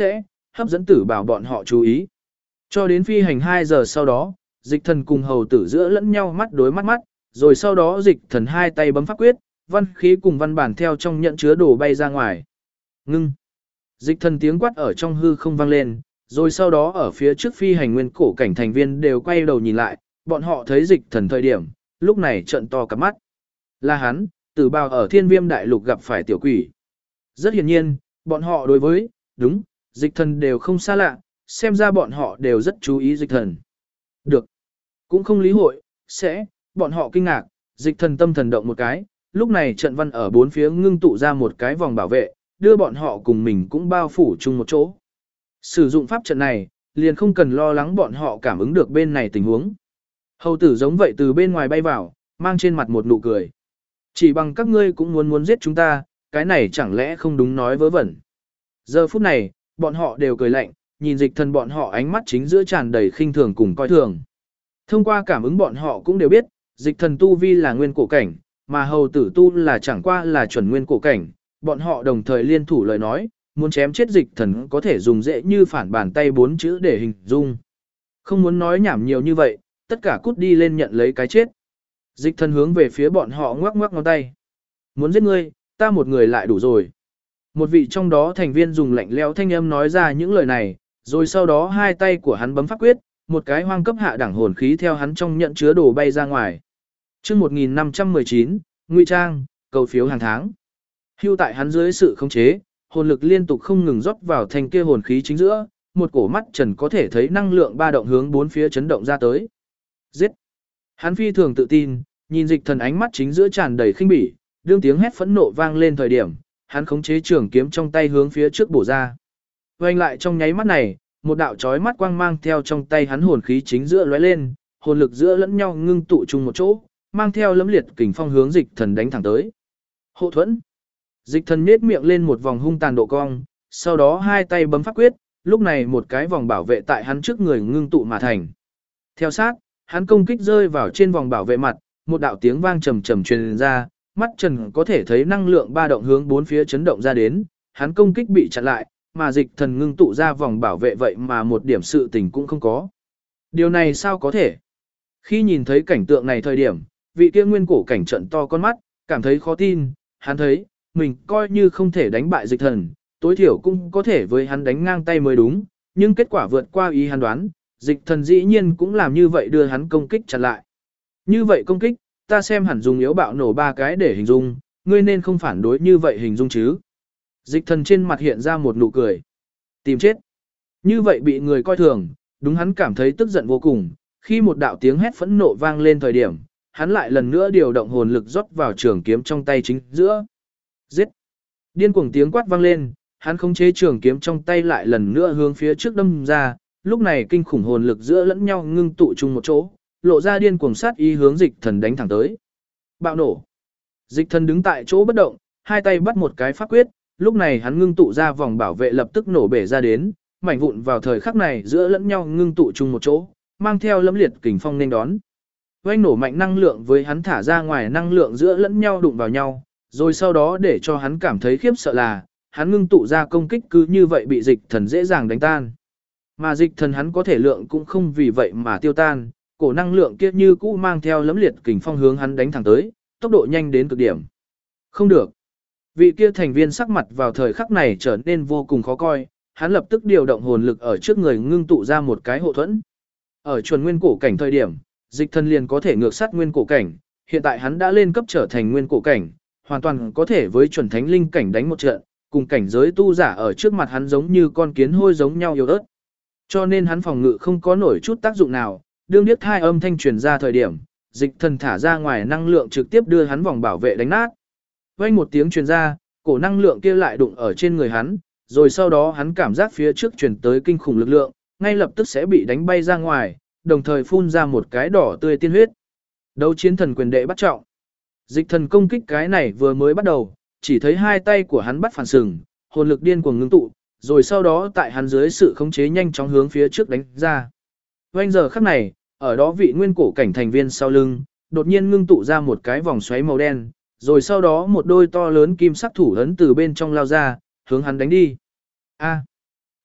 Speaker 1: hấp dẫn Tử Bảo bọn họ chú ý. Cho đến phi hành 2 giờ sau đó, Dịch Thần cùng hầu tử giữa lẫn nhau mắt đối mắt, rồi sau đó Dịch Thần hai tay bấm pháp quyết, văn khí cùng văn bản theo trong nhận chứa đồ bay ra ngoài. Ngưng. Dịch Thần tiếng quát ở trong hư không vang lên, rồi sau đó ở phía trước phi hành nguyên cổ cảnh thành viên đều quay đầu nhìn lại, bọn họ thấy Dịch Thần thời điểm, lúc này trợn to cả mắt. Là hắn, Tử Bào ở Thiên Viêm Đại Lục gặp phải tiểu quỷ. Rất hiển nhiên, bọn họ đối với, đúng, Dịch Thần đều không xa lạ, xem ra bọn họ đều rất chú ý Dịch Thần. Được. Cũng không lý hội, bọn họ kinh ngạc, Dịch Thần tâm thần động một cái, lúc này trận văn ở bốn phía ngưng tụ ra một cái vòng bảo vệ, đưa bọn họ cùng mình cũng bao phủ chung một chỗ. Sử dụng pháp trận này, liền không cần lo lắng bọn họ cảm ứng được bên này tình huống. Hầu tử giống vậy từ bên ngoài bay vào, mang trên mặt một nụ cười. Chỉ bằng các ngươi cũng muốn giết chúng ta, cái này chẳng lẽ không đúng nói vớ vẩn. Giờ phút này, bọn họ đều cười lạnh, nhìn Dịch Thần bọn họ ánh mắt chính giữa tràn đầy khinh thường cùng coi thường. Thông qua cảm ứng bọn họ cũng đều biết, Dịch Thần tu vi là nguyên cổ cảnh, mà hầu tử tu là chẳng qua là chuẩn nguyên cổ cảnh, bọn họ đồng thời liên thủ lời nói, muốn chém chết Dịch Thần có thể dùng dễ như phản bàn tay 4 chữ để hình dung. Không muốn nói nhảm nhiều như vậy, tất cả cút đi lên nhận lấy cái chết. Dịch Thần hướng về phía bọn họ ngoắc ngoắc ngón tay. Muốn giết ngươi, ta một người lại đủ rồi. Một vị trong đó thành viên dùng lạnh lẽo thanh âm nói ra những lời này, rồi sau đó hai tay của hắn bấm pháp quyết, một cái hoang cấp hạ đẳng hồn khí theo hắn trong nhận chứa đồ bay ra ngoài. Chương 1519, Ngụy Trang, cầu phiếu hàng tháng. Hưu tại hắn dưới sự khống chế, hồn lực liên tục không ngừng rót vào thành kia hồn khí chính giữa, một cổ mắt trần có thể thấy năng lượng ba động hướng bốn phía chấn động ra tới. Giết! Hắn phi thường tự tin, nhìn Dịch Thần ánh mắt chính giữa tràn đầy khinh bỉ, đương tiếng hét phẫn nộ vang lên thời điểm, hắn khống chế trường kiếm trong tay hướng phía trước bổ ra. Quay lại trong nháy mắt này, một đạo chói mắt quang mang theo trong tay hắn hồn khí chính giữa lóe lên, hồn lực giữa lẫn nhau ngưng tụ chung một chỗ, mang theo lẫm liệt kình phong hướng Dịch Thần đánh thẳng tới. Hộ thuẫn. Dịch Thần nhếch miệng lên một vòng hung tàn độ cong, sau đó hai tay bấm pháp quyết, lúc này một cái vòng bảo vệ tại hắn trước người ngưng tụ mà thành. Theo sát, hắn công kích rơi vào trên vòng bảo vệ mặt, một đạo tiếng vang trầm trầm truyền ra, mắt trần có thể thấy năng lượng ba động hướng bốn phía chấn động ra đến, hắn công kích bị chặn lại, mà Dịch Thần ngưng tụ ra vòng bảo vệ vậy mà một điểm sự tình cũng không có. Điều này sao có thể? Khi nhìn thấy cảnh tượng này thời điểm, vị kia nguyên cổ cảnh trận to con mắt, cảm thấy khó tin, hắn thấy, mình coi như không thể đánh bại Dịch Thần, tối thiểu cũng có thể với hắn đánh ngang tay mới đúng, nhưng kết quả vượt qua ý hắn đoán, Dịch Thần dĩ nhiên cũng làm như vậy đưa hắn công kích chặn lại. Như vậy công kích, ta xem hẳn dùng yếu bạo nổ 3 cái để hình dung, ngươi nên không phản đối như vậy hình dung chứ. Dịch Thần trên mặt hiện ra một nụ cười. Tìm chết. Như vậy bị người coi thường, đúng hắn cảm thấy tức giận vô cùng, khi một đạo tiếng hét phẫn nộ vang lên thời điểm, hắn lại lần nữa điều động hồn lực rót vào trường kiếm trong tay chính giữa. Giết. Điên cuồng tiếng quát vang lên, hắn khống chế trường kiếm trong tay lại lần nữa hướng phía trước đâm ra, lúc này kinh khủng hồn lực giữa lẫn nhau ngưng tụ chung một chỗ, lộ ra điên cuồng sát ý hướng Dịch Thần đánh thẳng tới. Bạo nổ. Dịch Thần đứng tại chỗ bất động, hai tay bắt một cái pháp quyết, lúc này hắn ngưng tụ ra vòng bảo vệ lập tức nổ bể ra đến, mảnh vụn vào thời khắc này giữa lẫn nhau ngưng tụ chung một chỗ, mang theo lẫm liệt kình phong nên đón. Oanh nổ mạnh năng lượng với hắn thả ra ngoài năng lượng giữa lẫn nhau đụng vào nhau, rồi sau đó để cho hắn cảm thấy khiếp sợ là, hắn ngưng tụ ra công kích cứ như vậy bị Dịch Thần dễ dàng đánh tan. Mà Dịch Thần hắn có thể lượng cũng không vì vậy mà tiêu tan, cổ năng lượng kia như cũ mang theo lẫm liệt kình phong hướng hắn đánh thẳng tới, tốc độ nhanh đến cực điểm. Không được. Vị kia thành viên sắc mặt vào thời khắc này trở nên vô cùng khó coi, hắn lập tức điều động hồn lực ở trước người ngưng tụ ra một cái hộ thuẫn. Ở chuẩn nguyên cổ cảnh thời điểm, Dịch Thần liền có thể ngược sát nguyên cổ cảnh, hiện tại hắn đã lên cấp trở thành nguyên cổ cảnh, hoàn toàn có thể với chuẩn thánh linh cảnh đánh một trận, cùng cảnh giới tu giả ở trước mặt hắn giống như con kiến hôi giống nhau yếu ớt. Cho nên hắn phòng ngự không có nổi chút tác dụng nào, đương điếc thai âm thanh truyền ra thời điểm, Dịch Thần thả ra ngoài năng lượng trực tiếp đưa hắn vòng bảo vệ đánh nát. Vang một tiếng truyền ra, cổ năng lượng kia lại đụng ở trên người hắn, rồi sau đó hắn cảm giác phía trước truyền tới kinh khủng lực lượng, ngay lập tức sẽ bị đánh bay ra ngoài, đồng thời phun ra một cái đỏ tươi tiên huyết. Đấu chiến thần quyền đệ bắt trọng. Dịch Thần công kích cái này vừa mới bắt đầu, chỉ thấy hai tay của hắn bắt phản sừng, hồn lực điên cuồng ngưng tụ, rồi sau đó tại hắn dưới sự khống chế nhanh chóng hướng phía trước đánh ra. Vang giờ khắc này, ở đó vị nguyên cổ cảnh thành viên sau lưng, đột nhiên ngưng tụ ra một cái vòng xoáy màu đen, rồi sau đó một đôi to lớn kim sắc thủ ấn từ bên trong lao ra, hướng hắn đánh đi. A.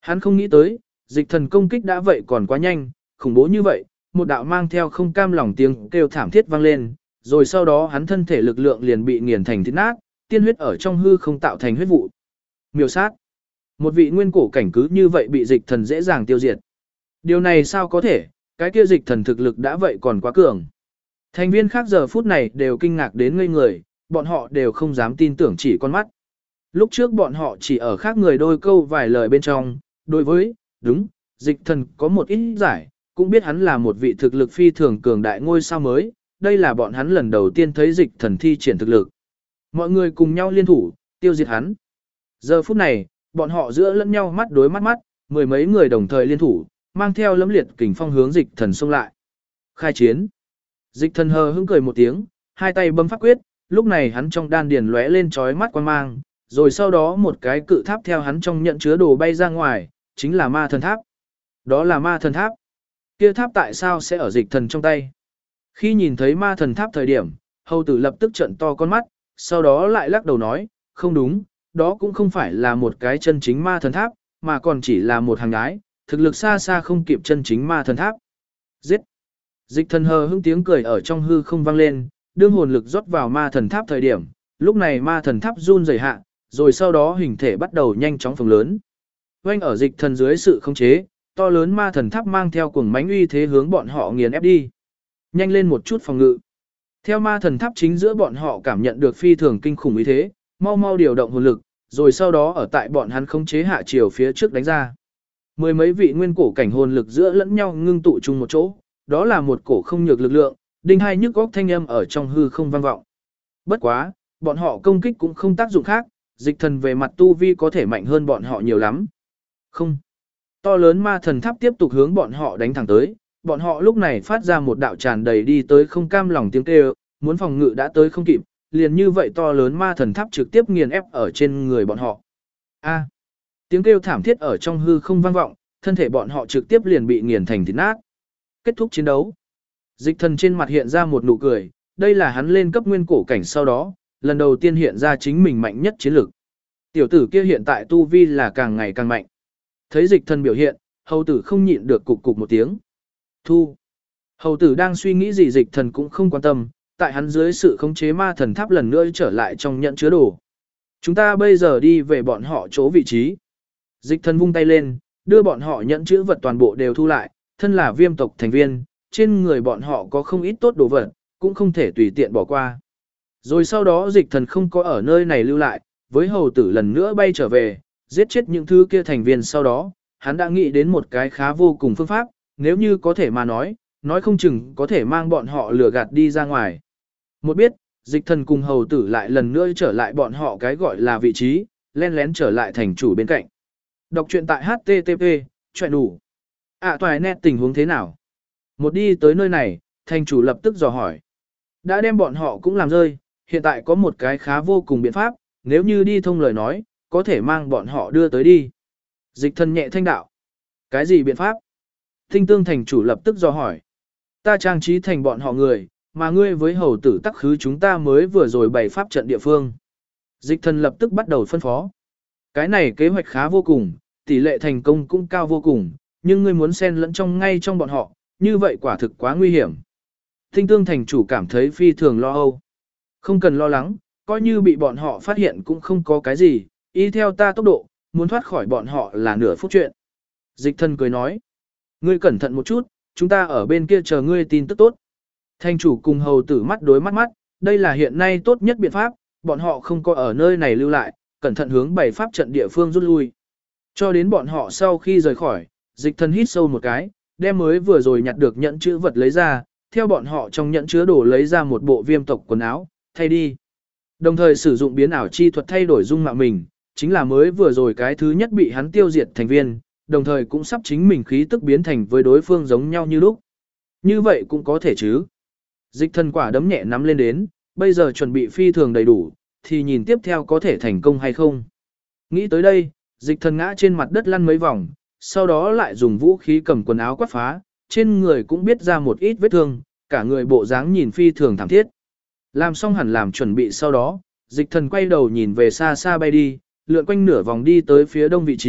Speaker 1: Hắn không nghĩ tới, dịch thần công kích đã vậy còn quá nhanh, khủng bố như vậy, một đạo mang theo không cam lòng tiếng kêu thảm thiết vang lên, rồi sau đó hắn thân thể lực lượng liền bị nghiền thành thịt nát, tiên huyết ở trong hư không tạo thành huyết vụ. Miêu sát. Một vị nguyên cổ cảnh cứ như vậy bị dịch thần dễ dàng tiêu diệt. Điều này sao có thể, cái kia dịch thần thực lực đã vậy còn quá cường. Thành viên khác giờ phút này đều kinh ngạc đến ngây người, bọn họ đều không dám tin tưởng chỉ con mắt. Lúc trước bọn họ chỉ ở khác người đôi câu vài lời bên trong, đối với, đúng, dịch thần có một ít giải, cũng biết hắn là một vị thực lực phi thường cường đại ngôi sao mới, đây là bọn hắn lần đầu tiên thấy dịch thần thi triển thực lực. Mọi người cùng nhau liên thủ, tiêu diệt hắn. Giờ phút này, bọn họ giữa lẫn nhau mắt đối mắt mắt, mười mấy người đồng thời liên thủ, mang theo lẫm liệt kình phong hướng dịch thần xông lại. Khai chiến. Dịch thần hờ hững cười một tiếng, hai tay bấm pháp quyết, lúc này hắn trong đan điền lóe lên chói mắt quang mang, rồi sau đó một cái cự tháp theo hắn trong nhận chứa đồ bay ra ngoài, chính là ma thần tháp. Đó là ma thần tháp. Kia tháp tại sao sẽ ở dịch thần trong tay? Khi nhìn thấy ma thần tháp thời điểm, hầu tử lập tức trợn to con mắt, sau đó lại lắc đầu nói, không đúng, đó cũng không phải là một cái chân chính ma thần tháp, mà còn chỉ là một hàng ái, thực lực xa xa không kịp chân chính ma thần tháp. Giết! Dịch thần hờ hững tiếng cười ở trong hư không vang lên, đương hồn lực rót vào ma thần tháp thời điểm, lúc này ma thần tháp run rẩy hạ, rồi sau đó hình thể bắt đầu nhanh chóng phồng lớn. Oanh ở dịch thần dưới sự khống chế, to lớn ma thần tháp mang theo cuồng mãnh uy thế hướng bọn họ nghiền ép đi. Nhanh lên một chút phòng ngự. Theo ma thần tháp chính giữa bọn họ cảm nhận được phi thường kinh khủng uy thế, mau mau điều động hồn lực, rồi sau đó ở tại bọn hắn khống chế hạ chiều phía trước đánh ra. Mười mấy vị nguyên cổ cảnh hồn lực giữa lẫn nhau ngưng tụ chung một chỗ, đó là một cổ không nhược lực lượng, đinh hai nhức góc thanh âm ở trong hư không vang vọng. Bất quá, bọn họ công kích cũng không tác dụng khác, dịch thần về mặt tu vi có thể mạnh hơn bọn họ nhiều lắm. Không. To lớn ma thần tháp tiếp tục hướng bọn họ đánh thẳng tới, bọn họ lúc này phát ra một đạo tràn đầy đi tới không cam lòng tiếng kêu, muốn phòng ngự đã tới không kịp, liền như vậy to lớn ma thần tháp trực tiếp nghiền ép ở trên người bọn họ. A. Tiếng kêu thảm thiết ở trong hư không vang vọng, thân thể bọn họ trực tiếp liền bị nghiền thành thịt nát. Kết thúc chiến đấu. Dịch thần trên mặt hiện ra một nụ cười, đây là hắn lên cấp nguyên cổ cảnh sau đó, lần đầu tiên hiện ra chính mình mạnh nhất chiến lực. Tiểu tử kia hiện tại tu vi là càng ngày càng mạnh. Thấy dịch thần biểu hiện, hầu tử không nhịn được cục cục một tiếng. Thu. Hầu tử đang suy nghĩ gì dịch thần cũng không quan tâm, tại hắn dưới sự khống chế ma thần tháp lần nữa trở lại trong nhận chứa đồ. Chúng ta bây giờ đi về bọn họ chỗ vị trí. Dịch thần vung tay lên, đưa bọn họ nhận chữ vật toàn bộ đều thu lại, thân là viêm tộc thành viên, trên người bọn họ có không ít tốt đồ vật, cũng không thể tùy tiện bỏ qua. Rồi sau đó dịch thần không có ở nơi này lưu lại, với hầu tử lần nữa bay trở về, giết chết những thứ kia thành viên sau đó, hắn đã nghĩ đến một cái khá vô cùng phương pháp, nếu như có thể mà nói không chừng có thể mang bọn họ lừa gạt đi ra ngoài. Một biết, dịch thần cùng hầu tử lại lần nữa trở lại bọn họ cái gọi là vị trí, len lén trở lại thành chủ bên cạnh. Đọc truyện tại HTTP, chuyện đủ. Toài nét tình huống thế nào? Một đi tới nơi này, thành chủ lập tức dò hỏi. Đã đem bọn họ cũng làm rơi, hiện tại có một cái khá vô cùng biện pháp, nếu như đi thông lời nói, có thể mang bọn họ đưa tới đi. Dịch thần nhẹ thanh đạo. Cái gì biện pháp? Tinh tương thành chủ lập tức dò hỏi. Ta trang trí thành bọn họ người, mà ngươi với hầu tử tắc khứ chúng ta mới vừa rồi bày pháp trận địa phương. Dịch thần lập tức bắt đầu phân phó. Cái này kế hoạch khá vô cùng, tỷ lệ thành công cũng cao vô cùng, nhưng ngươi muốn xen lẫn ngay trong bọn họ, như vậy quả thực quá nguy hiểm. Tinh tương thành chủ cảm thấy phi thường lo âu. Không cần lo lắng, coi như bị bọn họ phát hiện cũng không có cái gì, y theo ta tốc độ, muốn thoát khỏi bọn họ là nửa phút chuyện. Dịch thần cười nói, ngươi cẩn thận một chút, chúng ta ở bên kia chờ ngươi tin tức tốt. Thành chủ cùng hầu tử mắt đối mắt mắt, đây là hiện nay tốt nhất biện pháp, bọn họ không có ở nơi này lưu lại, cẩn thận hướng bảy pháp trận địa phương rút lui. Cho đến bọn họ sau khi rời khỏi, dịch thần hít sâu một cái, đem mới vừa rồi nhặt được nhẫn chữ vật lấy ra, theo bọn họ trong nhẫn chứa đồ lấy ra một bộ viêm tộc quần áo, thay đi. Đồng thời sử dụng biến ảo chi thuật thay đổi dung mạo mình, chính là mới vừa rồi cái thứ nhất bị hắn tiêu diệt thành viên, đồng thời cũng sắp chính mình khí tức biến thành với đối phương giống nhau như lúc. Như vậy cũng có thể chứ. Dịch thần quả đấm nhẹ nắm lên đến, bây giờ chuẩn bị phi thường đầy đủ, thì nhìn tiếp theo có thể thành công hay không. Nghĩ tới đây, dịch thần ngã trên mặt đất lăn mấy vòng, sau đó lại dùng vũ khí cầm quần áo quát phá, trên người cũng biết ra một ít vết thương, cả người bộ dáng nhìn phi thường thảm thiết. Làm xong hẳn làm chuẩn bị sau đó, dịch thần quay đầu nhìn về xa xa bay đi, lượn quanh nửa vòng đi tới phía đông vị trí,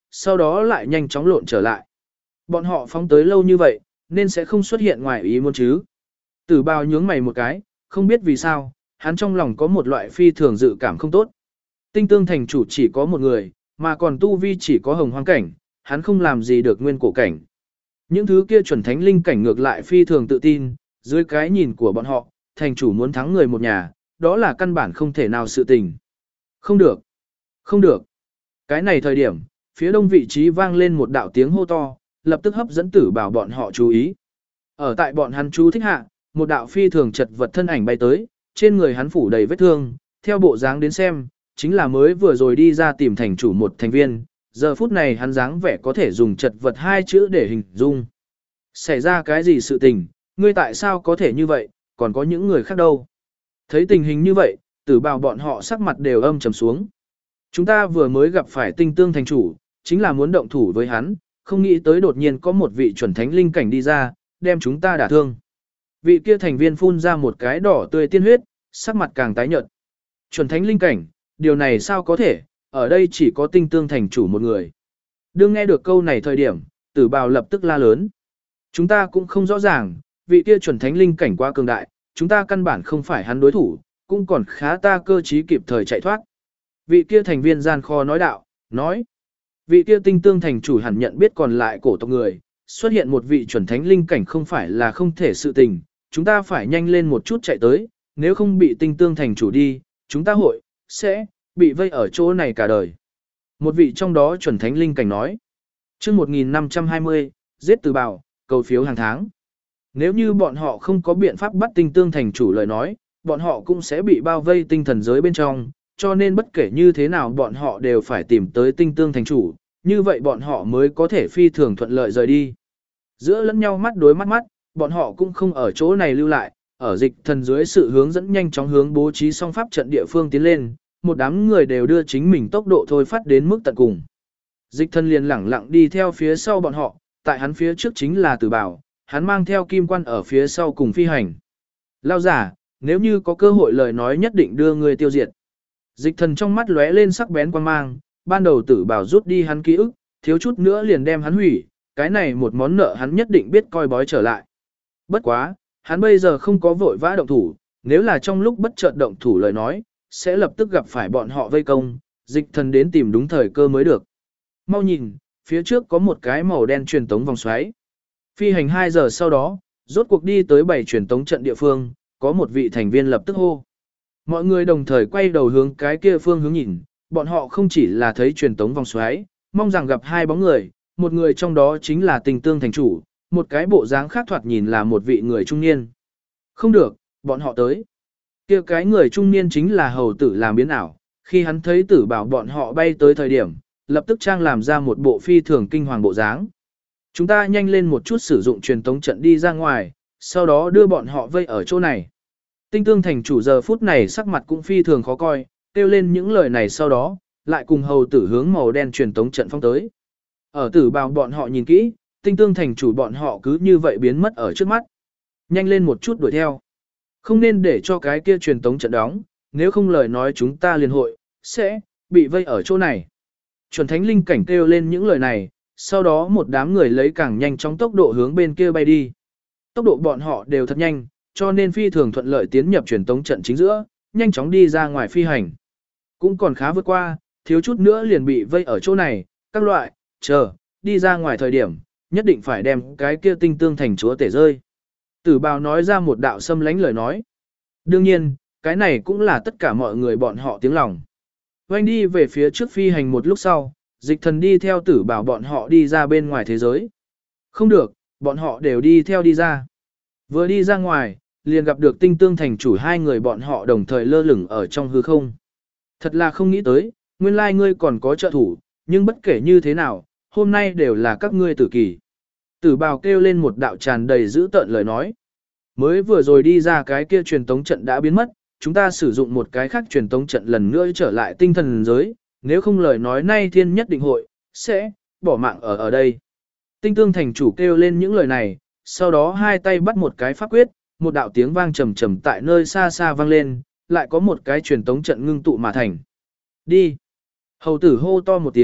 Speaker 1: sau đó lại nhanh chóng lộn trở lại. Bọn họ phóng tới lâu như vậy, nên sẽ không xuất hiện ngoài ý muốn chứ. Tử Bào nhướng mày một cái, không biết vì sao, hắn trong lòng có một loại phi thường dự cảm không tốt. Tinh tương thành chủ chỉ có một người, mà còn tu vi chỉ có hồng hoang cảnh, hắn không làm gì được nguyên cổ cảnh. Những thứ kia chuẩn thánh linh cảnh ngược lại phi thường tự tin, dưới cái nhìn của bọn họ, thành chủ muốn thắng người một nhà, đó là căn bản không thể nào sự tình. Không được, không được. Cái này thời điểm, phía đông vị trí vang lên một đạo tiếng hô to, lập tức hấp dẫn Tử Bảo bọn họ chú ý. Ở tại bọn hắn chú thích hạ, một đạo phi thường chật vật thân ảnh bay tới, trên người hắn phủ đầy vết thương, theo bộ dáng đến xem, chính là mới vừa rồi đi ra tìm thành chủ một thành viên, giờ phút này hắn dáng vẻ có thể dùng chật vật hai chữ để hình dung. Xảy ra cái gì sự tình, ngươi tại sao có thể như vậy, còn có những người khác đâu. Thấy tình hình như vậy, Tử Bào bọn họ sắc mặt đều âm trầm xuống. Chúng ta vừa mới gặp phải tinh tương thành chủ, chính là muốn động thủ với hắn, không nghĩ tới đột nhiên có một vị chuẩn thánh linh cảnh đi ra, đem chúng ta đả thương. Vị kia thành viên phun ra một cái đỏ tươi tiên huyết, sắc mặt càng tái nhợt. Chuẩn thánh linh cảnh, điều này sao có thể, ở đây chỉ có tinh tương thành chủ một người. Đương nghe được câu này thời điểm, Tử Bào lập tức la lớn. Chúng ta cũng không rõ ràng, vị kia chuẩn thánh linh cảnh quá cường đại, chúng ta căn bản không phải hắn đối thủ, cũng còn khá ta cơ trí kịp thời chạy thoát. Vị kia thành viên gian kho nói đạo, nói. Vị kia tinh tương thành chủ hẳn nhận biết còn lại cổ tộc người, xuất hiện một vị chuẩn thánh linh cảnh không phải là không thể sự tình, chúng ta phải nhanh lên một chút chạy tới, nếu không bị tinh tương thành chủ đi, chúng ta sẽ bị vây ở chỗ này cả đời. Một vị trong đó chuẩn thánh linh cảnh nói. Trước 1520, giết Tử Bào, cầu phiếu hàng tháng. Nếu như bọn họ không có biện pháp bắt tinh tương thành chủ lời nói, bọn họ cũng sẽ bị bao vây tinh thần giới bên trong, cho nên bất kể như thế nào bọn họ đều phải tìm tới tinh tương thành chủ, như vậy bọn họ mới có thể phi thường thuận lợi rời đi. Giữa lẫn nhau mắt đối mắt, bọn họ cũng không ở chỗ này lưu lại, ở dịch thần dưới sự hướng dẫn nhanh chóng hướng bố trí song pháp trận địa phương tiến lên, một đám người đều đưa chính mình tốc độ thôi phát đến mức tận cùng. Dịch thần liền lẳng lặng đi theo phía sau bọn họ, tại hắn phía trước chính là Tử Bảo, hắn mang theo kim quan ở phía sau cùng phi hành. Lao giả, nếu như có cơ hội lời nói nhất định đưa người tiêu diệt. Dịch thần trong mắt lóe lên sắc bén quan mang, ban đầu Tử Bảo rút đi hắn ký ức, thiếu chút nữa liền đem hắn hủy, cái này một món nợ hắn nhất định biết coi bói trở lại. Bất quá, hắn bây giờ không có vội vã động thủ, nếu là trong lúc bất chợt động thủ lời nói, sẽ lập tức gặp phải bọn họ vây công, dịch thần đến tìm đúng thời cơ mới được. Mau nhìn, phía trước có một cái màu đen truyền tống vòng xoáy. Phi hành 2 giờ sau đó, rốt cuộc đi tới 7 truyền tống trận địa phương, có một vị thành viên lập tức hô. Mọi người đồng thời quay đầu hướng cái kia phương hướng nhìn, bọn họ không chỉ là thấy truyền tống vòng xoáy, mong rằng gặp hai bóng người, một người trong đó chính là Tinh Tương thành chủ, một cái bộ dáng khác thoạt nhìn là một vị người trung niên. Không được, bọn họ tới. Kia cái người trung niên chính là hầu tử làm biến ảo, khi hắn thấy Tử Bảo bọn họ bay tới thời điểm, lập tức trang làm ra một bộ phi thường kinh hoàng bộ dáng. Chúng ta nhanh lên một chút sử dụng truyền tống trận đi ra ngoài, sau đó đưa bọn họ vây ở chỗ này. Tinh Tương thành chủ giờ phút này sắc mặt cũng phi thường khó coi, kêu lên những lời này sau đó, lại cùng hầu tử hướng màu đen truyền tống trận phong tới. Ở Tử Bảo bọn họ nhìn kỹ, Tinh Tương thành chủ bọn họ cứ như vậy biến mất ở trước mắt. Nhanh lên một chút đuổi theo. Không nên để cho cái kia truyền tống trận đóng, nếu không lời nói chúng ta liên hội, sẽ bị vây ở chỗ này. Chuẩn thánh linh cảnh kêu lên những lời này, sau đó một đám người lấy càng nhanh chóng tốc độ hướng bên kia bay đi. Tốc độ bọn họ đều thật nhanh, cho nên phi thường thuận lợi tiến nhập truyền tống trận chính giữa, nhanh chóng đi ra ngoài phi hành. Cũng còn khá vượt qua, thiếu chút nữa liền bị vây ở chỗ này, các loại, chờ, đi ra ngoài thời điểm, nhất định phải đem cái kia Tinh Tương thành chúa tể rơi. Tử Bào nói ra một đạo xâm lánh lời nói. Đương nhiên, cái này cũng là tất cả mọi người bọn họ tiếng lòng. Oanh đi về phía trước phi hành một lúc sau, dịch thần đi theo Tử Bào bọn họ đi ra bên ngoài thế giới. Không được, bọn họ đều đi theo đi ra. Vừa đi ra ngoài, liền gặp được Tinh Tương thành chủ hai người bọn họ đồng thời lơ lửng ở trong hư không. Thật là không nghĩ tới, nguyên lai ngươi còn có trợ thủ, nhưng bất kể như thế nào, hôm nay đều là các ngươi tử kỳ. Tử Bào kêu lên một đạo tràn đầy dữ tợn lời nói. Mới vừa rồi đi ra cái kia truyền tống trận đã biến mất, chúng ta sử dụng một cái khác truyền tống trận lần nữa trở lại tinh thần giới, nếu không lời nói nay thiên nhất định hội, sẽ bỏ mạng ở đây. Tinh Tương thành chủ kêu lên những lời này, sau đó hai tay bắt một cái pháp quyết, một đạo tiếng vang trầm trầm tại nơi xa xa vang lên, lại có một cái truyền tống trận ngưng tụ mà thành. Đi! Hầu tử hô to một tiếng,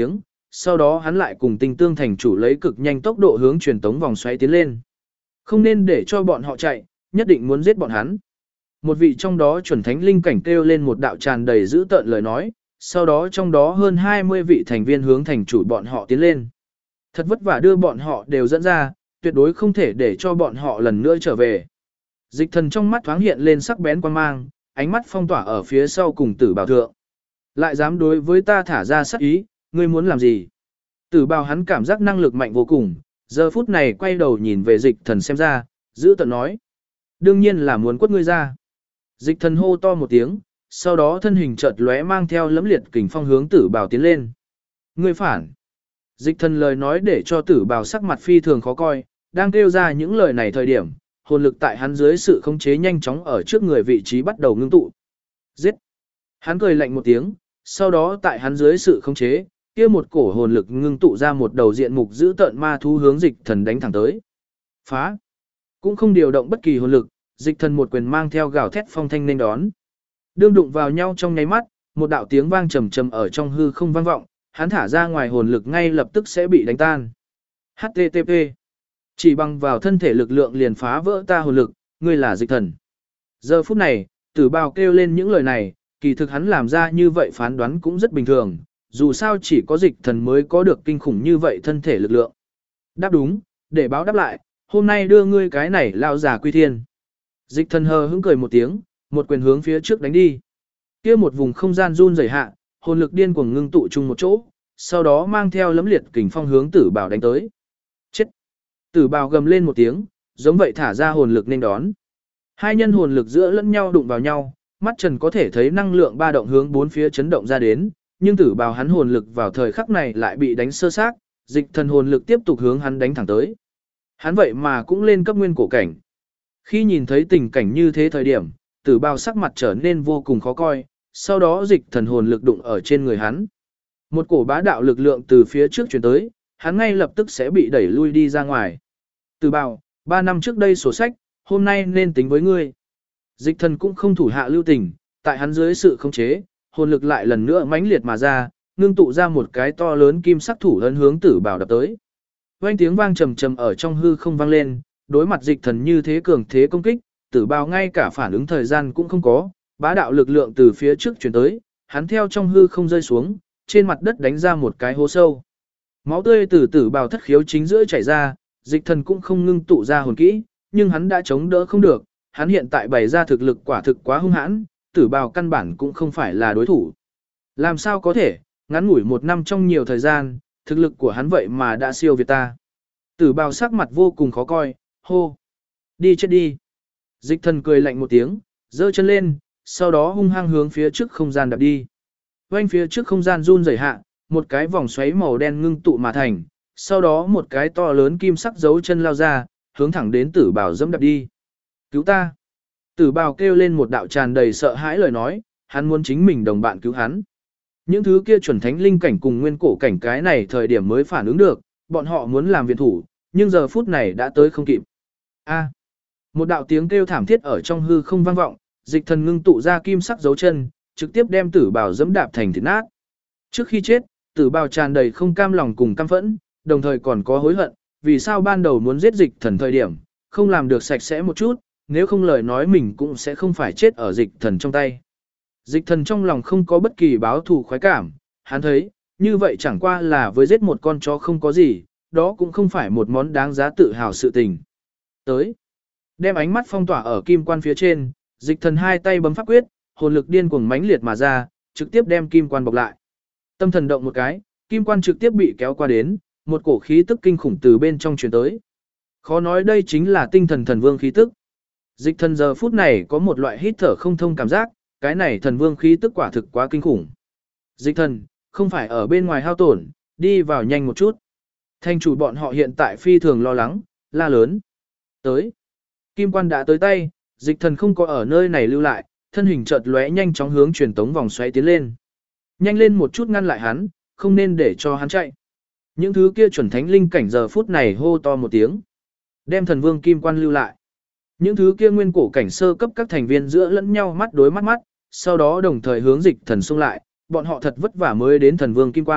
Speaker 1: sau đó hắn lại cùng Tinh Tương thành chủ lấy cực nhanh tốc độ hướng truyền tống vòng xoáy tiến lên. Không nên để cho bọn họ chạy, nhất định muốn giết bọn hắn. Một vị trong đó chuẩn thánh linh cảnh kêu lên một đạo tràn đầy dữ tợn lời nói, sau đó trong đó hơn 20 vị thành viên hướng thành chủ bọn họ tiến lên. Thật vất vả đưa bọn họ đều dẫn ra, tuyệt đối không thể để cho bọn họ lần nữa trở về. Dịch thần trong mắt thoáng hiện lên sắc bén quan mang, ánh mắt phong tỏa ở phía sau cùng Tử Bào thượng. Lại dám đối với ta thả ra sát ý, ngươi muốn làm gì? Tử Bào hắn cảm giác năng lực mạnh vô cùng, giờ phút này quay đầu nhìn về dịch thần xem ra, giữ tận nói. Đương nhiên là muốn quất ngươi ra. Dịch thần hô to một tiếng, sau đó thân hình chợt lóe mang theo lẫm liệt kình phong hướng Tử Bào tiến lên. Ngươi phản. Dịch thần lời nói để cho Tử Bào sắc mặt phi thường khó coi, đang kêu ra những lời này thời điểm, hồn lực tại hắn dưới sự khống chế nhanh chóng ở trước người vị trí bắt đầu ngưng tụ. Giết! Hắn cười lạnh một tiếng, sau đó tại hắn dưới sự khống chế, kia một cổ hồn lực ngưng tụ ra một đầu diện mục giữ tợn ma thú hướng dịch thần đánh thẳng tới. Phá! Cũng không điều động bất kỳ hồn lực, dịch thần một quyền mang theo gào thét phong thanh nên đón. Đương đụng vào nhau trong nháy mắt, một đạo tiếng vang trầm trầm ở trong hư không vang vọng, hắn thả ra ngoài hồn lực ngay lập tức sẽ bị đánh tan. HTTP. Chỉ bằng vào thân thể lực lượng liền phá vỡ ta hồn lực, ngươi là dịch thần. Giờ phút này, Tử Bào kêu lên những lời này, kỳ thực hắn làm ra như vậy phán đoán cũng rất bình thường, dù sao chỉ có dịch thần mới có được kinh khủng như vậy thân thể lực lượng. Đáp đúng, để báo đáp lại, hôm nay đưa ngươi cái này lao giả quy thiên. Dịch thần hờ hững cười một tiếng, một quyền hướng phía trước đánh đi. Kia một vùng không gian run rẩy hạ, hồn lực điên cuồng ngưng tụ chung một chỗ, sau đó mang theo lấm liệt kình phong hướng Tử Bào đánh tới. Chết! Tử Bào gầm lên một tiếng, giống vậy thả ra hồn lực nên đón. Hai nhân hồn lực giữa lẫn nhau đụng vào nhau, mắt trần có thể thấy năng lượng ba động hướng bốn phía chấn động ra đến, nhưng Tử Bào hắn hồn lực vào thời khắc này lại bị đánh sơ xác, dịch thần hồn lực tiếp tục hướng hắn đánh thẳng tới. Hắn vậy mà cũng lên cấp nguyên cổ cảnh. Khi nhìn thấy tình cảnh như thế thời điểm, Tử Bào sắc mặt trở nên vô cùng khó coi, sau đó dịch thần hồn lực đụng ở trên người hắn. Một cổ bá đạo lực lượng từ phía trước truyền tới, hắn ngay lập tức sẽ bị đẩy lui đi ra ngoài. Tử Bào, 3 năm trước đây sổ sách, hôm nay nên tính với ngươi. Dịch thần cũng không thủ hạ lưu tình, tại hắn dưới sự khống chế, hồn lực lại lần nữa mãnh liệt mà ra, ngưng tụ ra một cái to lớn kim sắc thủ ấn hướng Tử Bào đập tới. Vang tiếng vang trầm trầm ở trong hư không vang lên, đối mặt dịch thần như thế cường thế công kích, Tử Bào ngay cả phản ứng thời gian cũng không có, bá đạo lực lượng từ phía trước truyền tới, hắn theo trong hư không rơi xuống, trên mặt đất đánh ra một cái hố sâu. Máu tươi từ Tử Bào thất khiếu chính giữa chảy ra, dịch thần cũng không ngưng tụ ra hồn kỹ, nhưng hắn đã chống đỡ không được, hắn hiện tại bày ra thực lực quả thực quá hung hãn, Tử Bào căn bản cũng không phải là đối thủ. Làm sao có thể, ngắn ngủi 1 năm trong nhiều thời gian, thực lực của hắn vậy mà đã siêu việt ta. Tử Bào sắc mặt vô cùng khó coi, hô. Đi chết đi. Dịch thần cười lạnh một tiếng, giơ chân lên, sau đó hung hăng hướng phía trước không gian đạp đi. Quanh phía trước không gian run rẩy hạ, một cái vòng xoáy màu đen ngưng tụ mà thành, sau đó một cái to lớn kim sắc dấu chân lao ra, hướng thẳng đến Tử Bào dẫm đạp đi. Cứu ta. Tử Bào kêu lên một đạo tràn đầy sợ hãi lời nói, hắn muốn chính mình đồng bạn cứu hắn. Những thứ kia chuẩn thánh linh cảnh cùng nguyên cổ cảnh cái này thời điểm mới phản ứng được, bọn họ muốn làm viện thủ, nhưng giờ phút này đã tới không kịp. A. Một đạo tiếng kêu thảm thiết ở trong hư không vang vọng, dịch thần ngưng tụ ra kim sắc dấu chân, trực tiếp đem Tử Bào dẫm đạp thành thịt nát. Trước khi chết, Tử Bào tràn đầy không cam lòng cùng căm phẫn, đồng thời còn có hối hận, vì sao ban đầu muốn giết dịch thần thời điểm, không làm được sạch sẽ một chút, nếu không lời nói mình cũng sẽ không phải chết ở dịch thần trong tay. Dịch thần trong lòng không có bất kỳ báo thù khoái cảm, hắn thấy, như vậy chẳng qua là với giết một con chó không có gì, đó cũng không phải một món đáng giá tự hào sự tình. Tới, đem ánh mắt phong tỏa ở kim quan phía trên, dịch thần hai tay bấm pháp quyết, hồn lực điên cuồng mãnh liệt mà ra, trực tiếp đem kim quan bọc lại. Tâm thần động một cái, kim quan trực tiếp bị kéo qua đến, một cổ khí tức kinh khủng từ bên trong truyền tới. Khó nói đây chính là tinh thần thần vương khí tức. Dịch thần giờ phút này có một loại hít thở không thông cảm giác, cái này thần vương khí tức quả thực quá kinh khủng. Dịch thần, không phải ở bên ngoài hao tổn, đi vào nhanh một chút. Thành chủ bọn họ hiện tại phi thường lo lắng, la lớn. Tới. Kim quan đã tới tay, dịch thần không có ở nơi này lưu lại, thân hình chợt lóe nhanh chóng hướng truyền tống vòng xoáy tiến lên. Nhanh lên một chút ngăn lại hắn, không nên để cho hắn chạy. Những thứ kia chuẩn thánh linh cảnh giờ phút này hô to một tiếng. Đem thần vương kim quan lưu lại. Những thứ kia nguyên cổ cảnh sơ cấp các thành viên giữa lẫn nhau mắt đối mắt mắt, sau đó đồng thời hướng dịch thần xung lại, bọn họ thật vất vả mới đến thần vương kim quan,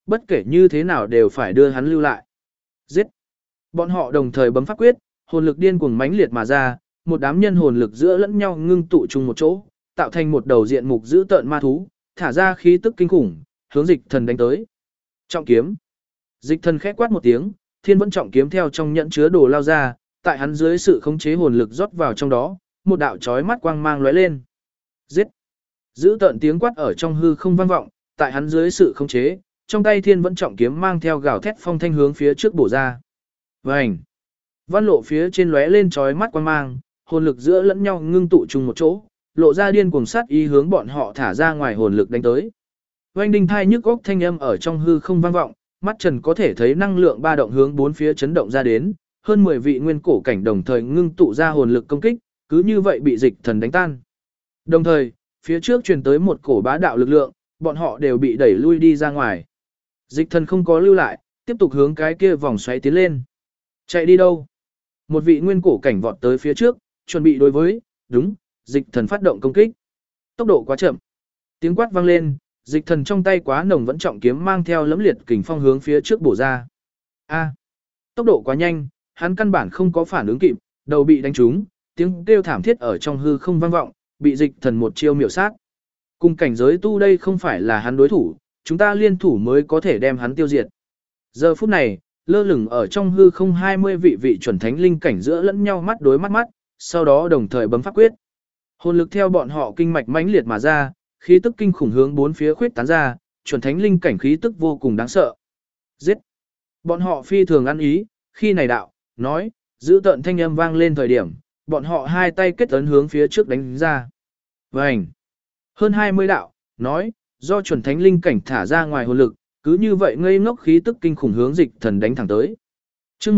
Speaker 1: bất kể như thế nào đều phải đưa hắn lưu lại. Giết! Bọn họ đồng thời bấm pháp quyết, hồn lực điên cuồng mãnh liệt mà ra, một đám nhân hồn lực giữa lẫn nhau ngưng tụ chung một chỗ, tạo thành một đầu diện mục dữ tợn ma thú, thả ra khí tức kinh khủng, hướng Dịch Thần đánh tới. Trọng kiếm. Dịch Thần khẽ quát một tiếng, Thiên Vẫn trọng kiếm theo trong nhẫn chứa đồ lao ra, tại hắn dưới sự khống chế hồn lực rót vào trong đó, một đạo chói mắt quang mang lóe lên. Giết! Dữ tợn tiếng quát ở trong hư không vang vọng, tại hắn dưới sự khống chế, trong tay Thiên Vẫn trọng kiếm mang theo gào thét phong thanh hướng phía trước bổ ra. Vành! Văn lộ phía trên lóe lên chói mắt quang mang, hồn lực giữa lẫn nhau ngưng tụ chung một chỗ, lộ ra điên cuồng sát ý hướng bọn họ thả ra ngoài hồn lực đánh tới. Oanh đinh thai nhức óc thanh âm ở trong hư không vang vọng, mắt Trần có thể thấy năng lượng ba động hướng bốn phía chấn động ra đến, hơn 10 vị nguyên cổ cảnh đồng thời ngưng tụ ra hồn lực công kích, cứ như vậy bị Dịch Thần đánh tan. Đồng thời, phía trước truyền tới một cổ bá đạo lực lượng, bọn họ đều bị đẩy lui đi ra ngoài. Dịch Thần không có lưu lại, tiếp tục hướng cái kia vòng xoáy tiến lên. Chạy đi đâu? Một vị nguyên cổ cảnh vọt tới phía trước, chuẩn bị đối với, đúng, Dịch Thần phát động công kích. Tốc độ quá chậm. Tiếng quát vang lên, Dịch Thần trong tay quá nồng vẫn trọng kiếm mang theo lẫm liệt kình phong hướng phía trước bổ ra. A, tốc độ quá nhanh, hắn căn bản không có phản ứng kịp, đầu bị đánh trúng, tiếng kêu thảm thiết ở trong hư không vang vọng, bị Dịch Thần một chiêu miểu sát. Cùng cảnh giới tu đây không phải là hắn đối thủ, chúng ta liên thủ mới có thể đem hắn tiêu diệt. Giờ phút này, lơ lửng ở trong hư không 20 vị chuẩn thánh linh cảnh giữa lẫn nhau mắt đối mắt, sau đó đồng thời bấm pháp quyết. Hồn lực theo bọn họ kinh mạch mãnh liệt mà ra, khí tức kinh khủng hướng bốn phía khuyết tán ra, chuẩn thánh linh cảnh khí tức vô cùng đáng sợ. Giết! Bọn họ phi thường ăn ý, khi này đạo, nói, giữ tợn thanh âm vang lên thời điểm, bọn họ hai tay kết ấn hướng phía trước đánh ra. Vành! Hơn 20 đạo, nói, do chuẩn thánh linh cảnh thả ra ngoài hồn lực, cứ như vậy ngây ngốc khí tức kinh khủng hướng Dịch Thần đánh thẳng tới. Chương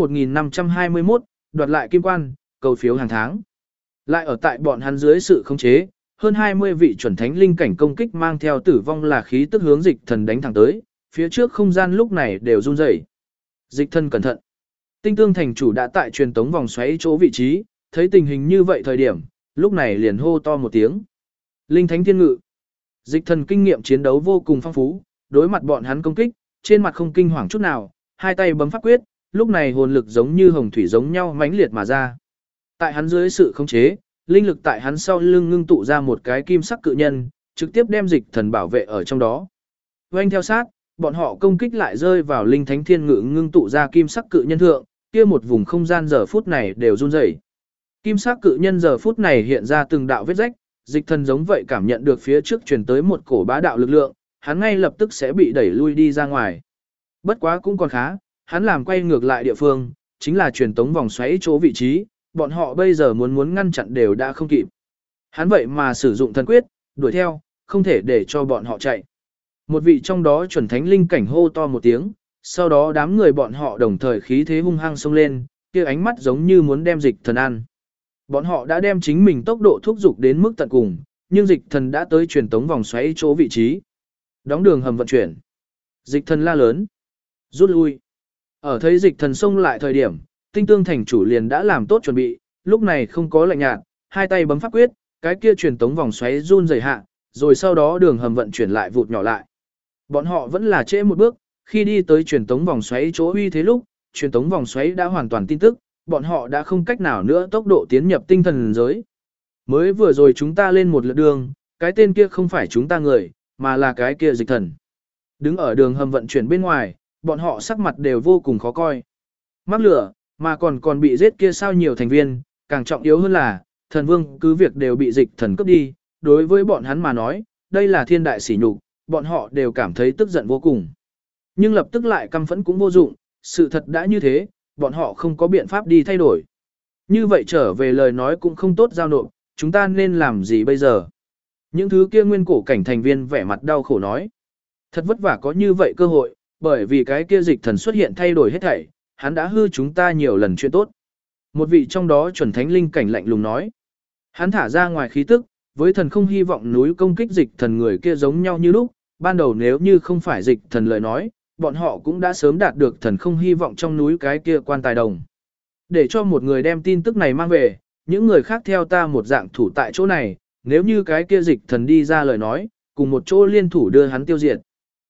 Speaker 1: 1521, đoạt lại kim quan, cầu phiếu hàng tháng. Lại ở tại bọn hắn dưới sự khống chế, hơn 20 vị chuẩn thánh linh cảnh công kích mang theo tử vong là khí tức hướng Dịch Thần đánh thẳng tới, phía trước không gian lúc này đều run rẩy. Dịch Thần cẩn thận. Tinh Tương thành chủ đã tại truyền tống vòng xoáy chỗ vị trí, thấy tình hình như vậy thời điểm, lúc này liền hô to một tiếng. Linh Thánh Thiên Ngự. Dịch Thần kinh nghiệm chiến đấu vô cùng phong phú, đối mặt bọn hắn công kích, trên mặt không kinh hoàng chút nào, hai tay bấm pháp quyết, lúc này hồn lực giống như hồng thủy giống nhau mãnh liệt mà ra. Tại hắn dưới sự khống chế, linh lực tại hắn sau lưng ngưng tụ ra một cái kim sắc cự nhân, trực tiếp đem Dịch Thần bảo vệ ở trong đó. Oanh theo sát, bọn họ công kích lại rơi vào Linh Thánh Thiên Ngự ngưng tụ ra kim sắc cự nhân thượng, kia một vùng không gian giờ phút này đều run rẩy. Kim sắc cự nhân giờ phút này hiện ra từng đạo vết rách, Dịch Thần giống vậy cảm nhận được phía trước truyền tới một cổ bá đạo lực lượng, hắn ngay lập tức sẽ bị đẩy lui đi ra ngoài. Bất quá cũng còn khá, hắn làm quay ngược lại địa phương, chính là truyền tống vòng xoáy chỗ vị trí, bọn họ bây giờ muốn ngăn chặn đều đã không kịp. Hắn vậy mà sử dụng thần quyết, đuổi theo, không thể để cho bọn họ chạy. Một vị trong đó chuẩn thánh linh cảnh hô to một tiếng, sau đó đám người bọn họ đồng thời khí thế hung hăng xông lên, kia ánh mắt giống như muốn đem Dịch Thần ăn. Bọn họ đã đem chính mình tốc độ thúc giục đến mức tận cùng, nhưng Dịch Thần đã tới truyền tống vòng xoáy chỗ vị trí. Đóng đường hầm vận chuyển. Dịch Thần la lớn. Rút lui. Ở thấy Dịch Thần xông lại thời điểm, Tinh Tương thành chủ liền đã làm tốt chuẩn bị, lúc này không có lạnh nhạt, hai tay bấm pháp quyết, cái kia truyền tống vòng xoáy run rẩy hạ, rồi sau đó đường hầm vận chuyển lại vụt nhỏ lại. Bọn họ vẫn là trễ một bước, khi đi tới truyền tống vòng xoáy chỗ uy thế lúc, truyền tống vòng xoáy đã hoàn toàn tin tức, bọn họ đã không cách nào nữa tốc độ tiến nhập tinh thần giới. Mới vừa rồi chúng ta lên một lượt đường, cái tên kia không phải chúng ta người, mà là cái kia Dịch Thần. Đứng ở đường hầm vận chuyển bên ngoài, bọn họ sắc mặt đều vô cùng khó coi. Mắc lửa, mà còn bị giết kia sao nhiều thành viên, càng trọng yếu hơn là, thần vương cứ việc đều bị Dịch Thần cướp đi, đối với bọn hắn mà nói, đây là thiên đại sỉ nhục, bọn họ đều cảm thấy tức giận vô cùng. Nhưng lập tức lại căm phẫn cũng vô dụng, sự thật đã như thế, bọn họ không có biện pháp đi thay đổi. Như vậy trở về lời nói cũng không tốt giao nộp, chúng ta nên làm gì bây giờ? Những thứ kia nguyên cổ cảnh thành viên vẻ mặt đau khổ nói. Thật vất vả có như vậy cơ hội, bởi vì cái kia Dịch Thần xuất hiện thay đổi hết thảy, hắn đã hư chúng ta nhiều lần chuyện tốt. Một vị trong đó chuẩn thánh linh cảnh lạnh lùng nói. Hắn thả ra ngoài khí tức, với thần không hy vọng núi công kích Dịch Thần người kia giống nhau như lúc, ban đầu nếu như không phải Dịch Thần lời nói, bọn họ cũng đã sớm đạt được thần không hy vọng trong núi cái kia quan tài đồng. Để cho một người đem tin tức này mang về, những người khác theo ta một dạng thủ tại chỗ này, nếu như cái kia Dịch Thần đi ra lời nói, cùng một chỗ liên thủ đưa hắn tiêu diệt.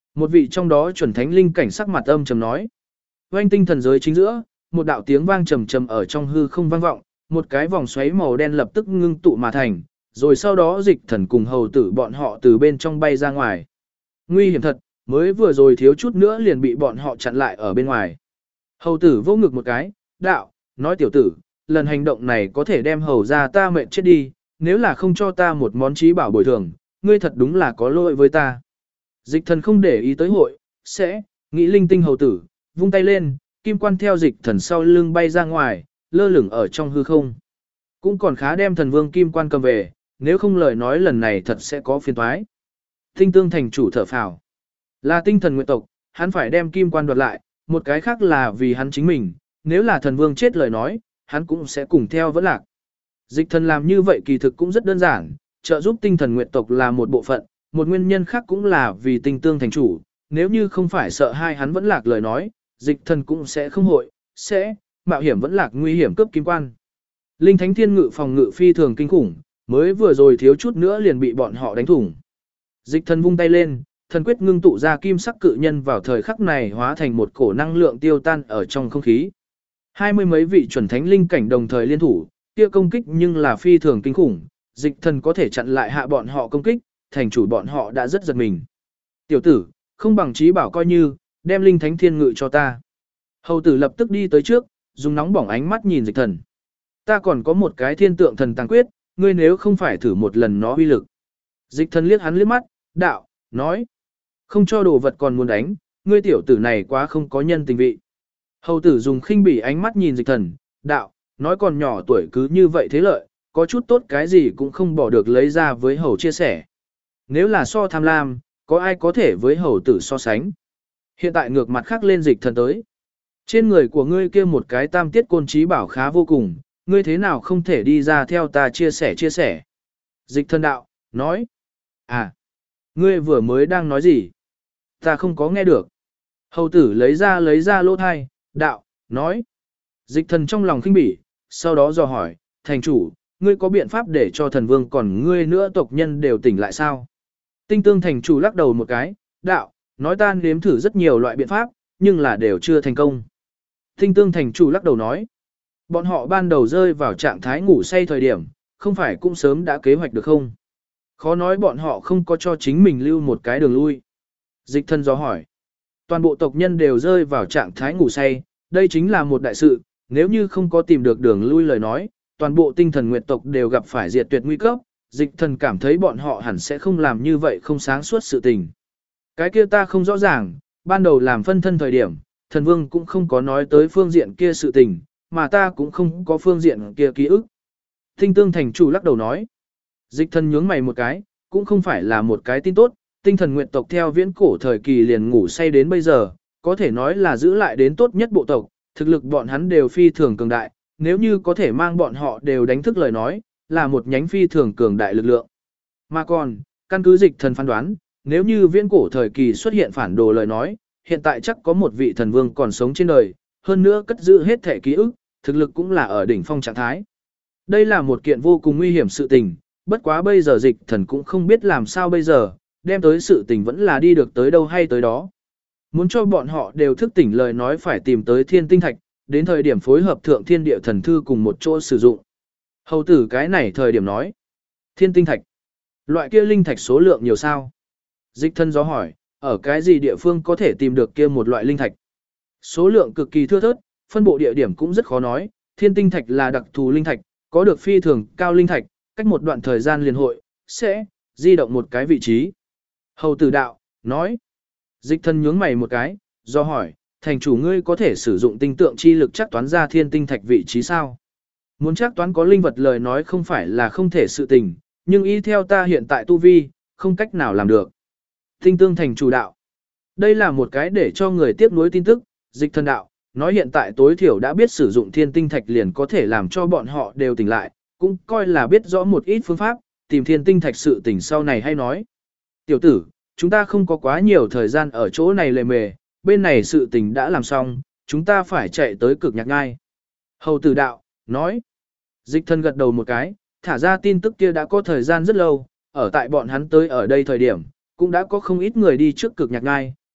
Speaker 1: Một vị trong đó chuẩn thánh linh cảnh sắc mặt âm trầm nói. Oanh tinh thần giới chính giữa, một đạo tiếng vang trầm trầm ở trong hư không vang vọng, một cái vòng xoáy màu đen lập tức ngưng tụ mà thành, rồi sau đó dịch thần cùng hầu tử bọn họ từ bên trong bay ra ngoài. Nguy hiểm thật, mới vừa rồi thiếu chút nữa liền bị bọn họ chặn lại ở bên ngoài. Hầu tử vô ngực một cái, đạo, nói tiểu tử, lần hành động này có thể đem hầu ra ta mệnh chết đi, nếu là không cho ta một món trí bảo bồi thường, ngươi thật đúng là có lỗi với ta. Dịch thần không để ý tới hội, sẽ, nghĩ linh tinh hầu tử, vung tay lên, kim quan theo dịch thần sau lưng bay ra ngoài, lơ lửng ở trong hư không. Cũng còn khá đem thần vương kim quan cầm về, nếu không lời nói lần này thật sẽ có phiền toái. Tinh tương thành chủ thở phào. Là tinh thần nguyện tộc, hắn phải đem kim quan đoạt lại, một cái khác là vì hắn chính mình, nếu là thần vương chết lời nói, hắn cũng sẽ cùng theo vẫn lạc. Dịch thần làm như vậy kỳ thực cũng rất đơn giản, trợ giúp tinh thần nguyện tộc là một bộ phận, một nguyên nhân khác cũng là vì tinh tương thành chủ, nếu như không phải sợ hai hắn vẫn lạc lời nói, dịch thần cũng sẽ không hội, sẽ, mạo hiểm vẫn lạc nguy hiểm cướp kim quan. Linh thánh thiên ngự phòng ngự phi thường kinh khủng, mới vừa rồi thiếu chút nữa liền bị bọn họ đánh thủng. Dịch thần vung tay lên, thần quyết ngưng tụ ra kim sắc cự nhân vào thời khắc này hóa thành một cổ năng lượng tiêu tan ở trong không khí. 20 mấy vị chuẩn thánh linh cảnh đồng thời liên thủ, kia công kích nhưng là phi thường kinh khủng, dịch thần có thể chặn lại hạ bọn họ công kích, thành chủ bọn họ đã rất giật mình. Tiểu tử, không bằng trí bảo coi như, đem linh thánh thiên ngự cho ta. Hầu tử lập tức đi tới trước, dùng nóng bỏng ánh mắt nhìn dịch thần. Ta còn có một cái thiên tượng thần tàng quyết, ngươi nếu không phải thử một lần nó uy lực. Dịch thần liếc hắn liếc mắt, đạo, nói. Không cho đồ vật còn muốn đánh, ngươi tiểu tử này quá không có nhân tình vị. Hầu tử dùng khinh bỉ ánh mắt nhìn dịch thần, đạo, nói còn nhỏ tuổi cứ như vậy thế lợi, có chút tốt cái gì cũng không bỏ được lấy ra với hầu chia sẻ. Nếu là so tham lam, có ai có thể với hầu tử so sánh. Hiện tại ngược mặt khác lên dịch thần tới. Trên người của ngươi kia một cái tam tiết côn trí bảo khá vô cùng, ngươi thế nào không thể đi ra theo ta chia sẻ. Dịch thần đạo, nói. À, ngươi vừa mới đang nói gì? Ta không có nghe được. Hầu tử lấy ra lỗ thai, đạo, nói. Dịch thần trong lòng khinh bỉ, sau đó dò hỏi, thành chủ, ngươi có biện pháp để cho thần vương còn ngươi nữa tộc nhân đều tỉnh lại sao? Tinh tương thành chủ lắc đầu một cái, đạo, nói ta nếm thử rất nhiều loại biện pháp, nhưng là đều chưa thành công. Tinh tương thành chủ lắc đầu nói, bọn họ ban đầu rơi vào trạng thái ngủ say thời điểm, không phải cũng sớm đã kế hoạch được không? Khó nói bọn họ không có cho chính mình lưu một cái đường lui. Dịch thân do hỏi, toàn bộ tộc nhân đều rơi vào trạng thái ngủ say, đây chính là một đại sự, nếu như không có tìm được đường lui lời nói, toàn bộ tinh thần nguyệt tộc đều gặp phải diệt tuyệt nguy cấp, dịch thần cảm thấy bọn họ hẳn sẽ không làm như vậy không sáng suốt sự tình. Cái kia ta không rõ ràng, ban đầu làm phân thân thời điểm, thần vương cũng không có nói tới phương diện kia sự tình, mà ta cũng không có phương diện kia ký ức. Tinh tương thành chủ lắc đầu nói, dịch thần nhướng mày một cái, cũng không phải là một cái tin tốt, tinh thần nguyệt tộc theo viễn cổ thời kỳ liền ngủ say đến bây giờ, có thể nói là giữ lại đến tốt nhất bộ tộc, thực lực bọn hắn đều phi thường cường đại, nếu như có thể mang bọn họ đều đánh thức lời nói, là một nhánh phi thường cường đại lực lượng. Mà còn, căn cứ dịch thần phán đoán, nếu như viễn cổ thời kỳ xuất hiện phản đồ lời nói, hiện tại chắc có một vị thần vương còn sống trên đời, hơn nữa cất giữ hết thể ký ức, thực lực cũng là ở đỉnh phong trạng thái. Đây là một kiện vô cùng nguy hiểm sự tình, bất quá bây giờ dịch thần cũng không biết làm sao bây giờ, đem tới sự tình vẫn là đi được tới đâu hay tới đó. Muốn cho bọn họ đều thức tỉnh lời nói phải tìm tới thiên tinh thạch, đến thời điểm phối hợp thượng thiên địa thần thư cùng một chỗ sử dụng. Hầu tử cái này thời điểm nói, thiên tinh thạch, loại kia linh thạch số lượng nhiều sao? Dịch thân gió hỏi, ở cái gì địa phương có thể tìm được kia một loại linh thạch? Số lượng cực kỳ thưa thớt, phân bộ địa điểm cũng rất khó nói, thiên tinh thạch là đặc thù linh thạch, có được phi thường cao linh thạch, cách một đoạn thời gian liền hội, sẽ di động một cái vị trí. Hầu tử đạo, nói, dịch thân nhướng mày một cái, do hỏi, thành chủ ngươi có thể sử dụng tinh tượng chi lực chắc toán ra thiên tinh thạch vị trí sao? Muốn chắc toán có linh vật lời nói không phải là không thể sự tình, nhưng y theo ta hiện tại tu vi, không cách nào làm được. Tinh tương thành chủ đạo. Đây là một cái để cho người tiếp nối tin tức, dịch thần đạo, nói hiện tại tối thiểu đã biết sử dụng thiên tinh thạch liền có thể làm cho bọn họ đều tỉnh lại, cũng coi là biết rõ một ít phương pháp, tìm thiên tinh thạch sự tỉnh sau này hay nói. Tiểu tử, chúng ta không có quá nhiều thời gian ở chỗ này lề mề, bên này sự tình đã làm xong, chúng ta phải chạy tới cực nhạc ngai. Hầu tử đạo, nói. Dịch thân gật đầu một cái, thả ra tin tức kia đã có thời gian rất lâu, ở tại bọn hắn tới ở đây thời điểm, cũng đã có không ít người đi trước cực nhạc ngai,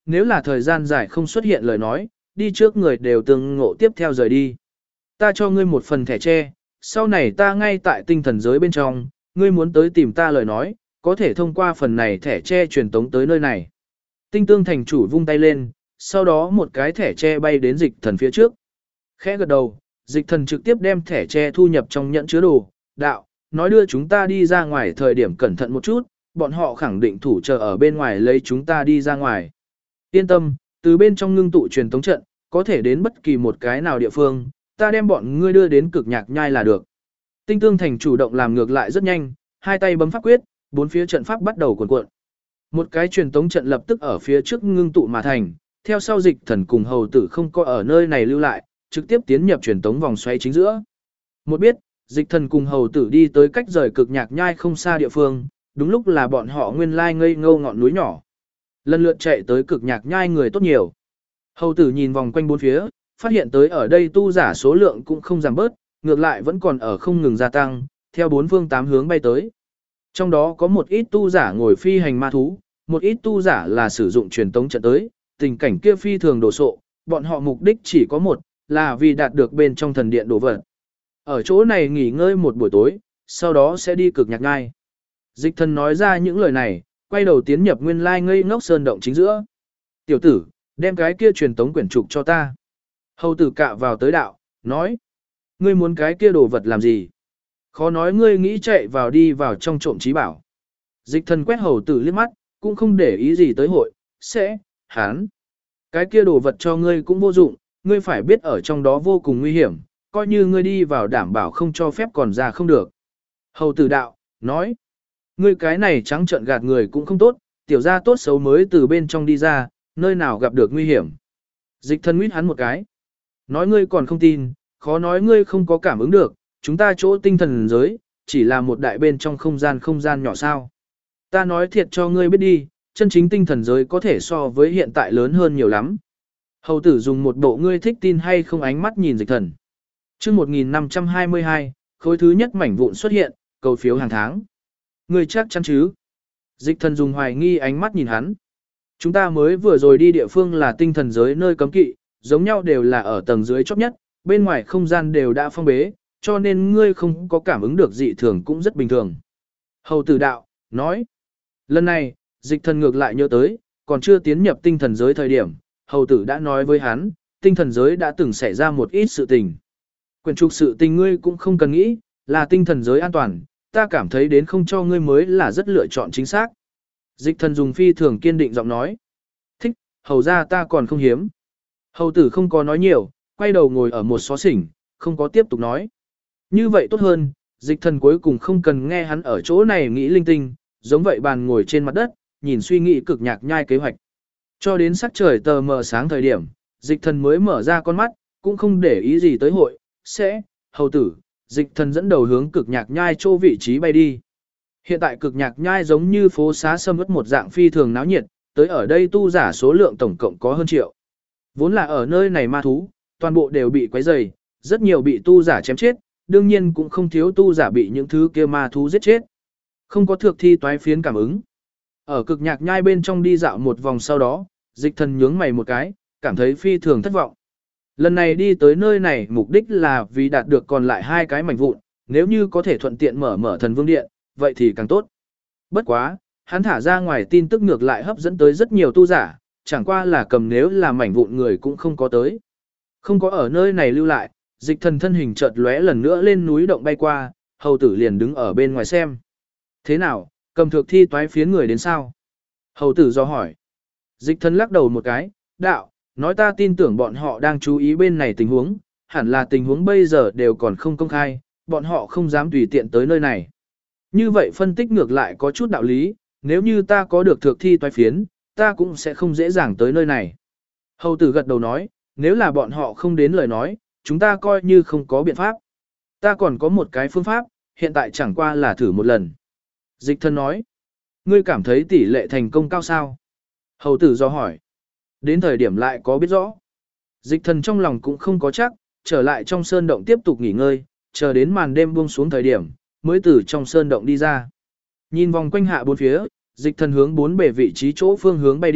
Speaker 1: nếu là thời gian dài không xuất hiện lời nói, đi trước người đều tương ngộ tiếp theo rời đi. Ta cho ngươi một phần thẻ tre, sau này ta ngay tại tinh thần giới bên trong, ngươi muốn tới tìm ta lời nói, có thể thông qua phần này thẻ tre truyền tống tới nơi này. Tinh tương thành chủ vung tay lên, sau đó một cái thẻ tre bay đến dịch thần phía trước. Khẽ gật đầu, dịch thần trực tiếp đem thẻ tre thu nhập trong nhẫn chứa đồ, đạo, nói đưa chúng ta đi ra ngoài thời điểm cẩn thận một chút, bọn họ khẳng định thủ chờ ở bên ngoài lấy chúng ta đi ra ngoài. Yên tâm, từ bên trong ngưng tụ truyền tống trận, có thể đến bất kỳ một cái nào địa phương, ta đem bọn ngươi đưa đến cực nhạc nhai là được. Tinh tương thành chủ động làm ngược lại rất nhanh, hai tay bấm pháp quyết, bốn phía trận pháp bắt đầu cuộn cuộn. Một cái truyền tống trận lập tức ở phía trước ngưng tụ mà thành, theo sau dịch thần cùng hầu tử không có ở nơi này lưu lại, trực tiếp tiến nhập truyền tống vòng xoáy chính giữa. Một biết, dịch thần cùng hầu tử đi tới cách rời cực nhạc nhai không xa địa phương, đúng lúc là bọn họ nguyên lai ngây ngô ngọn núi nhỏ. Lần lượt chạy tới cực nhạc nhai người tốt nhiều. Hầu tử nhìn vòng quanh bốn phía, phát hiện tới ở đây tu giả số lượng cũng không giảm bớt, ngược lại vẫn còn ở không ngừng gia tăng, theo bốn phương tám hướng bay tới. Trong đó có một ít tu giả ngồi phi hành ma thú, một ít tu giả là sử dụng truyền tống trận tới, tình cảnh kia phi thường đồ sộ, bọn họ mục đích chỉ có một, là vì đạt được bên trong thần điện đồ vật. Ở chỗ này nghỉ ngơi một buổi tối, sau đó sẽ đi cực nhạc nhai. Dịch thần nói ra những lời này, quay đầu tiến nhập nguyên lai ngây ngốc sơn động chính giữa. Tiểu tử, đem cái kia truyền tống quyển trục cho ta. Hầu tử cạ vào tới đạo, nói. Ngươi muốn cái kia đồ vật làm gì? Khó nói ngươi nghĩ chạy vào đi vào trong trộm trí bảo. Dịch thần quét hầu tử liếc mắt, cũng không để ý gì tới hội, hán. Cái kia đồ vật cho ngươi cũng vô dụng, ngươi phải biết ở trong đó vô cùng nguy hiểm, coi như ngươi đi vào đảm bảo không cho phép còn ra không được. Hầu tử đạo, nói. Ngươi cái này trắng trợn gạt người cũng không tốt, tiểu gia tốt xấu mới từ bên trong đi ra, nơi nào gặp được nguy hiểm. Dịch thần nguyết hắn một cái. Nói ngươi còn không tin, khó nói ngươi không có cảm ứng được, chúng ta chỗ tinh thần giới, chỉ là một đại bên trong không gian nhỏ sao. Ta nói thiệt cho ngươi biết đi, chân chính tinh thần giới có thể so với hiện tại lớn hơn nhiều lắm. Hầu tử dùng một bộ ngươi thích tin hay không ánh mắt nhìn dịch thần. Chương 1522, khối thứ nhất mảnh vụn xuất hiện, cầu phiếu hàng tháng. Ngươi chắc chắn chứ? Dịch thần dùng hoài nghi ánh mắt nhìn hắn. Chúng ta mới vừa rồi đi địa phương là tinh thần giới nơi cấm kỵ, giống nhau đều là ở tầng dưới chót nhất, bên ngoài không gian đều đã phong bế, cho nên ngươi không có cảm ứng được dị thường cũng rất bình thường. Hầu tử đạo, nói. Lần này, dịch thần ngược lại nhớ tới, còn chưa tiến nhập tinh thần giới thời điểm, hầu tử đã nói với hắn, tinh thần giới đã từng xảy ra một ít sự tình. Quyền trục sự tình ngươi cũng không cần nghĩ, là tinh thần giới an toàn, ta cảm thấy đến không cho ngươi mới là rất lựa chọn chính xác. Dịch thần dùng phi thường kiên định giọng nói. Thích, hầu ra ta còn không hiếm. Hầu tử không có nói nhiều, quay đầu ngồi ở một xó xỉnh, không có tiếp tục nói. Như vậy tốt hơn, dịch thần cuối cùng không cần nghe hắn ở chỗ này nghĩ linh tinh, giống vậy bàn ngồi trên mặt đất, nhìn suy nghĩ cực nhạc nhai kế hoạch. Cho đến sắc trời tờ mờ sáng thời điểm, dịch thần mới mở ra con mắt, cũng không để ý gì tới hội, hầu tử, dịch thần dẫn đầu hướng cực nhạc nhai chỗ vị trí bay đi. Hiện tại cực nhạc nhai giống như phố xá sâm ướt một dạng phi thường náo nhiệt, tới ở đây tu giả số lượng tổng cộng có hơn triệu. Vốn là ở nơi này ma thú, toàn bộ đều bị quấy rầy, rất nhiều bị tu giả chém chết, đương nhiên cũng không thiếu tu giả bị những thứ kia ma thú giết chết. Không có thược thi toái phiến cảm ứng. Ở cực nhạc nhai bên trong đi dạo một vòng sau đó, dịch thần nhướng mày một cái, cảm thấy phi thường thất vọng. Lần này đi tới nơi này mục đích là vì đạt được còn lại 2 cái mảnh vụn, nếu như có thể thuận tiện mở thần vương điện, vậy thì càng tốt. Bất quá, hắn thả ra ngoài tin tức ngược lại hấp dẫn tới rất nhiều tu giả, chẳng qua là cầm nếu là mảnh vụn người cũng không có tới. Không có ở nơi này lưu lại, dịch thần thân hình chợt lóe lần nữa lên núi động bay qua, hầu tử liền đứng ở bên ngoài xem. Thế nào, cầm thược thi toái phiến người đến sao? Hầu tử do hỏi. Dịch thần lắc đầu một cái, đạo, nói ta tin tưởng bọn họ đang chú ý bên này tình huống, hẳn là tình huống bây giờ đều còn không công khai, bọn họ không dám tùy tiện tới nơi này. Như vậy phân tích ngược lại có chút đạo lý, nếu như ta có được thược thi toái phiến, ta cũng sẽ không dễ dàng tới nơi này. Hầu tử gật đầu nói, nếu là bọn họ không đến lời nói, chúng ta coi như không có biện pháp. Ta còn có một cái phương pháp, hiện tại chẳng qua là thử một lần. Dịch thần nói, ngươi cảm thấy tỷ lệ thành công cao sao? Hầu tử do hỏi, đến thời điểm lại có biết rõ. Dịch thần trong lòng cũng không có chắc, trở lại trong sơn động tiếp tục nghỉ ngơi, chờ đến màn đêm buông xuống thời điểm, mới từ trong sơn động đi ra. Nhìn vòng quanh hạ bốn phía, dịch thần hướng 4 bề vị trí chỗ phương hướng bay đi,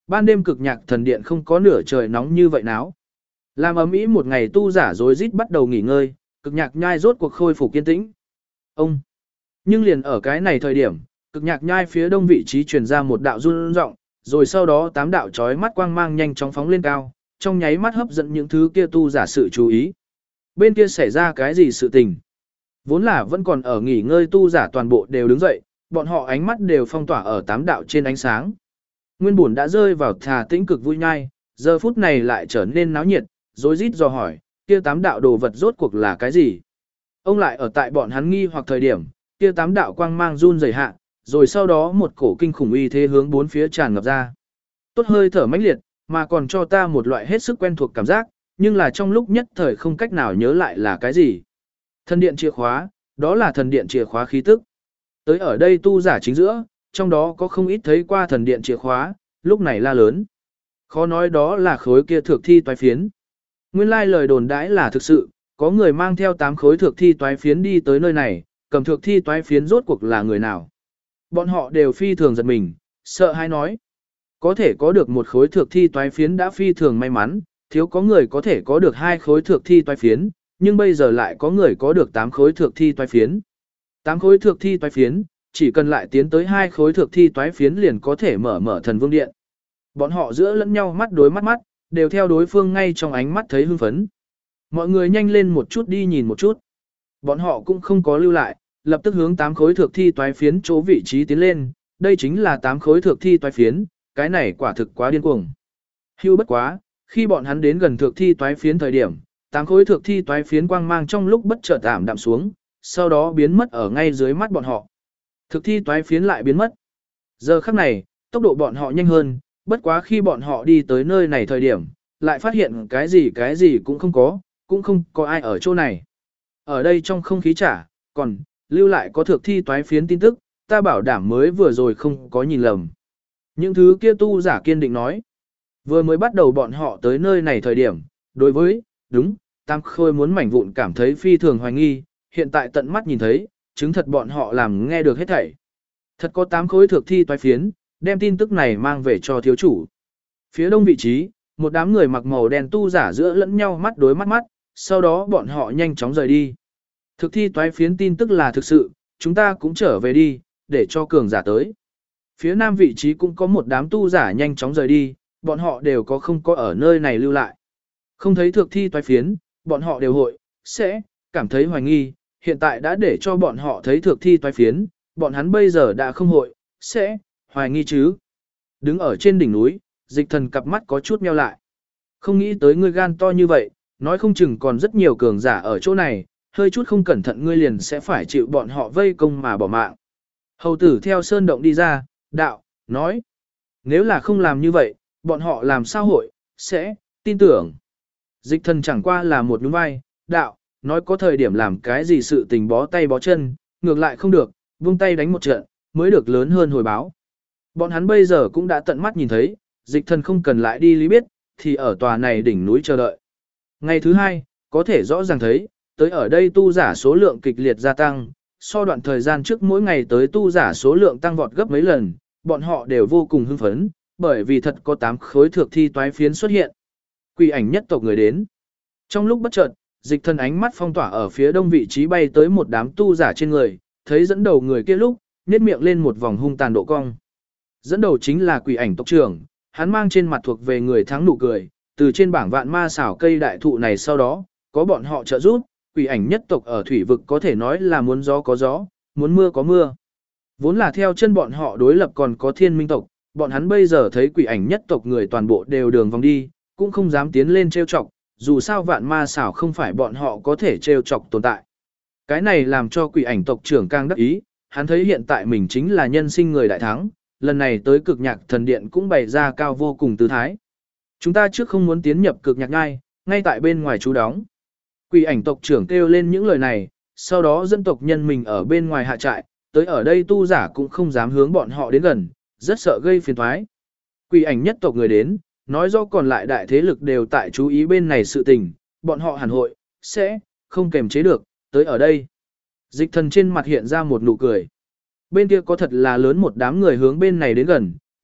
Speaker 1: ban đêm cực nhạc thần điện không có nửa trời nóng như vậy náo. Làm ấm ý một ngày tu giả rối rít bắt đầu nghỉ ngơi, cực nhạc nhai rốt cuộc khôi phục kiên tĩnh. Ông! Nhưng liền ở cái này thời điểm, cực nhạc nhai phía đông vị trí truyền ra một đạo run rộng, rồi sau đó 8 đạo chói mắt quang mang nhanh chóng phóng lên cao, trong nháy mắt hấp dẫn những thứ kia tu giả sự chú ý. Bên kia xảy ra cái gì sự tình? Vốn là vẫn còn ở nghỉ ngơi tu giả toàn bộ đều đứng dậy, bọn họ ánh mắt đều phong tỏa ở 8 đạo trên ánh sáng. Nguyên buồn đã rơi vào thà tĩnh cực vui nhai, giờ phút này lại trở nên náo nhiệt, rối rít dò hỏi, kia 8 đạo đồ vật rốt cuộc là cái gì? Ông lại ở tại bọn hắn nghi hoặc thời điểm, kia 8 đạo quang mang run rẩy hạ, rồi sau đó một cổ kinh khủng uy thế hướng bốn phía tràn ngập ra. Tốt hơi thở mãnh liệt, mà còn cho ta một loại hết sức quen thuộc cảm giác, nhưng là trong lúc nhất thời không cách nào nhớ lại là cái gì. Thần điện chìa khóa, đó là thần điện chìa khóa khí tức. Tới ở đây tu giả chính giữa, trong đó có không ít thấy qua thần điện chìa khóa, lúc này la lớn. Khó nói đó là khối kia thược thi toái phiến. Nguyên lai lời đồn đãi là thực sự, có người mang theo 8 khối thược thi toái phiến đi tới nơi này, cầm thược thi toái phiến rốt cuộc là người nào. Bọn họ đều phi thường giật mình, sợ hãi nói. Có thể có được một khối thược thi toái phiến đã phi thường may mắn, thiếu có người có thể có được 2 khối thược thi toái phiến, nhưng bây giờ lại có người có được 8 khối thược thi toái phiến. 8 khối thược thi toái phiến, chỉ cần lại tiến tới 2 khối thược thi toái phiến liền có thể mở thần vương điện. Bọn họ giữa lẫn nhau mắt đối mắt, đều theo đối phương ngay trong ánh mắt thấy hưng phấn. Mọi người nhanh lên một chút đi nhìn một chút. Bọn họ cũng không có lưu lại, lập tức hướng 8 khối thược thi toái phiến chỗ vị trí tiến lên, đây chính là 8 khối thược thi toái phiến, cái này quả thực quá điên cuồng. Hưu bất quá, khi bọn hắn đến gần thược thi toái phiến thời điểm, 8 khối thược thi toái phiến quang mang trong lúc bất chợt ảm đạm xuống, sau đó biến mất ở ngay dưới mắt bọn họ. Thực thi toái phiến lại biến mất. Giờ khắc này, tốc độ bọn họ nhanh hơn, bất quá khi bọn họ đi tới nơi này thời điểm, lại phát hiện cái gì cũng không có ai ở chỗ này. Ở đây trong không khí trả, còn, lưu lại có thực thi toái phiến tin tức, ta bảo đảm mới vừa rồi không có nhìn lầm. Những thứ kia tu giả kiên định nói. Vừa mới bắt đầu bọn họ tới nơi này thời điểm, đối với, đúng, Tam Khôi muốn mảnh vụn cảm thấy phi thường hoài nghi, hiện tại tận mắt nhìn thấy, chứng thật bọn họ làm nghe được hết thảy. Thật có 8 khối thực thi toái phiến, đem tin tức này mang về cho thiếu chủ. Phía đông vị trí, một đám người mặc màu đen tu giả giữa lẫn nhau mắt đối mắt, sau đó bọn họ nhanh chóng rời đi. Thực thi toái phiến tin tức là thực sự, chúng ta cũng trở về đi, để cho cường giả tới. Phía nam vị trí cũng có một đám tu giả nhanh chóng rời đi, bọn họ đều có không có ở nơi này lưu lại. Không thấy thực thi toái phiến, bọn họ đều sẽ cảm thấy hoài nghi, hiện tại đã để cho bọn họ thấy thực thi toái phiến, bọn hắn bây giờ đã không sẽ hoài nghi chứ. Đứng ở trên đỉnh núi, Dịch Thần cặp mắt có chút meo lại. Không nghĩ tới ngươi gan to như vậy, nói không chừng còn rất nhiều cường giả ở chỗ này, hơi chút không cẩn thận ngươi liền sẽ phải chịu bọn họ vây công mà bỏ mạng. Hầu tử theo sơn động đi ra, đạo, nói. Nếu là không làm như vậy, bọn họ làm sao sẽ tin tưởng. Dịch Thần chẳng qua là một nhún vai, đạo, nói có thời điểm làm cái gì sự tình bó tay bó chân, ngược lại không được, buông tay đánh một trận, mới được lớn hơn hồi báo. Bọn hắn bây giờ cũng đã tận mắt nhìn thấy, Dịch Thần không cần lại đi lý biết, thì ở tòa này đỉnh núi chờ đợi. Ngày thứ hai, có thể rõ ràng thấy, tới ở đây tu giả số lượng kịch liệt gia tăng, so đoạn thời gian trước mỗi ngày tới tu giả số lượng tăng vọt gấp mấy lần, bọn họ đều vô cùng hưng phấn, bởi vì thật có 8 khối thược thi toái phiến xuất hiện. Quỷ ảnh nhất tộc người đến. Trong lúc bất chợt, Dịch Thần ánh mắt phong tỏa ở phía đông vị trí bay tới một đám tu giả trên người, thấy dẫn đầu người kia lúc, nhếch miệng lên một vòng hung tàn độ cong. Dẫn đầu chính là quỷ ảnh tộc trưởng, hắn mang trên mặt thuộc về người thắng nụ cười, từ trên bảng vạn ma xảo cây đại thụ này sau đó, có bọn họ trợ giúp, quỷ ảnh nhất tộc ở thủy vực có thể nói là muốn gió có gió, muốn mưa có mưa. Vốn là theo chân bọn họ đối lập còn có thiên minh tộc, bọn hắn bây giờ thấy quỷ ảnh nhất tộc người toàn bộ đều đường vòng đi, cũng không dám tiến lên trêu chọc, dù sao vạn ma xảo không phải bọn họ có thể trêu chọc tồn tại. Cái này làm cho quỷ ảnh tộc trưởng càng đắc ý, hắn thấy hiện tại mình chính là nhân sinh người đại thắng, lần này tới cực nhạc thần điện cũng bày ra cao vô cùng tư thái. Chúng ta trước không muốn tiến nhập cực nhạc ngay tại bên ngoài trú đóng. Quỷ ảnh tộc trưởng kêu lên những lời này, sau đó dân tộc nhân mình ở bên ngoài hạ trại, tới ở đây tu giả cũng không dám hướng bọn họ đến gần, rất sợ gây phiền toái. Quỷ ảnh nhất tộc người đến, nói rõ còn lại đại thế lực đều tại chú ý bên này sự tình, bọn họ hẳn sẽ không kềm chế được, tới ở đây. Dịch Thần trên mặt hiện ra một nụ cười. Bên kia có thật là lớn một đám người hướng bên này đến gần,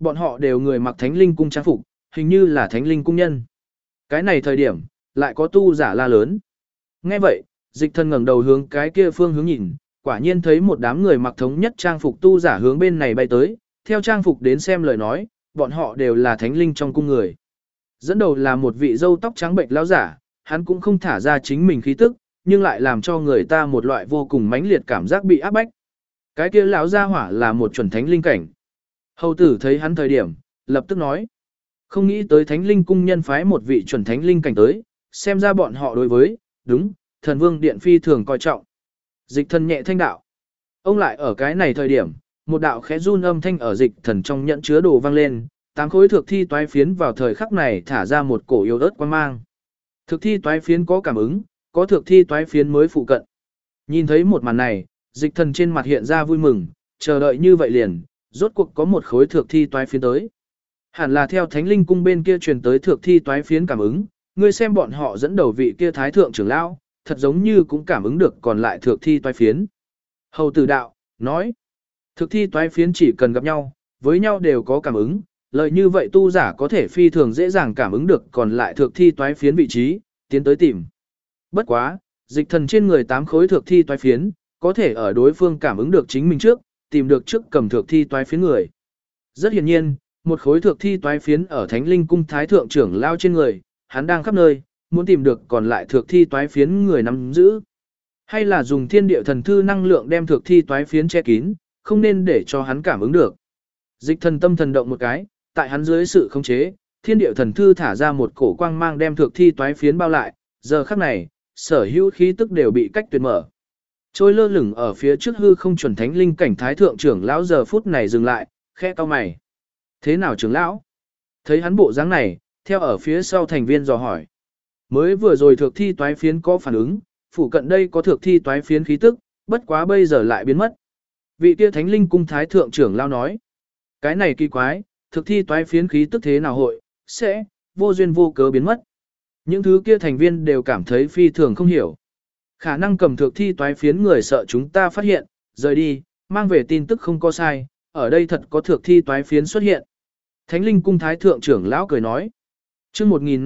Speaker 1: bọn họ đều người mặc thánh linh cung trang phục, hình như là thánh linh cung nhân. Cái này thời điểm, lại có tu giả la lớn. Nghe vậy, dịch thần ngẩng đầu hướng cái kia phương hướng nhìn, quả nhiên thấy một đám người mặc thống nhất trang phục tu giả hướng bên này bay tới, theo trang phục đến xem lời nói, bọn họ đều là thánh linh trong cung người. Dẫn đầu là một vị râu tóc trắng bệnh lão giả, hắn cũng không thả ra chính mình khí tức, nhưng lại làm cho người ta một loại vô cùng mãnh liệt cảm giác bị áp bách. Cái kia lão gia hỏa là một chuẩn thánh linh cảnh. Hầu tử thấy hắn thời điểm, lập tức nói: "Không nghĩ tới thánh linh cung nhân phái một vị chuẩn thánh linh cảnh tới, xem ra bọn họ đối với, đúng, thần vương điện phi thường coi trọng." Dịch thần nhẹ thanh đạo. Ông lại ở cái này thời điểm, một đạo khẽ run âm thanh ở dịch thần trong nhẫn chứa đồ vang lên, 8 khối thực thi toái phiến vào thời khắc này thả ra một cổ yếu ớt quang mang. Thực thi toái phiến có cảm ứng, có thực thi toái phiến mới phụ cận. Nhìn thấy một màn này, dịch thần trên mặt hiện ra vui mừng, chờ đợi như vậy liền, rốt cuộc có một khối thực thi toái phiến tới. Hẳn là theo thánh linh cung bên kia truyền tới thực thi toái phiến cảm ứng, ngươi xem bọn họ dẫn đầu vị kia thái thượng trưởng lão, thật giống như cũng cảm ứng được còn lại thực thi toái phiến. Hầu tử đạo, nói, thực thi toái phiến chỉ cần gặp nhau, với nhau đều có cảm ứng, lời như vậy tu giả có thể phi thường dễ dàng cảm ứng được còn lại thực thi toái phiến vị trí, tiến tới tìm. Bất quá, dịch thần trên người 8 khối thực thi toái phiến, có thể ở đối phương cảm ứng được chính mình trước, tìm được trước cầm thực thi toái phiến người. Rất hiển nhiên, một khối thực thi toái phiến ở Thánh Linh cung thái thượng trưởng lao trên người, hắn đang khắp nơi, muốn tìm được còn lại thực thi toái phiến người nắm giữ. Hay là dùng thiên địa thần thư năng lượng đem thực thi toái phiến che kín, không nên để cho hắn cảm ứng được. Dịch thần tâm thần động một cái, tại hắn dưới sự khống chế, thiên địa thần thư thả ra một cổ quang mang đem thực thi toái phiến bao lại, giờ khắc này, sở hữu khí tức đều bị cách tuyệt mở. Trôi lơ lửng ở phía trước hư không chuẩn thánh linh cảnh thái thượng trưởng lão giờ phút này dừng lại, khẽ cau mày. Thế nào trưởng lão? Thấy hắn bộ dáng này, theo ở phía sau thành viên dò hỏi. Mới vừa rồi thực thi toái phiến có phản ứng, phủ cận đây có thực thi toái phiến khí tức, bất quá bây giờ lại biến mất. Vị kia thánh linh cung thái thượng trưởng lão nói. Cái này kỳ quái, thực thi toái phiến khí tức thế nào hội, sẽ, vô duyên vô cớ biến mất. Những thứ kia thành viên đều cảm thấy phi thường không hiểu. Khả năng cầm thực thi toái phiến người sợ chúng ta phát hiện, rời đi, mang về tin tức không có sai, ở đây thật có thực thi toái phiến xuất hiện. Thánh linh cung thái thượng trưởng lão cười nói. Trước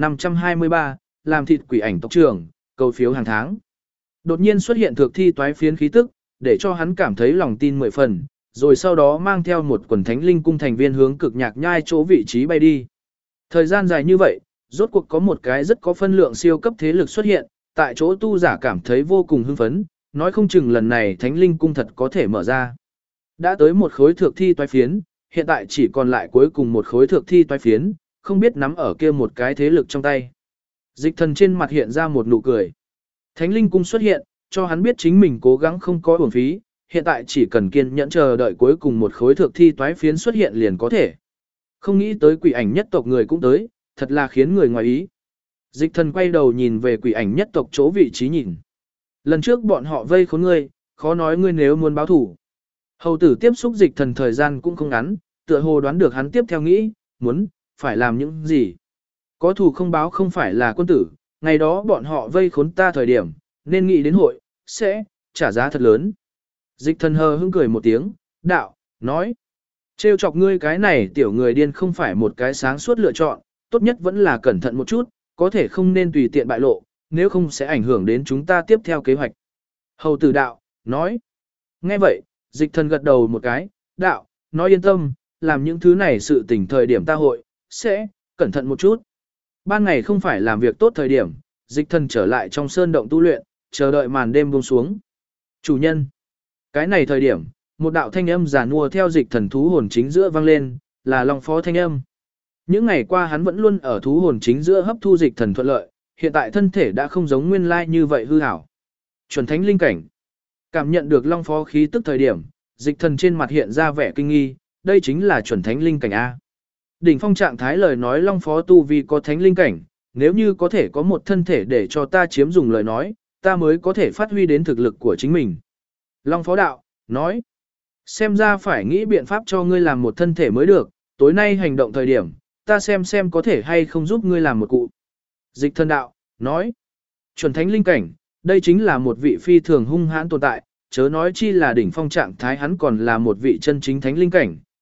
Speaker 1: 1523, làm thịt quỷ ảnh tộc trưởng, cầu phiếu hàng tháng. Đột nhiên xuất hiện thực thi toái phiến khí tức, để cho hắn cảm thấy lòng tin 10 phần, rồi sau đó mang theo một quần thánh linh cung thành viên hướng cực nhạc nhai chỗ vị trí bay đi. Thời gian dài như vậy, rốt cuộc có một cái rất có phân lượng siêu cấp thế lực xuất hiện, tại chỗ tu giả cảm thấy vô cùng hưng phấn, nói không chừng lần này thánh linh cung thật có thể mở ra. Đã tới một khối thực thi toái phiến, hiện tại chỉ còn lại cuối cùng một khối thực thi toái phiến, không biết nắm ở kia một cái thế lực trong tay. Dịch thần trên mặt hiện ra một nụ cười. Thánh linh cung xuất hiện, cho hắn biết chính mình cố gắng không có uổng phí, hiện tại chỉ cần kiên nhẫn chờ đợi cuối cùng một khối thực thi toái phiến xuất hiện liền có thể. Không nghĩ tới quỷ ảnh nhất tộc người cũng tới, thật là khiến người ngoài ý. Dịch thần quay đầu nhìn về quỷ ảnh nhất tộc chỗ vị trí nhìn. Lần trước bọn họ vây khốn ngươi, khó nói ngươi nếu muốn báo thủ. Hầu tử tiếp xúc dịch thần thời gian cũng không ngắn, tựa hồ đoán được hắn tiếp theo nghĩ, muốn, phải làm những gì. Có thủ không báo không phải là quân tử, ngày đó bọn họ vây khốn ta thời điểm, nên nghĩ đến hội, sẽ, trả giá thật lớn. Dịch thần hờ hững cười một tiếng, đạo, nói. Trêu chọc ngươi cái này tiểu người điên không phải một cái sáng suốt lựa chọn, tốt nhất vẫn là cẩn thận một chút, có thể không nên tùy tiện bại lộ, nếu không sẽ ảnh hưởng đến chúng ta tiếp theo kế hoạch. Hầu tử đạo, nói. Nghe vậy, dịch thần gật đầu một cái, đạo, nói yên tâm, làm những thứ này sự tỉnh thời điểm ta hội, sẽ, cẩn thận một chút. Ban ngày không phải làm việc tốt thời điểm, dịch thần trở lại trong sơn động tu luyện, chờ đợi màn đêm buông xuống. Chủ nhân. Cái này thời điểm, một đạo thanh âm giả nua theo dịch thần thú hồn chính giữa vang lên, là Long Phó thanh âm. Những ngày qua hắn vẫn luôn ở thú hồn chính giữa hấp thu dịch thần thuận lợi, hiện tại thân thể đã không giống nguyên lai như vậy hư hảo. Chuẩn thánh linh cảnh. Cảm nhận được Long Phó khí tức thời điểm, dịch thần trên mặt hiện ra vẻ kinh nghi, đây chính là chuẩn thánh linh cảnh A. Đỉnh phong trạng thái lời nói Long Phó tu vì có thánh linh cảnh, nếu như có thể có một thân thể để cho ta chiếm dùng lời nói, ta mới có thể phát huy đến thực lực của chính mình. Long Phó đạo, nói, xem ra phải nghĩ biện pháp cho ngươi làm một thân thể mới được, tối nay hành động thời điểm, ta xem có thể hay không giúp ngươi làm một cụ. Dịch thần đạo, nói, chuẩn thánh linh cảnh, đây chính là một vị phi thường hung hãn tồn tại, chớ nói chi là đỉnh phong trạng thái hắn còn là một vị chân chính thánh linh cảnh,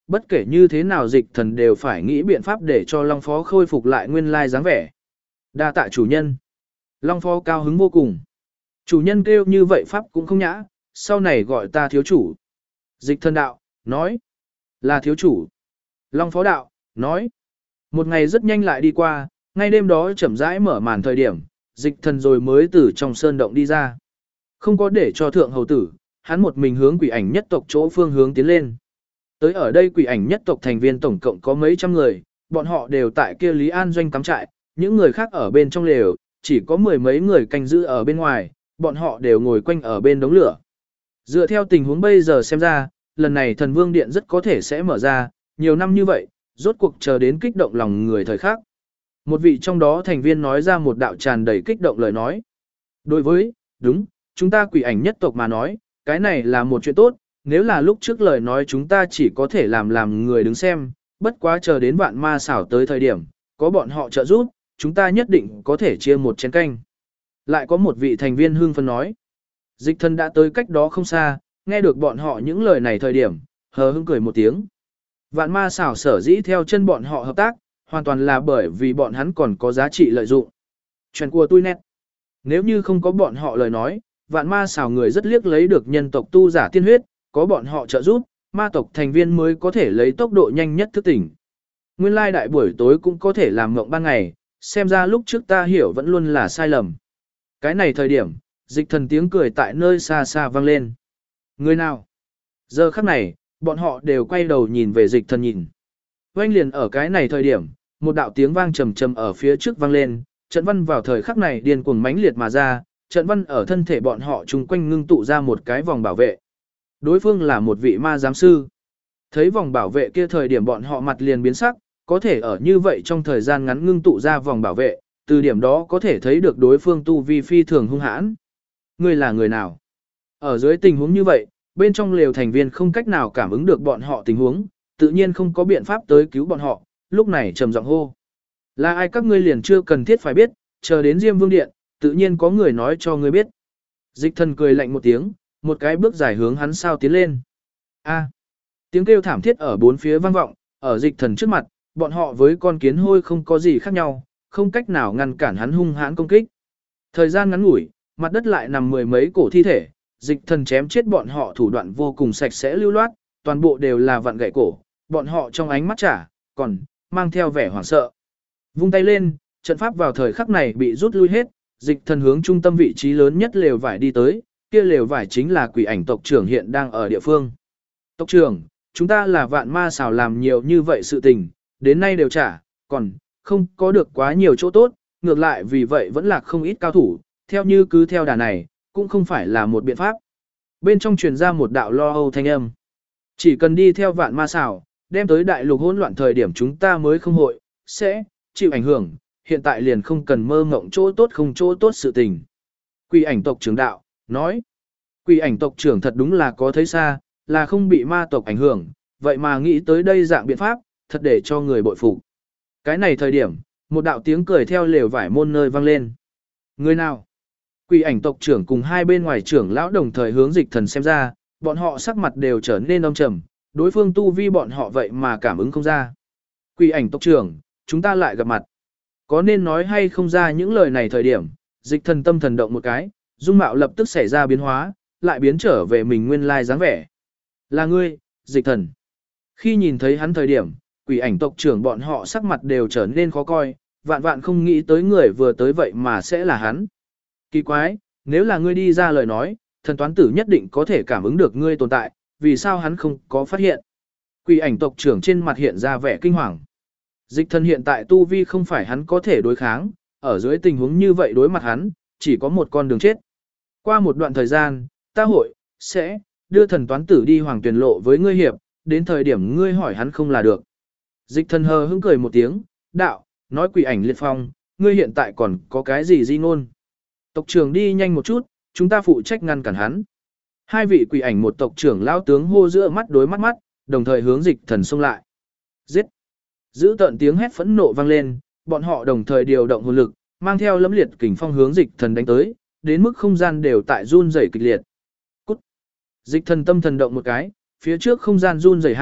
Speaker 1: bất kể như thế nào dịch thần đều phải nghĩ biện pháp để cho Long Phó khôi phục lại nguyên lai dáng vẻ. Đa tạ chủ nhân. Long Phó cao hứng vô cùng. Chủ nhân kêu như vậy pháp cũng không nhã, sau này gọi ta thiếu chủ. Dịch thần đạo, nói. Là thiếu chủ. Long Phó đạo, nói. Một ngày rất nhanh lại đi qua, ngay đêm đó chậm rãi mở màn thời điểm, dịch thần rồi mới từ trong sơn động đi ra. Không có để cho thượng hầu tử, hắn một mình hướng quỷ ảnh nhất tộc chỗ phương hướng tiến lên. Tới ở đây quỷ ảnh nhất tộc thành viên tổng cộng có mấy trăm người, bọn họ đều tại kia Lý An doanh cắm trại, những người khác ở bên trong lều, chỉ có mười mấy người canh giữ ở bên ngoài, bọn họ đều ngồi quanh ở bên đống lửa. Dựa theo tình huống bây giờ xem ra, lần này thần vương điện rất có thể sẽ mở ra, nhiều năm như vậy, rốt cuộc chờ đến kích động lòng người thời khác. Một vị trong đó thành viên nói ra một đạo tràn đầy kích động lời nói. Đối với, đúng, chúng ta quỷ ảnh nhất tộc mà nói, cái này là một chuyện tốt, nếu là lúc trước lời nói chúng ta chỉ có thể làm người đứng xem, bất quá chờ đến vạn ma xảo tới thời điểm, có bọn họ trợ giúp, chúng ta nhất định có thể chia một chén canh. Lại có một vị thành viên hưng phấn nói. Dịch thần đã tới cách đó không xa, nghe được bọn họ những lời này thời điểm, hờ hững cười một tiếng. Vạn ma xảo sở dĩ theo chân bọn họ hợp tác, hoàn toàn là bởi vì bọn hắn còn có giá trị lợi dụng. Chuyện của tôi nét. Nếu như không có bọn họ lời nói, vạn ma xảo người rất liếc lấy được nhân tộc tu giả tiên huyết, có bọn họ trợ giúp, ma tộc thành viên mới có thể lấy tốc độ nhanh nhất thức tỉnh. Nguyên lai đại buổi tối cũng có thể làm mộng ban ngày, xem ra lúc trước ta hiểu vẫn luôn là sai lầm. Cái này thời điểm, dịch thần tiếng cười tại nơi xa xa vang lên. Người nào? Giờ khắc này, bọn họ đều quay đầu nhìn về dịch thần nhìn. Oanh liền ở cái này thời điểm, một đạo tiếng vang trầm trầm ở phía trước vang lên, trận văn vào thời khắc này điên cuồng mãnh liệt mà ra, trận văn ở thân thể bọn họ chung quanh ngưng tụ ra một cái vòng bảo vệ. Đối phương là một vị ma giám sư. Thấy vòng bảo vệ kia thời điểm bọn họ mặt liền biến sắc, có thể ở như vậy trong thời gian ngắn ngưng tụ ra vòng bảo vệ, từ điểm đó có thể thấy được đối phương tu vi phi thường hung hãn. Người là người nào? Ở dưới tình huống như vậy, bên trong lều thành viên không cách nào cảm ứng được bọn họ tình huống, tự nhiên không có biện pháp tới cứu bọn họ, lúc này trầm giọng hô. Là ai các ngươi liền chưa cần thiết phải biết, chờ đến Diêm Vương Điện, tự nhiên có người nói cho ngươi biết. Dịch thần cười lạnh một tiếng, một cái bước dài hướng hắn sao tiến lên. A. Tiếng kêu thảm thiết ở bốn phía vang vọng, ở dịch thần trước mặt, bọn họ với con kiến hôi không có gì khác nhau, không cách nào ngăn cản hắn hung hãn công kích. Thời gian ngắn ngủi, mặt đất lại nằm mười mấy cổ thi thể, dịch thần chém chết bọn họ thủ đoạn vô cùng sạch sẽ lưu loát, toàn bộ đều là vặn gãy cổ, bọn họ trong ánh mắt trả, còn mang theo vẻ hoảng sợ. Vung tay lên, trận pháp vào thời khắc này bị rút lui hết, dịch thần hướng trung tâm vị trí lớn nhất lều vải đi tới, kia lều vải chính là quỷ ảnh tộc trưởng hiện đang ở địa phương. Tộc trưởng, chúng ta là vạn ma xảo làm nhiều như vậy sự tình, đến nay đều trả, còn không có được quá nhiều chỗ tốt, ngược lại vì vậy vẫn là không ít cao thủ, theo như cứ theo đà này, cũng không phải là một biện pháp. Bên trong truyền ra một đạo lo âu thanh âm. Chỉ cần đi theo vạn ma xảo, đem tới đại lục hỗn loạn thời điểm chúng ta mới không hội, sẽ chịu ảnh hưởng, hiện tại liền không cần mơ mộng chỗ tốt không chỗ tốt sự tình. Quỷ ảnh tộc trưởng đạo, nói. Quỷ ảnh tộc trưởng thật đúng là có thấy xa, là không bị ma tộc ảnh hưởng, vậy mà nghĩ tới đây dạng biện pháp, thật để cho người bội phục. Cái này thời điểm, một đạo tiếng cười theo lều vải môn nơi vang lên. Người nào? Quỷ ảnh tộc trưởng cùng hai bên ngoài trưởng lão đồng thời hướng dịch thần xem ra, bọn họ sắc mặt đều trở nên âm trầm, đối phương tu vi bọn họ vậy mà cảm ứng không ra. Quỷ ảnh tộc trưởng, chúng ta lại gặp mặt. Có nên nói hay không ra những lời này thời điểm, dịch thần tâm thần động một cái, dung mạo lập tức xảy ra biến hóa, lại biến trở về mình nguyên lai dáng vẻ. Là ngươi, dịch thần. Khi nhìn thấy hắn thời điểm, quỷ ảnh tộc trưởng bọn họ sắc mặt đều trở nên khó coi, vạn vạn không nghĩ tới người vừa tới vậy mà sẽ là hắn. Kỳ quái, nếu là ngươi đi ra lời nói, thần toán tử nhất định có thể cảm ứng được ngươi tồn tại, vì sao hắn không có phát hiện. Quỷ ảnh tộc trưởng trên mặt hiện ra vẻ kinh hoàng. Dịch thần hiện tại tu vi không phải hắn có thể đối kháng, ở dưới tình huống như vậy đối mặt hắn, chỉ có một con đường chết. Qua một đoạn thời gian, ta hội, sẽ, đưa thần toán tử đi hoàng tuyển lộ với ngươi hiệp, đến thời điểm ngươi hỏi hắn không là được. Dịch thần hờ hững cười một tiếng, đạo, nói quỷ ảnh liệt phong, ngươi hiện tại còn có cái gì di ngôn. Tộc trưởng đi nhanh một chút, chúng ta phụ trách ngăn cản hắn. Hai vị quỷ ảnh một tộc trưởng lão tướng hô giữa mắt đối mắt mắt, đồng thời hướng dịch thần xông lại. Giết! Giữ tận tiếng hét phẫn nộ vang lên, bọn họ đồng thời điều động hồn lực, mang theo lẫm liệt kình phong hướng dịch thần đánh tới, đến mức không gian đều tại run rẩy kịch liệt. Cút! Dịch thần tâm thần động một cái, phía trước không gian run rẩy hạ,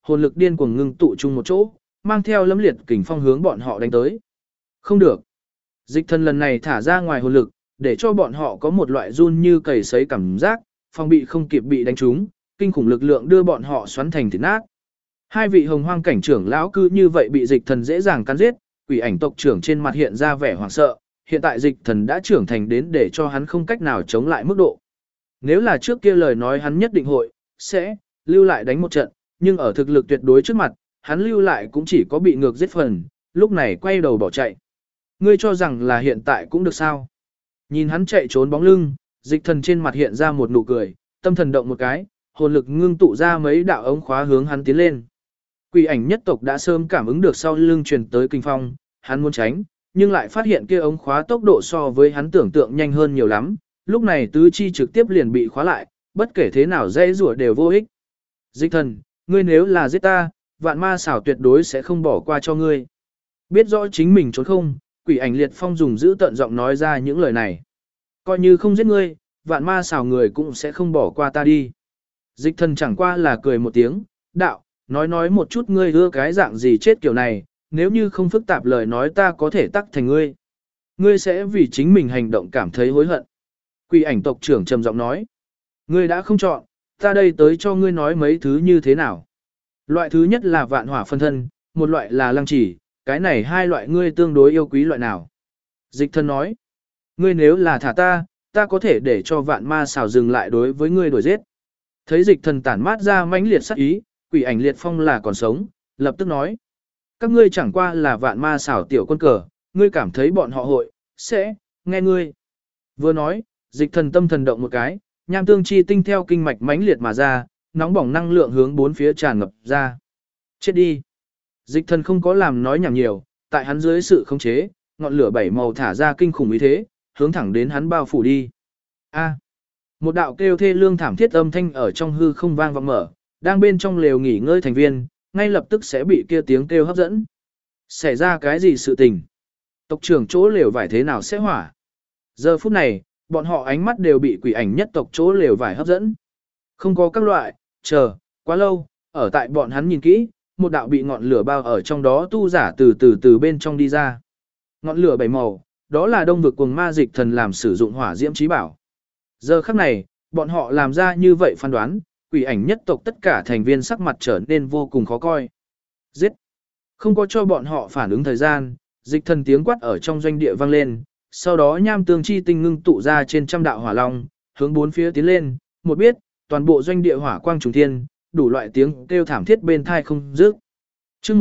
Speaker 1: hồn lực điên cuồng ngưng tụ chung một chỗ, mang theo lẫm liệt kình phong hướng bọn họ đánh tới. Không được. Dịch thần lần này thả ra ngoài hồn lực, để cho bọn họ có một loại run như cầy sấy cảm giác, phòng bị không kịp bị đánh trúng, kinh khủng lực lượng đưa bọn họ xoắn thành thịt nát. Hai vị hồng hoang cảnh trưởng lão cứ như vậy bị dịch thần dễ dàng cắn giết, quỷ ảnh tộc trưởng trên mặt hiện ra vẻ hoảng sợ, hiện tại dịch thần đã trưởng thành đến để cho hắn không cách nào chống lại mức độ. Nếu là trước kia lời nói hắn nhất định hội, sẽ, lưu lại đánh một trận, nhưng ở thực lực tuyệt đối trước mặt, hắn lưu lại cũng chỉ có bị ngược giết phần, lúc này quay đầu bỏ chạy. Ngươi cho rằng là hiện tại cũng được sao? Nhìn hắn chạy trốn bóng lưng, dịch thần trên mặt hiện ra một nụ cười, tâm thần động một cái, hồn lực ngưng tụ ra mấy đạo ống khóa hướng hắn tiến lên. Quỷ ảnh nhất tộc đã sớm cảm ứng được sau lưng truyền tới kinh phong, hắn muốn tránh, nhưng lại phát hiện kia ống khóa tốc độ so với hắn tưởng tượng nhanh hơn nhiều lắm, lúc này tứ chi trực tiếp liền bị khóa lại, bất kể thế nào dây rủa đều vô ích. Dịch thần, ngươi nếu là giết ta, vạn ma xảo tuyệt đối sẽ không bỏ qua cho ngươi. Biết rõ chính mình trốn không, quỷ ảnh liệt phong dùng giữ tận giọng nói ra những lời này. Coi như không giết ngươi, vạn ma xảo người cũng sẽ không bỏ qua ta đi. Dịch thần chẳng qua là cười một tiếng, đạo, nói một chút ngươi ưa cái dạng gì chết kiểu này, nếu như không phức tạp lời nói ta có thể tắc thành ngươi. Ngươi sẽ vì chính mình hành động cảm thấy hối hận. Quỷ ảnh tộc trưởng trầm giọng nói, ngươi đã không chọn, ta đây tới cho ngươi nói mấy thứ như thế nào. Loại thứ nhất là vạn hỏa phân thân, một loại là lăng chỉ, cái này hai loại ngươi tương đối yêu quý loại nào. Dịch thần nói, ngươi nếu là thả ta, ta có thể để cho vạn ma xảo dừng lại đối với ngươi đuổi giết. Thấy dịch thần tản mát ra mãnh liệt sát ý, quỷ ảnh liệt phong là còn sống, lập tức nói, các ngươi chẳng qua là vạn ma xảo tiểu quân cờ, ngươi cảm thấy bọn họ hội, sẽ, nghe ngươi. Vừa nói, dịch thần tâm thần động một cái, nham tương chi tinh theo kinh mạch mãnh liệt mà ra, nóng bỏng năng lượng hướng bốn phía tràn ngập ra. Chết đi. Dịch thần không có làm nói nhảm nhiều, tại hắn dưới sự khống chế, ngọn lửa bảy màu thả ra kinh khủng ý thế, hướng thẳng đến hắn bao phủ đi. A. Một đạo kêu thê lương thảm thiết âm thanh ở trong hư không vang vọng mở, đang bên trong lều nghỉ ngơi thành viên, ngay lập tức sẽ bị kia tiếng kêu hấp dẫn. Xảy ra cái gì sự tình? Tộc trưởng chỗ lều vải thế nào sẽ hỏa? Giờ phút này, bọn họ ánh mắt đều bị quỷ ảnh nhất tộc chỗ lều vải hấp dẫn. Không có các loại, chờ, quá lâu, ở tại bọn hắn nhìn kỹ, một đạo bị ngọn lửa bao ở trong đó tu giả từ bên trong đi ra. Ngọn lửa bảy màu, đó là đông vực cuồng ma dịch thần làm sử dụng hỏa diễm trí bảo. Giờ khắc này, bọn họ làm ra như vậy phán đoán, quỷ ảnh nhất tộc tất cả thành viên sắc mặt trở nên vô cùng khó coi. Giết! Không có cho bọn họ phản ứng thời gian, dịch thần tiếng quát ở trong doanh địa vang lên, sau đó nham tương chi tinh ngưng tụ ra trên trăm đạo hỏa long, hướng bốn phía tiến lên, một biết, toàn bộ doanh địa hỏa quang trùng thiên, đủ loại tiếng kêu thảm thiết bên thai không dứt. Chương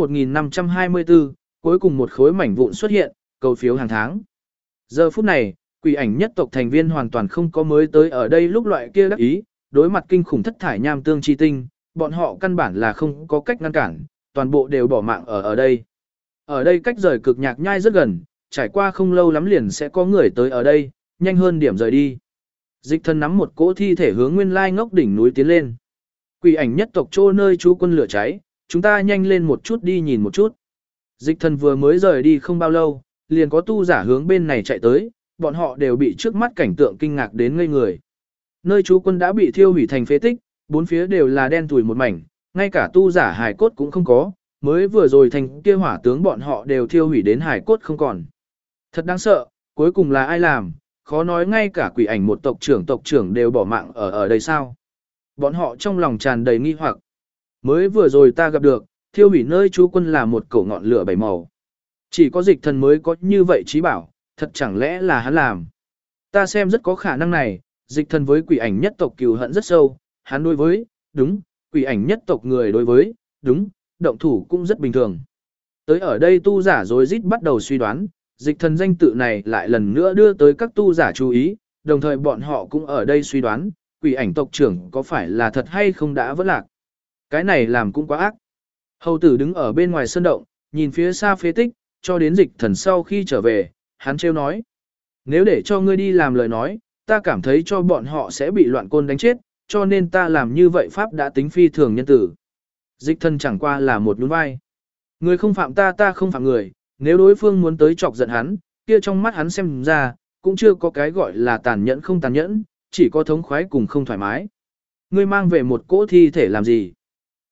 Speaker 1: 1524, cuối cùng một khối mảnh vụn xuất hiện, cầu phiếu hàng tháng. Giờ phút này, quỷ ảnh nhất tộc thành viên hoàn toàn không có mới tới ở đây lúc loại kia đắc ý, đối mặt kinh khủng thất thải nham tương chi tinh, bọn họ căn bản là không có cách ngăn cản, toàn bộ đều bỏ mạng ở đây. Ở đây cách rời cực nhạc nhai rất gần, trải qua không lâu lắm liền sẽ có người tới ở đây, nhanh hơn điểm rời đi. Dịch thần nắm một cỗ thi thể hướng nguyên lai ngốc đỉnh núi tiến lên. Quỷ ảnh nhất tộc chỗ nơi chú quân lửa cháy, chúng ta nhanh lên một chút đi nhìn một chút. Dịch thần vừa mới rời đi không bao lâu, liền có tu giả hướng bên này chạy tới, bọn họ đều bị trước mắt cảnh tượng kinh ngạc đến ngây người. Nơi chú quân đã bị thiêu hủy thành phế tích, bốn phía đều là đen tủi một mảnh, ngay cả tu giả hài cốt cũng không có, mới vừa rồi thành kia hỏa tướng bọn họ đều thiêu hủy đến hài cốt không còn. Thật đáng sợ, cuối cùng là ai làm, khó nói ngay cả quỷ ảnh một tộc trưởng đều bỏ mạng ở đây sao. Bọn họ trong lòng tràn đầy nghi hoặc. Mới vừa rồi ta gặp được, thiêu hủy nơi chú quân là một cổ ngọn lửa bảy màu. Chỉ có dịch thần mới có như vậy trí bảo, thật chẳng lẽ là hắn làm. Ta xem rất có khả năng này, dịch thần với quỷ ảnh nhất tộc cừu hận rất sâu, hắn đối với, đúng, quỷ ảnh nhất tộc người đối với, đúng, động thủ cũng rất bình thường. Tới ở đây tu giả rối rít bắt đầu suy đoán, dịch thần danh tự này lại lần nữa đưa tới các tu giả chú ý, đồng thời bọn họ cũng ở đây suy đoán, quỷ ảnh tộc trưởng có phải là thật hay không đã vỡ lạc. Cái này làm cũng quá ác. Hầu tử đứng ở bên ngoài sơn động, nhìn phía xa phế tích, cho đến dịch thần sau khi trở về, hắn trêu nói. Nếu để cho ngươi đi làm lời nói, ta cảm thấy cho bọn họ sẽ bị loạn côn đánh chết, cho nên ta làm như vậy pháp đã tính phi thường nhân tử. Dịch thần chẳng qua là một nhún vai. Người không phạm ta, ta không phạm người, nếu đối phương muốn tới chọc giận hắn, kia trong mắt hắn xem ra, cũng chưa có cái gọi là tàn nhẫn không tàn nhẫn, chỉ có thống khoái cùng không thoải mái. Ngươi mang về một cỗ thi thể làm gì?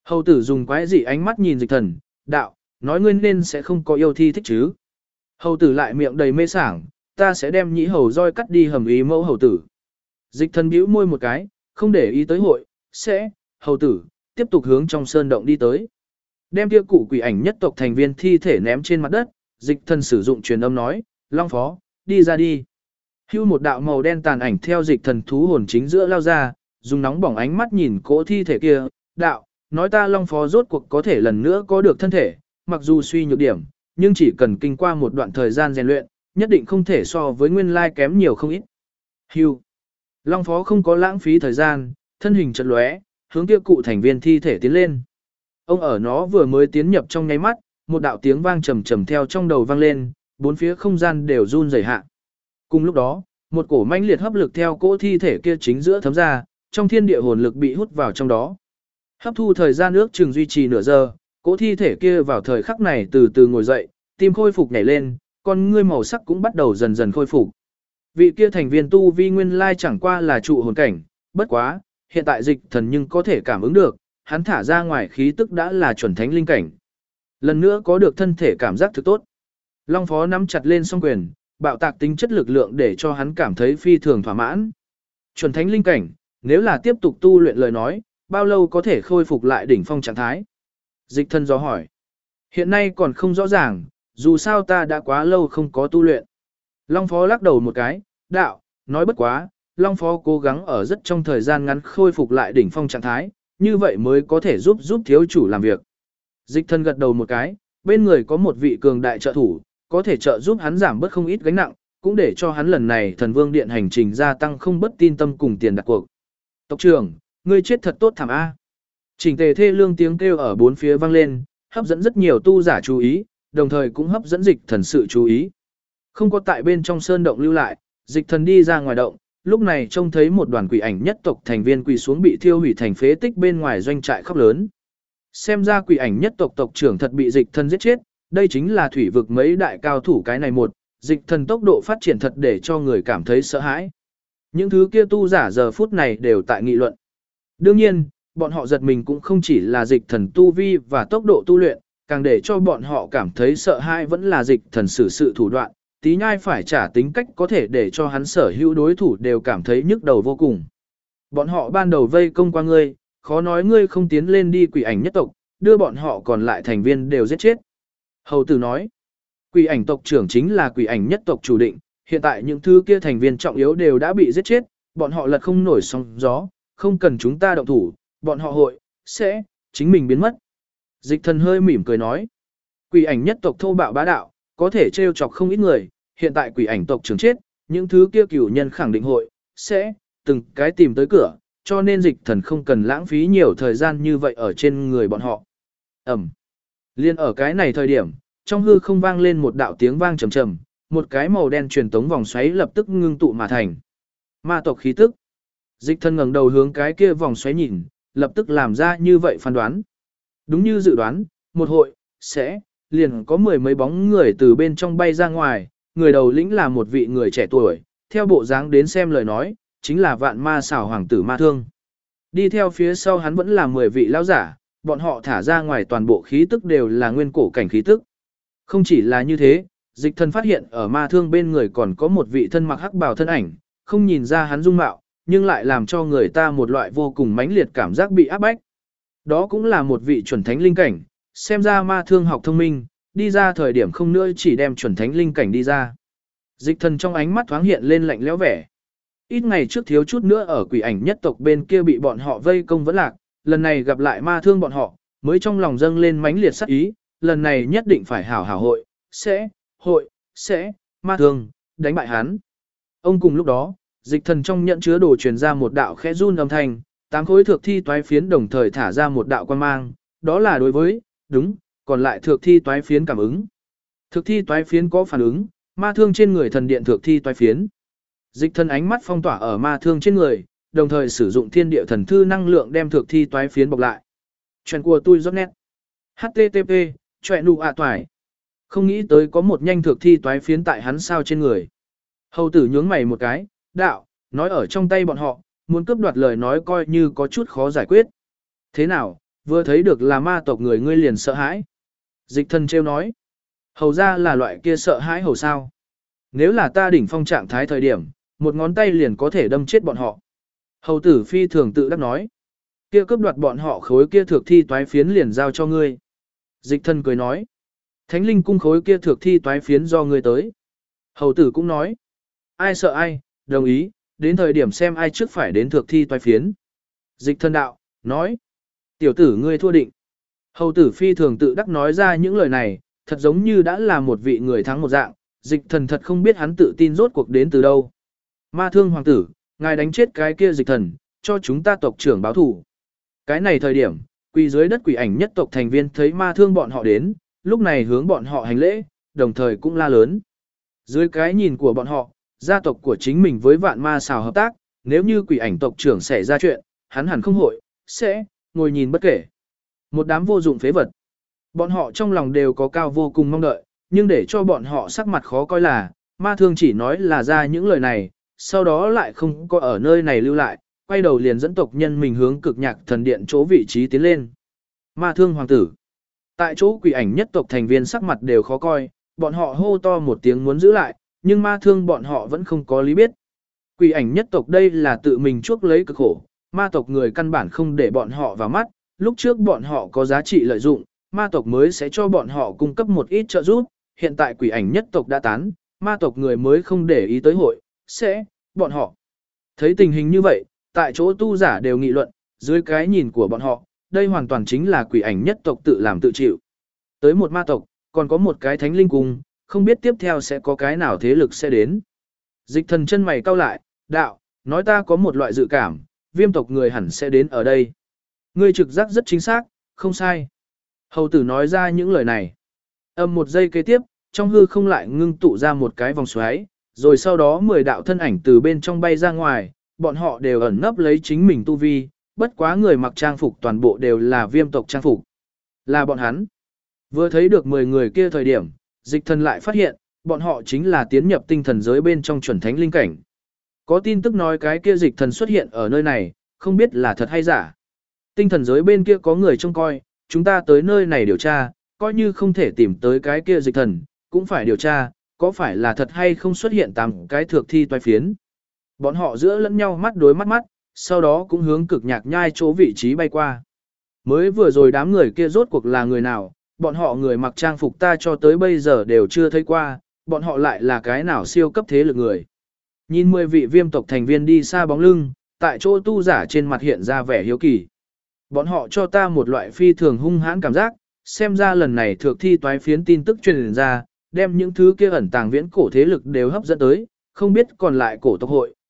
Speaker 1: Hầu tử dùng quái dị ánh mắt nhìn dịch thần, đạo, nói ngươi nên sẽ không có yêu thi thích chứ. Hầu tử lại miệng đầy mê sảng, ta sẽ đem nhĩ hầu roi cắt đi hầm ý mẫu hầu tử. Dịch thần bĩu môi một cái, không để ý tới hội, sẽ, hầu tử, tiếp tục hướng trong sơn động đi tới. Đem kia cụ quỷ ảnh nhất tộc thành viên thi thể ném trên mặt đất, dịch thần sử dụng truyền âm nói, Long Phó, đi ra đi. Hưu một đạo màu đen tàn ảnh theo dịch thần thú hồn chính giữa lao ra, dùng nóng bỏng ánh mắt nhìn cỗ thi thể kia, đạo, nói ta Long Phó rốt cuộc có thể lần nữa có được thân thể, mặc dù suy nhược điểm, nhưng chỉ cần kinh qua một đoạn thời gian rèn luyện, nhất định không thể so với nguyên lai kém nhiều không ít. Hưu. Long Phó không có lãng phí thời gian, thân hình chợt lóe, hướng kia cụ thành viên thi thể tiến lên. Ông ở nó vừa mới tiến nhập trong nháy mắt, một đạo tiếng vang trầm trầm theo trong đầu vang lên, bốn phía không gian đều run rẩy hạ. Cùng lúc đó, một cổ mãnh liệt hấp lực theo cỗ thi thể kia chính giữa thấm ra, trong thiên địa hồn lực bị hút vào trong đó. Hấp thu thời gian ước chừng duy trì nửa giờ, cỗ thi thể kia vào thời khắc này từ từ ngồi dậy, tim khôi phục nhảy lên, con ngươi màu sắc cũng bắt đầu dần dần khôi phục. Vị kia thành viên tu vi nguyên lai chẳng qua là trụ hồn cảnh, bất quá, hiện tại dịch thần nhưng có thể cảm ứng được, hắn thả ra ngoài khí tức đã là chuẩn thánh linh cảnh. Lần nữa có được thân thể cảm giác thực tốt. Long Phó nắm chặt lên song quyền, bạo tạc tính chất lực lượng để cho hắn cảm thấy phi thường thỏa mãn. Chuẩn thánh linh cảnh, nếu là tiếp tục tu luyện lời nói, bao lâu có thể khôi phục lại đỉnh phong trạng thái? Dịch thần do hỏi. Hiện nay còn không rõ ràng, dù sao ta đã quá lâu không có tu luyện. Long Phó lắc đầu một cái, đạo, nói bất quá, Long Phó cố gắng ở rất trong thời gian ngắn khôi phục lại đỉnh phong trạng thái, như vậy mới có thể giúp thiếu chủ làm việc. Dịch thần gật đầu một cái, bên người có một vị cường đại trợ thủ, có thể trợ giúp hắn giảm bớt không ít gánh nặng, cũng để cho hắn lần này thần vương điện hành trình gia tăng không bất tin tâm cùng tiền đặt cuộc. Tộc trưởng, ngươi chết thật tốt thảm A. Chỉnh tề thê lương tiếng kêu ở bốn phía vang lên, hấp dẫn rất nhiều tu giả chú ý, đồng thời cũng hấp dẫn dịch thần sự chú ý. Không có tại bên trong sơn động lưu lại, dịch thần đi ra ngoài động, lúc này trông thấy một đoàn quỷ ảnh nhất tộc thành viên quỳ xuống bị thiêu hủy thành phế tích bên ngoài doanh trại khóc lớn. Xem ra quỷ ảnh nhất tộc tộc trưởng thật bị dịch thần giết chết, đây chính là thủy vực mấy đại cao thủ cái này một, dịch thần tốc độ phát triển thật để cho người cảm thấy sợ hãi. Những thứ kia tu giả giờ phút này đều tại nghị luận. Đương nhiên, bọn họ giật mình cũng không chỉ là dịch thần tu vi và tốc độ tu luyện, càng để cho bọn họ cảm thấy sợ hãi vẫn là dịch thần xử sự thủ đoạn, tí nhai phải trả tính cách có thể để cho hắn sở hữu đối thủ đều cảm thấy nhức đầu vô cùng. Bọn họ ban đầu vây công qua ngươi, khó nói ngươi không tiến lên đi quỷ ảnh nhất tộc, đưa bọn họ còn lại thành viên đều giết chết. Hầu tử nói, quỷ ảnh tộc trưởng chính là quỷ ảnh nhất tộc chủ định, hiện tại những thứ kia thành viên trọng yếu đều đã bị giết chết, bọn họ lật không nổi sóng gió, không cần chúng ta động thủ, bọn họ sẽ chính mình biến mất. Dịch thần hơi mỉm cười nói, quỷ ảnh nhất tộc thô bạo bá đạo, có thể trêu chọc không ít người, hiện tại quỷ ảnh tộc trưởng chết, những thứ kia cửu nhân khẳng định sẽ từng cái tìm tới cửa, cho nên dịch thần không cần lãng phí nhiều thời gian như vậy ở trên người bọn họ. Liên ở cái này thời điểm, trong hư không vang lên một đạo tiếng vang trầm trầm, một cái màu đen truyền tống vòng xoáy lập tức ngưng tụ mà thành. Ma tộc khí tức. Dịch thần ngẩng đầu hướng cái kia vòng xoáy nhìn, lập tức làm ra như vậy phán đoán. Đúng như dự đoán, một sẽ liền có mười mấy bóng người từ bên trong bay ra ngoài, người đầu lĩnh là một vị người trẻ tuổi, theo bộ dáng đến xem lời nói, chính là vạn ma xảo hoàng tử Ma Thương. Đi theo phía sau hắn vẫn là 10 vị lão giả, bọn họ thả ra ngoài toàn bộ khí tức đều là nguyên cổ cảnh khí tức. Không chỉ là như thế, dịch thần phát hiện ở Ma Thương bên người còn có một vị thân mặc hắc bào thân ảnh, không nhìn ra hắn dung mạo, nhưng lại làm cho người ta một loại vô cùng mãnh liệt cảm giác bị áp bách. Đó cũng là một vị chuẩn thánh linh cảnh, xem ra Ma Thương học thông minh, đi ra thời điểm không nữa chỉ đem chuẩn thánh linh cảnh đi ra. Dịch thần trong ánh mắt thoáng hiện lên lạnh lẽo vẻ. Ít ngày trước thiếu chút nữa ở quỷ ảnh nhất tộc bên kia bị bọn họ vây công vẫn lạc, lần này gặp lại Ma Thương bọn họ, mới trong lòng dâng lên mãnh liệt sát ý, lần này nhất định phải hảo hảo sẽ, Ma Thương, đánh bại hắn. Ông cùng lúc đó, dịch thần trong nhận chứa đồ truyền ra một đạo khẽ run âm thanh, 8 khối thược thi toái phiến đồng thời thả ra một đạo quang mang, đó là đối với, còn lại thược thi toái phiến cảm ứng. Thược thi toái phiến có phản ứng, Ma Thương trên người thần điện thược thi toái phiến. Dịch thần ánh mắt phong tỏa ở Ma Thương trên người, đồng thời sử dụng thiên địa thần thư năng lượng đem thược thi toái phiến bọc lại. Chuyện của tôi rất nét. HTTP, chuyện nụ toài. Không nghĩ tới có một nhanh thược thi toái phiến tại hắn sao trên người. Hầu tử nhướng mày một cái, đạo, nói ở trong tay bọn họ, muốn cướp đoạt lời nói coi như có chút khó giải quyết. Thế nào, Vừa thấy được là ma tộc người ngươi liền sợ hãi. Dịch thần trêu nói. Hầu ra là loại kia sợ hãi hầu sao. Nếu là ta đỉnh phong trạng thái thời điểm, một ngón tay liền có thể đâm chết bọn họ. Hầu tử phi thường tự đắc nói. Kia cướp đoạt bọn họ khối kia thược thi toái phiến liền giao cho ngươi. Dịch thần cười nói. Thánh linh cung khối kia thược thi toái phiến do ngươi tới. Hầu tử cũng nói. Ai sợ ai, đồng ý, đến thời điểm xem ai trước phải đến thược thi toái phiến. Dịch thần đạo, nói. Tiểu tử ngươi thua định. Hầu tử phi thường tự đắc nói ra những lời này, thật giống như đã là một vị người thắng một dạng, dịch thần thật không biết hắn tự tin rốt cuộc đến từ đâu. Ma thương hoàng tử, ngài đánh chết cái kia dịch thần, cho chúng ta tộc trưởng báo thủ. Cái này thời điểm, quỳ dưới đất quỷ ảnh nhất tộc thành viên thấy ma thương bọn họ đến, lúc này hướng bọn họ hành lễ, đồng thời cũng la lớn. Dưới cái nhìn của bọn họ, gia tộc của chính mình với vạn ma xào hợp tác, nếu như quỷ ảnh tộc trưởng xảy ra chuyện, hắn hẳn không hội, sẽ, ngồi nhìn bất kể. Một đám vô dụng phế vật. Bọn họ trong lòng đều có cao vô cùng mong đợi, nhưng để cho bọn họ sắc mặt khó coi là, ma thương chỉ nói là ra những lời này, sau đó lại không có ở nơi này lưu lại, quay đầu liền dẫn tộc nhân mình hướng cực nhạc thần điện chỗ vị trí tiến lên. Ma thương hoàng tử. Tại chỗ quỷ ảnh nhất tộc thành viên sắc mặt đều khó coi, bọn họ hô to một tiếng muốn giữ lại, nhưng ma thương bọn họ vẫn không có lý biết. Quỷ ảnh nhất tộc đây là tự mình chuốc lấy cực khổ, ma tộc người căn bản không để bọn họ vào mắt, lúc trước bọn họ có giá trị lợi dụng, ma tộc mới sẽ cho bọn họ cung cấp một ít trợ giúp, hiện tại quỷ ảnh nhất tộc đã tán, ma tộc người mới không để ý tới hội, sẽ, bọn họ. Thấy tình hình như vậy, tại chỗ tu giả đều nghị luận, dưới cái nhìn của bọn họ, đây hoàn toàn chính là quỷ ảnh nhất tộc tự làm tự chịu. Tới một ma tộc, còn có một cái thánh linh cung, không biết tiếp theo sẽ có cái nào thế lực sẽ đến. Dịch thần chân mày cau lại, đạo, nói ta có một loại dự cảm, viêm tộc người hẳn sẽ đến ở đây. Ngươi trực giác rất chính xác, không sai. Hầu tử nói ra những lời này. Âm một giây kế tiếp, trong hư không lại ngưng tụ ra một cái vòng xoáy, rồi sau đó 10 đạo thân ảnh từ bên trong bay ra ngoài, bọn họ đều ẩn nấp lấy chính mình tu vi, bất quá người mặc trang phục toàn bộ đều là viêm tộc trang phục. Là bọn hắn. Vừa thấy được 10 người kia thời điểm, dịch thần lại phát hiện, bọn họ chính là tiến nhập tinh thần giới bên trong chuẩn thánh linh cảnh. Có tin tức nói cái kia dịch thần xuất hiện ở nơi này, không biết là thật hay giả. Tinh thần giới bên kia có người trông coi, chúng ta tới nơi này điều tra, coi như không thể tìm tới cái kia dịch thần, cũng phải điều tra, có phải là thật hay không xuất hiện 8 cái thược thi toái phiến. Bọn họ giữa lẫn nhau mắt đối mắt, sau đó cũng hướng cực nhạc nhai chỗ vị trí bay qua. Mới vừa rồi đám người kia rốt cuộc là người nào, bọn họ người mặc trang phục ta cho tới bây giờ đều chưa thấy qua, bọn họ lại là cái nào siêu cấp thế lực người. Nhìn 10 vị viêm tộc thành viên đi xa bóng lưng, tại chỗ tu giả trên mặt hiện ra vẻ hiếu kỳ. Bọn họ cho ta một loại phi thường hung hãn cảm giác, xem ra lần này thược thi toái phiến tin tức truyền ra, đem những thứ kia ẩn tàng viễn cổ thế lực đều hấp dẫn tới, không biết còn lại cổ tộc hội,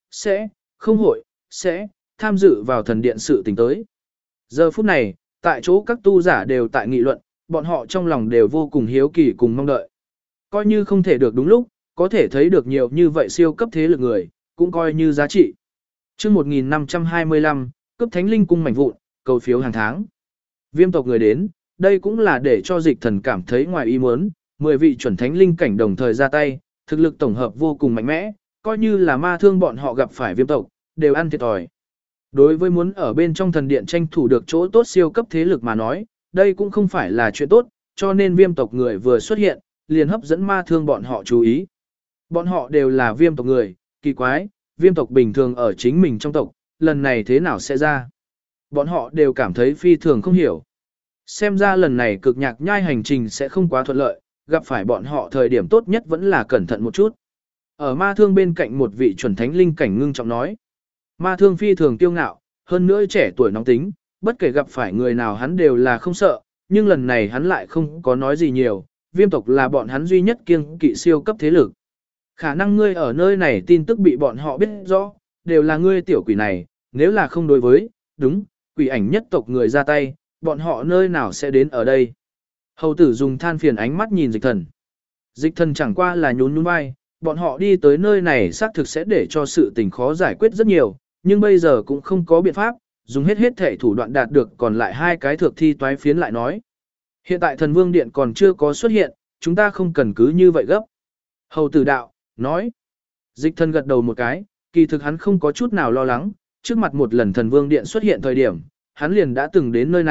Speaker 1: sẽ tham dự vào thần điện sự tình tới. Giờ phút này, tại chỗ các tu giả đều tại nghị luận, bọn họ trong lòng đều vô cùng hiếu kỳ cùng mong đợi. Coi như không thể được đúng lúc, có thể thấy được nhiều như vậy siêu cấp thế lực người, cũng coi như giá trị. Chương 1525, cấp thánh linh cung mảnh vụn, cầu phiếu hàng tháng. Viêm tộc người đến, đây cũng là để cho dịch thần cảm thấy ngoài ý muốn, 10 vị chuẩn thánh linh cảnh đồng thời ra tay, thực lực tổng hợp vô cùng mạnh mẽ, coi như là ma thương bọn họ gặp phải viêm tộc, đều ăn thiệt thòi. Đối với muốn ở bên trong thần điện tranh thủ được chỗ tốt siêu cấp thế lực mà nói, đây cũng không phải là chuyện tốt, cho nên viêm tộc người vừa xuất hiện, liền hấp dẫn ma thương bọn họ chú ý. Bọn họ đều là viêm tộc người, kỳ quái, viêm tộc bình thường ở chính mình trong tộc, lần này thế nào sẽ ra? Bọn họ đều cảm thấy phi thường không hiểu. Xem ra lần này cực nhạc nhai hành trình sẽ không quá thuận lợi, gặp phải bọn họ thời điểm tốt nhất vẫn là cẩn thận một chút. Ở ma thương bên cạnh một vị chuẩn thánh linh cảnh ngưng trọng nói. Ma thương phi thường kiêu ngạo, hơn nữa trẻ tuổi nóng tính, bất kể gặp phải người nào hắn đều là không sợ, nhưng lần này hắn lại không có nói gì nhiều, viêm tộc là bọn hắn duy nhất kiêng kỵ siêu cấp thế lực. Khả năng ngươi ở nơi này tin tức bị bọn họ biết rõ, đều là ngươi tiểu quỷ này, nếu là không đối với, đúng, quỷ ảnh nhất tộc người ra tay, bọn họ nơi nào sẽ đến ở đây. Hầu tử dùng than phiền ánh mắt nhìn dịch thần. Dịch thần chẳng qua là nhún nhún vai, bọn họ đi tới nơi này xác thực sẽ để cho sự tình khó giải quyết rất nhiều, nhưng bây giờ cũng không có biện pháp, dùng hết thể thủ đoạn đạt được còn lại 2 cái thược thi toái phiến lại nói. Hiện tại thần vương điện còn chưa có xuất hiện, chúng ta không cần cứ như vậy gấp. Hầu tử đạo, nói. Dịch thần gật đầu một cái, kỳ thực hắn không có chút nào lo lắng, trước mặt một lần thần vương điện xuất hiện thời điểm, hắn liền đã từng đến nơi này,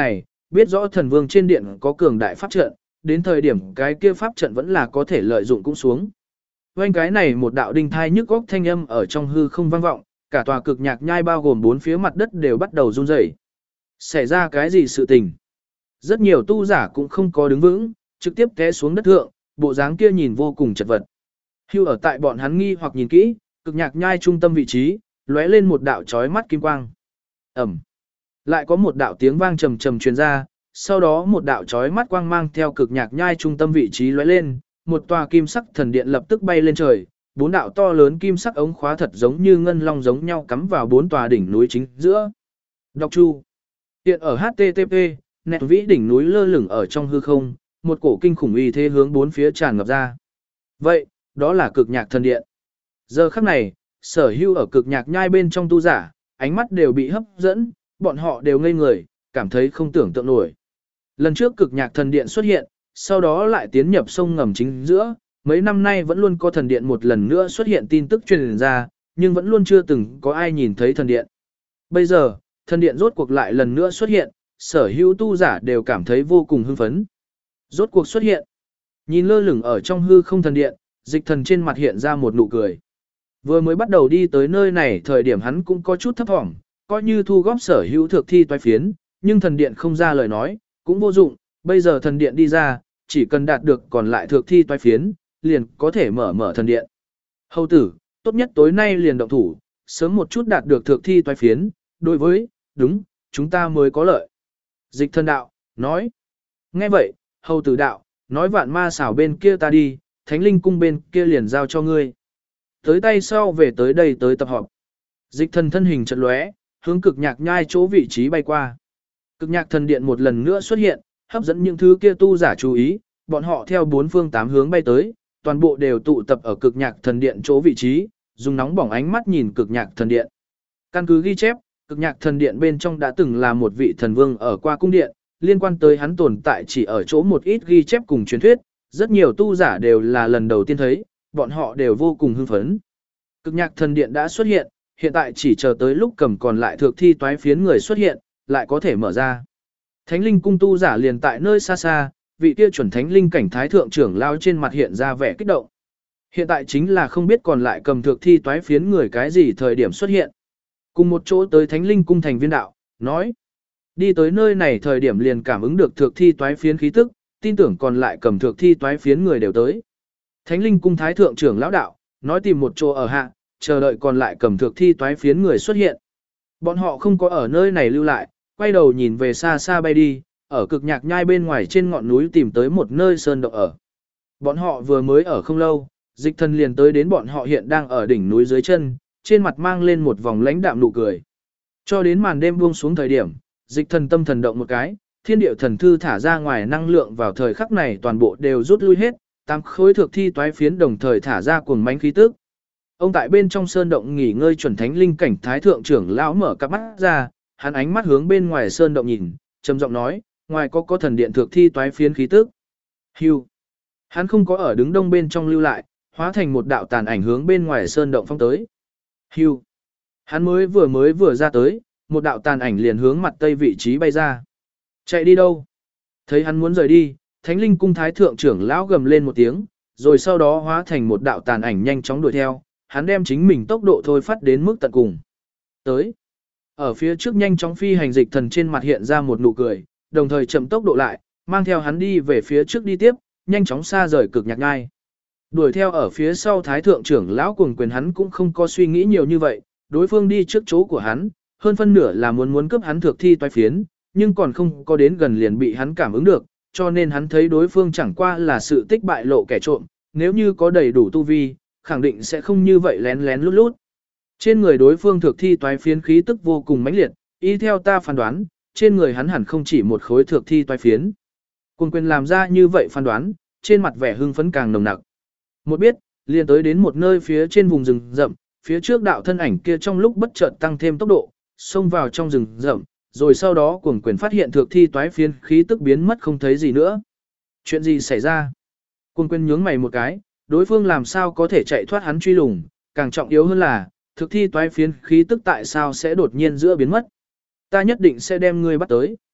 Speaker 1: biết rõ thần vương trên điện có cường đại pháp trận, đến thời điểm cái kia pháp trận vẫn là có thể lợi dụng cũng xuống. Quanh cái này một đạo đinh thai nhức góc thanh âm ở trong hư không vang vọng, cả tòa cực nhạc nhai bao gồm 4 phía mặt đất đều bắt đầu run rẩy. Xảy ra cái gì sự tình? Rất nhiều tu giả cũng không có đứng vững, trực tiếp té xuống đất thượng, bộ dáng kia nhìn vô cùng chật vật. Hưu ở tại bọn hắn nghi hoặc nhìn kỹ, cực nhạc nhai trung tâm vị trí, lóe lên một đạo chói mắt kim quang. Ầm. Lại có một đạo tiếng vang trầm trầm truyền ra, sau đó một đạo chói mắt quang mang theo cực nhạc nhai trung tâm vị trí lóe lên, một tòa kim sắc thần điện lập tức bay lên trời, 4 đạo to lớn kim sắc ống khóa thật giống như ngân long giống nhau cắm vào 4 tòa đỉnh núi chính giữa. Đọc chu. Hiện ở HTTP, nẹt vĩ đỉnh núi lơ lửng ở trong hư không, một cổ kinh khủng uy thế hướng 4 phía tràn ngập ra. Vậy, đó là cực nhạc thần điện. Giờ khắc này, sở hữu ở cực nhạc nhai bên trong tu giả, ánh mắt đều bị hấp dẫn, bọn họ đều ngây người, cảm thấy không tưởng tượng nổi. Lần trước cực nhạc thần điện xuất hiện, sau đó lại tiến nhập sông ngầm chính giữa, mấy năm nay vẫn luôn có thần điện một lần nữa xuất hiện tin tức truyền ra, nhưng vẫn luôn chưa từng có ai nhìn thấy thần điện. Bây giờ, thần điện rốt cuộc lại lần nữa xuất hiện, sở hữu tu giả đều cảm thấy vô cùng hưng phấn. Rốt cuộc xuất hiện. Nhìn lơ lửng ở trong hư không thần điện, Dịch Thần trên mặt hiện ra một nụ cười. Vừa mới bắt đầu đi tới nơi này thời điểm hắn cũng có chút thấp thỏm, coi như thu góp sở hữu thực thi toái phiến, nhưng thần điện không ra lời nói, cũng vô dụng, bây giờ thần điện đi ra, chỉ cần đạt được còn lại thực thi toái phiến, liền có thể mở thần điện. Hầu tử, tốt nhất tối nay liền động thủ, sớm một chút đạt được thực thi toái phiến, đối với, đúng, chúng ta mới có lợi. Dịch Thần đạo, nói. Nghe vậy, hầu tử đạo, nói vạn ma xảo bên kia ta đi, thánh linh cung bên kia liền giao cho ngươi. Tới tay sau về tới đây tới tập họp. Dịch Thần thân hình chợt lóe, hướng cực nhạc nhai chỗ vị trí bay qua. Cực nhạc thần điện một lần nữa xuất hiện, hấp dẫn những thứ kia tu giả chú ý, bọn họ theo 4 phương 8 hướng bay tới, toàn bộ đều tụ tập ở cực nhạc thần điện chỗ vị trí, dùng nóng bỏng ánh mắt nhìn cực nhạc thần điện. Căn cứ ghi chép, cực nhạc thần điện bên trong đã từng là một vị thần vương ở qua cung điện, liên quan tới hắn tồn tại chỉ ở chỗ một ít ghi chép cùng truyền thuyết, rất nhiều tu giả đều là lần đầu tiên thấy, bọn họ đều vô cùng hưng phấn. Cực nhạc thần điện đã xuất hiện, hiện tại chỉ chờ tới lúc cầm còn lại thực thi toái phiến người xuất hiện, lại có thể mở ra. Thánh linh cung tu giả liền tại nơi xa xa, vị kia chuẩn thánh linh cảnh thái thượng trưởng lao trên mặt hiện ra vẻ kích động. Hiện tại chính là không biết còn lại cầm thực thi toái phiến người cái gì thời điểm xuất hiện. Cùng một chỗ tới thánh linh cung thành viên đạo, nói. Đi tới nơi này thời điểm liền cảm ứng được thực thi toái phiến khí tức, tin tưởng còn lại cầm thực thi toái phiến người đều tới. Thánh linh cung thái thượng trưởng lão đạo, nói tìm một chỗ ở hạ, chờ đợi còn lại cầm thực thi toái phiến người xuất hiện. Bọn họ không có ở nơi này lưu lại, quay đầu nhìn về xa xa bay đi, ở cực nhạc nhai bên ngoài trên ngọn núi tìm tới một nơi sơn động ở. Bọn họ vừa mới ở không lâu, Dịch Thần liền tới đến bọn họ hiện đang ở đỉnh núi dưới chân, trên mặt mang lên một vòng lãnh đạm nụ cười. Cho đến màn đêm buông xuống thời điểm, Dịch Thần tâm thần động một cái, thiên điệu thần thư thả ra ngoài năng lượng vào thời khắc này toàn bộ đều rút lui hết, 8 khối thực thi toái phiến đồng thời thả ra cuồng mãnh khí tức. Ông tại bên trong sơn động nghỉ ngơi chuẩn thánh linh cảnh thái thượng trưởng lão mở cặp mắt ra, hắn ánh mắt hướng bên ngoài sơn động nhìn, trầm giọng nói, ngoài có thần điện thực thi toái phiến khí tức. Hưu. Hắn không có ở đứng đông bên trong lưu lại, hóa thành một đạo tàn ảnh hướng bên ngoài sơn động phong tới. Hưu. Hắn mới vừa ra tới, một đạo tàn ảnh liền hướng mặt tây vị trí bay ra. Chạy đi đâu? Thấy hắn muốn rời đi, thánh linh cung thái thượng trưởng lão gầm lên một tiếng, rồi sau đó hóa thành một đạo tàn ảnh nhanh chóng đuổi theo, hắn đem chính mình tốc độ thôi phát đến mức tận cùng. Tới. Ở phía trước nhanh chóng phi hành Dịch Thần trên mặt hiện ra một nụ cười, đồng thời chậm tốc độ lại, mang theo hắn đi về phía trước đi tiếp, nhanh chóng xa rời cực nhạc nhai. Đuổi theo ở phía sau thái thượng trưởng lão cuồng quyền hắn cũng không có suy nghĩ nhiều như vậy, đối phương đi trước chỗ của hắn, hơn phân nửa là muốn cướp hắn thực thi toái phiến, nhưng còn không có đến gần liền bị hắn cảm ứng được, cho nên hắn thấy đối phương chẳng qua là sự tích bại lộ kẻ trộm, nếu như có đầy đủ tu vi, khẳng định sẽ không như vậy lén lén lút lút. Trên người đối phương thực thi toái phiến khí tức vô cùng mãnh liệt, y theo ta phán đoán, trên người hắn hẳn không chỉ một khối thực thi toái phiến. Cuồng quyền làm ra như vậy phán đoán, trên mặt vẻ hưng phấn càng nồng nặc. Một biết, liền tới đến một nơi phía trên vùng rừng rậm, phía trước đạo thân ảnh kia trong lúc bất chợt tăng thêm tốc độ, xông vào trong rừng rậm, rồi sau đó cuồng quyền phát hiện thực thi toái phiến khí tức biến mất không thấy gì nữa. Chuyện gì xảy ra? Cuồng quyền nhướng mày một cái, đối phương làm sao có thể chạy thoát hắn truy lùng, càng trọng yếu hơn là, thực thi toái phiến khí tức tại sao sẽ đột nhiên giữa biến mất. Ta nhất định sẽ đem ngươi bắt tới.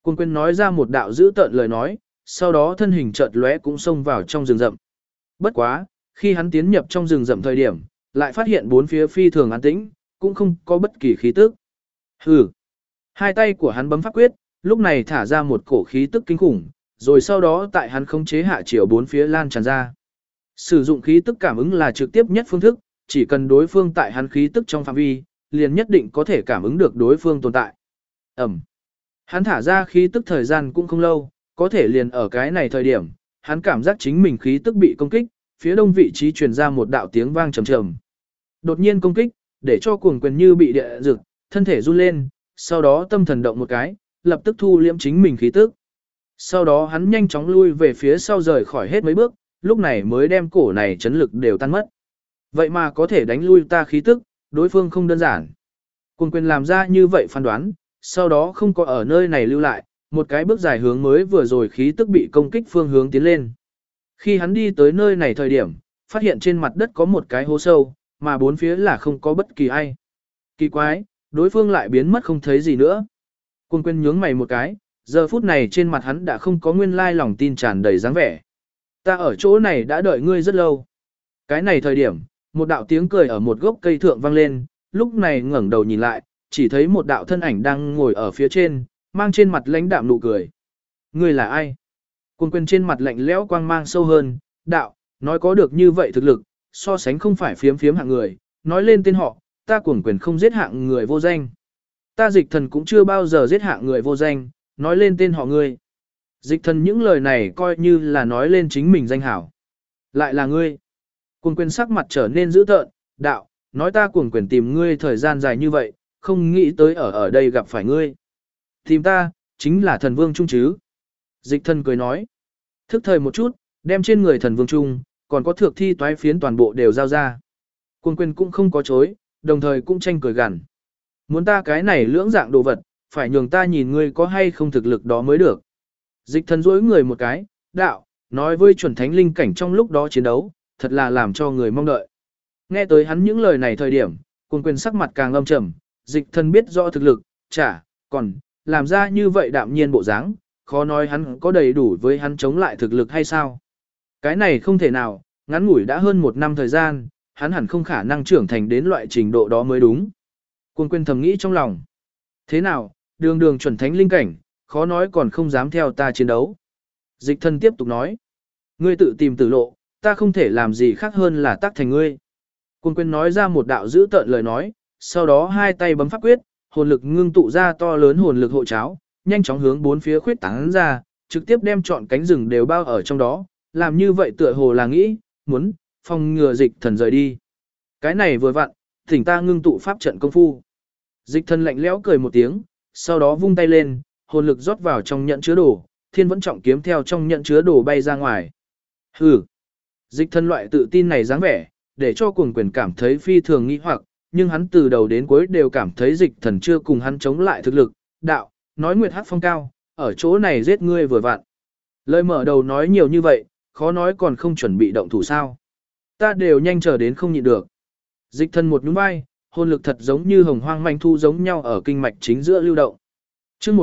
Speaker 1: Cuồng quyền nói ra một đạo dữ tợn lời nói, sau đó thân hình chợt lóe cũng xông vào trong rừng rậm. Bất quá, khi hắn tiến nhập trong rừng rậm thời điểm, lại phát hiện bốn phía phi thường an tĩnh, cũng không có bất kỳ khí tức. Hừ. Hai tay của hắn bấm pháp quyết, lúc này thả ra một cổ khí tức kinh khủng, rồi sau đó tại hắn khống chế hạ chiều bốn phía lan tràn ra. Sử dụng khí tức cảm ứng là trực tiếp nhất phương thức, chỉ cần đối phương tại hắn khí tức trong phạm vi, liền nhất định có thể cảm ứng được đối phương tồn tại. Ẩm. Hắn thả ra khí tức thời gian cũng không lâu, có thể liền ở cái này thời điểm, hắn cảm giác chính mình khí tức bị công kích, phía đông vị trí truyền ra một đạo tiếng vang trầm trầm. Đột nhiên công kích, để cho cuồng quyền như bị địa rực, thân thể run lên, sau đó tâm thần động một cái, lập tức thu liễm chính mình khí tức. Sau đó hắn nhanh chóng lui về phía sau rời khỏi hết mấy bước, lúc này mới đem cổ này chấn lực đều tan mất. Vậy mà có thể đánh lui ta khí tức, đối phương không đơn giản. Cuồng quyền làm ra như vậy phán đoán, sau đó không có ở nơi này lưu lại, một cái bước dài hướng mới vừa rồi khí tức bị công kích phương hướng tiến lên. Khi hắn đi tới nơi này thời điểm, phát hiện trên mặt đất có một cái hố sâu, mà bốn phía là không có bất kỳ ai. Kỳ quái, đối phương lại biến mất không thấy gì nữa. Cuồng quyền nhướng mày một cái, giờ phút này trên mặt hắn đã không có nguyên lai lòng tin tràn đầy dáng vẻ. Ta ở chỗ này đã đợi ngươi rất lâu. Cái này thời điểm, một đạo tiếng cười ở một gốc cây thượng vang lên, lúc này ngẩng đầu nhìn lại, chỉ thấy một đạo thân ảnh đang ngồi ở phía trên, mang trên mặt lãnh đạm nụ cười. Ngươi là ai? Cuồng quyền trên mặt lạnh lẽo quang mang sâu hơn, đạo, nói có được như vậy thực lực, so sánh không phải phiếm phiếm hạng người, nói lên tên họ, ta cuồng quyền không giết hạng người vô danh. Ta dịch thần cũng chưa bao giờ giết hạng người vô danh, nói lên tên họ ngươi. Dịch thần những lời này coi như là nói lên chính mình danh hảo. Lại là ngươi. Cuồng quyền sắc mặt trở nên dữ tợn, đạo, nói ta cuồng quyền tìm ngươi thời gian dài như vậy, không nghĩ tới ở đây gặp phải ngươi. Tìm ta, chính là thần vương trung chứ. Dịch thần cười nói. Thức thời một chút, đem trên người thần vương trung, còn có thược thi toái phiến toàn bộ đều giao ra. Cuồng quyền cũng không có chối, đồng thời cũng tranh cười gằn. Muốn ta cái này lưỡng dạng đồ vật, phải nhường ta nhìn ngươi có hay không thực lực đó mới được. Dịch thần dối người một cái, đạo, nói với chuẩn thánh linh cảnh trong lúc đó chiến đấu, thật là làm cho người mong đợi. Nghe tới hắn những lời này thời điểm, cuồng quyền sắc mặt càng âm trầm, dịch thần biết rõ thực lực, còn, làm ra như vậy đạm nhiên bộ dáng, khó nói hắn có đầy đủ với hắn chống lại thực lực hay sao. Cái này không thể nào, ngắn ngủi đã hơn 1 năm thời gian, hắn hẳn không khả năng trưởng thành đến loại trình độ đó mới đúng. Cuồng quyền thầm nghĩ trong lòng. Thế nào, đường đường chuẩn thánh linh cảnh, khó nói còn không dám theo ta chiến đấu. Dịch thần tiếp tục nói. Ngươi tự tìm tử lộ, ta không thể làm gì khác hơn là tác thành ngươi. Cuồng quyền nói ra một đạo dữ tợn lời nói, sau đó hai tay bấm pháp quyết, hồn lực ngưng tụ ra to lớn hồn lực hộ cháo, nhanh chóng hướng bốn phía khuyết tán ra, trực tiếp đem trọn cánh rừng đều bao ở trong đó, làm như vậy tựa hồ là nghĩ, muốn, phòng ngừa dịch thần rời đi. Cái này vừa vặn, thỉnh ta ngưng tụ pháp trận công phu. Dịch thần lạnh lẽo cười một tiếng, sau đó vung tay lên, hồn lực rót vào trong nhận chứa đồ, thiên vẫn trọng kiếm theo trong nhận chứa đồ bay ra ngoài. Hừ. Dịch thần loại tự tin này dáng vẻ, để cho cuồng quyền cảm thấy phi thường nghi hoặc, nhưng hắn từ đầu đến cuối đều cảm thấy dịch thần chưa cùng hắn chống lại thực lực, đạo, nói nguyệt hắc phong cao, ở chỗ này giết ngươi vừa vặn. Lời mở đầu nói nhiều như vậy, khó nói còn không chuẩn bị động thủ sao. Ta đều nhanh chờ đến không nhịn được. Dịch thần một nhún vai, hồn lực thật giống như hồng hoang manh thu giống nhau ở kinh mạch chính giữa lưu động. Chương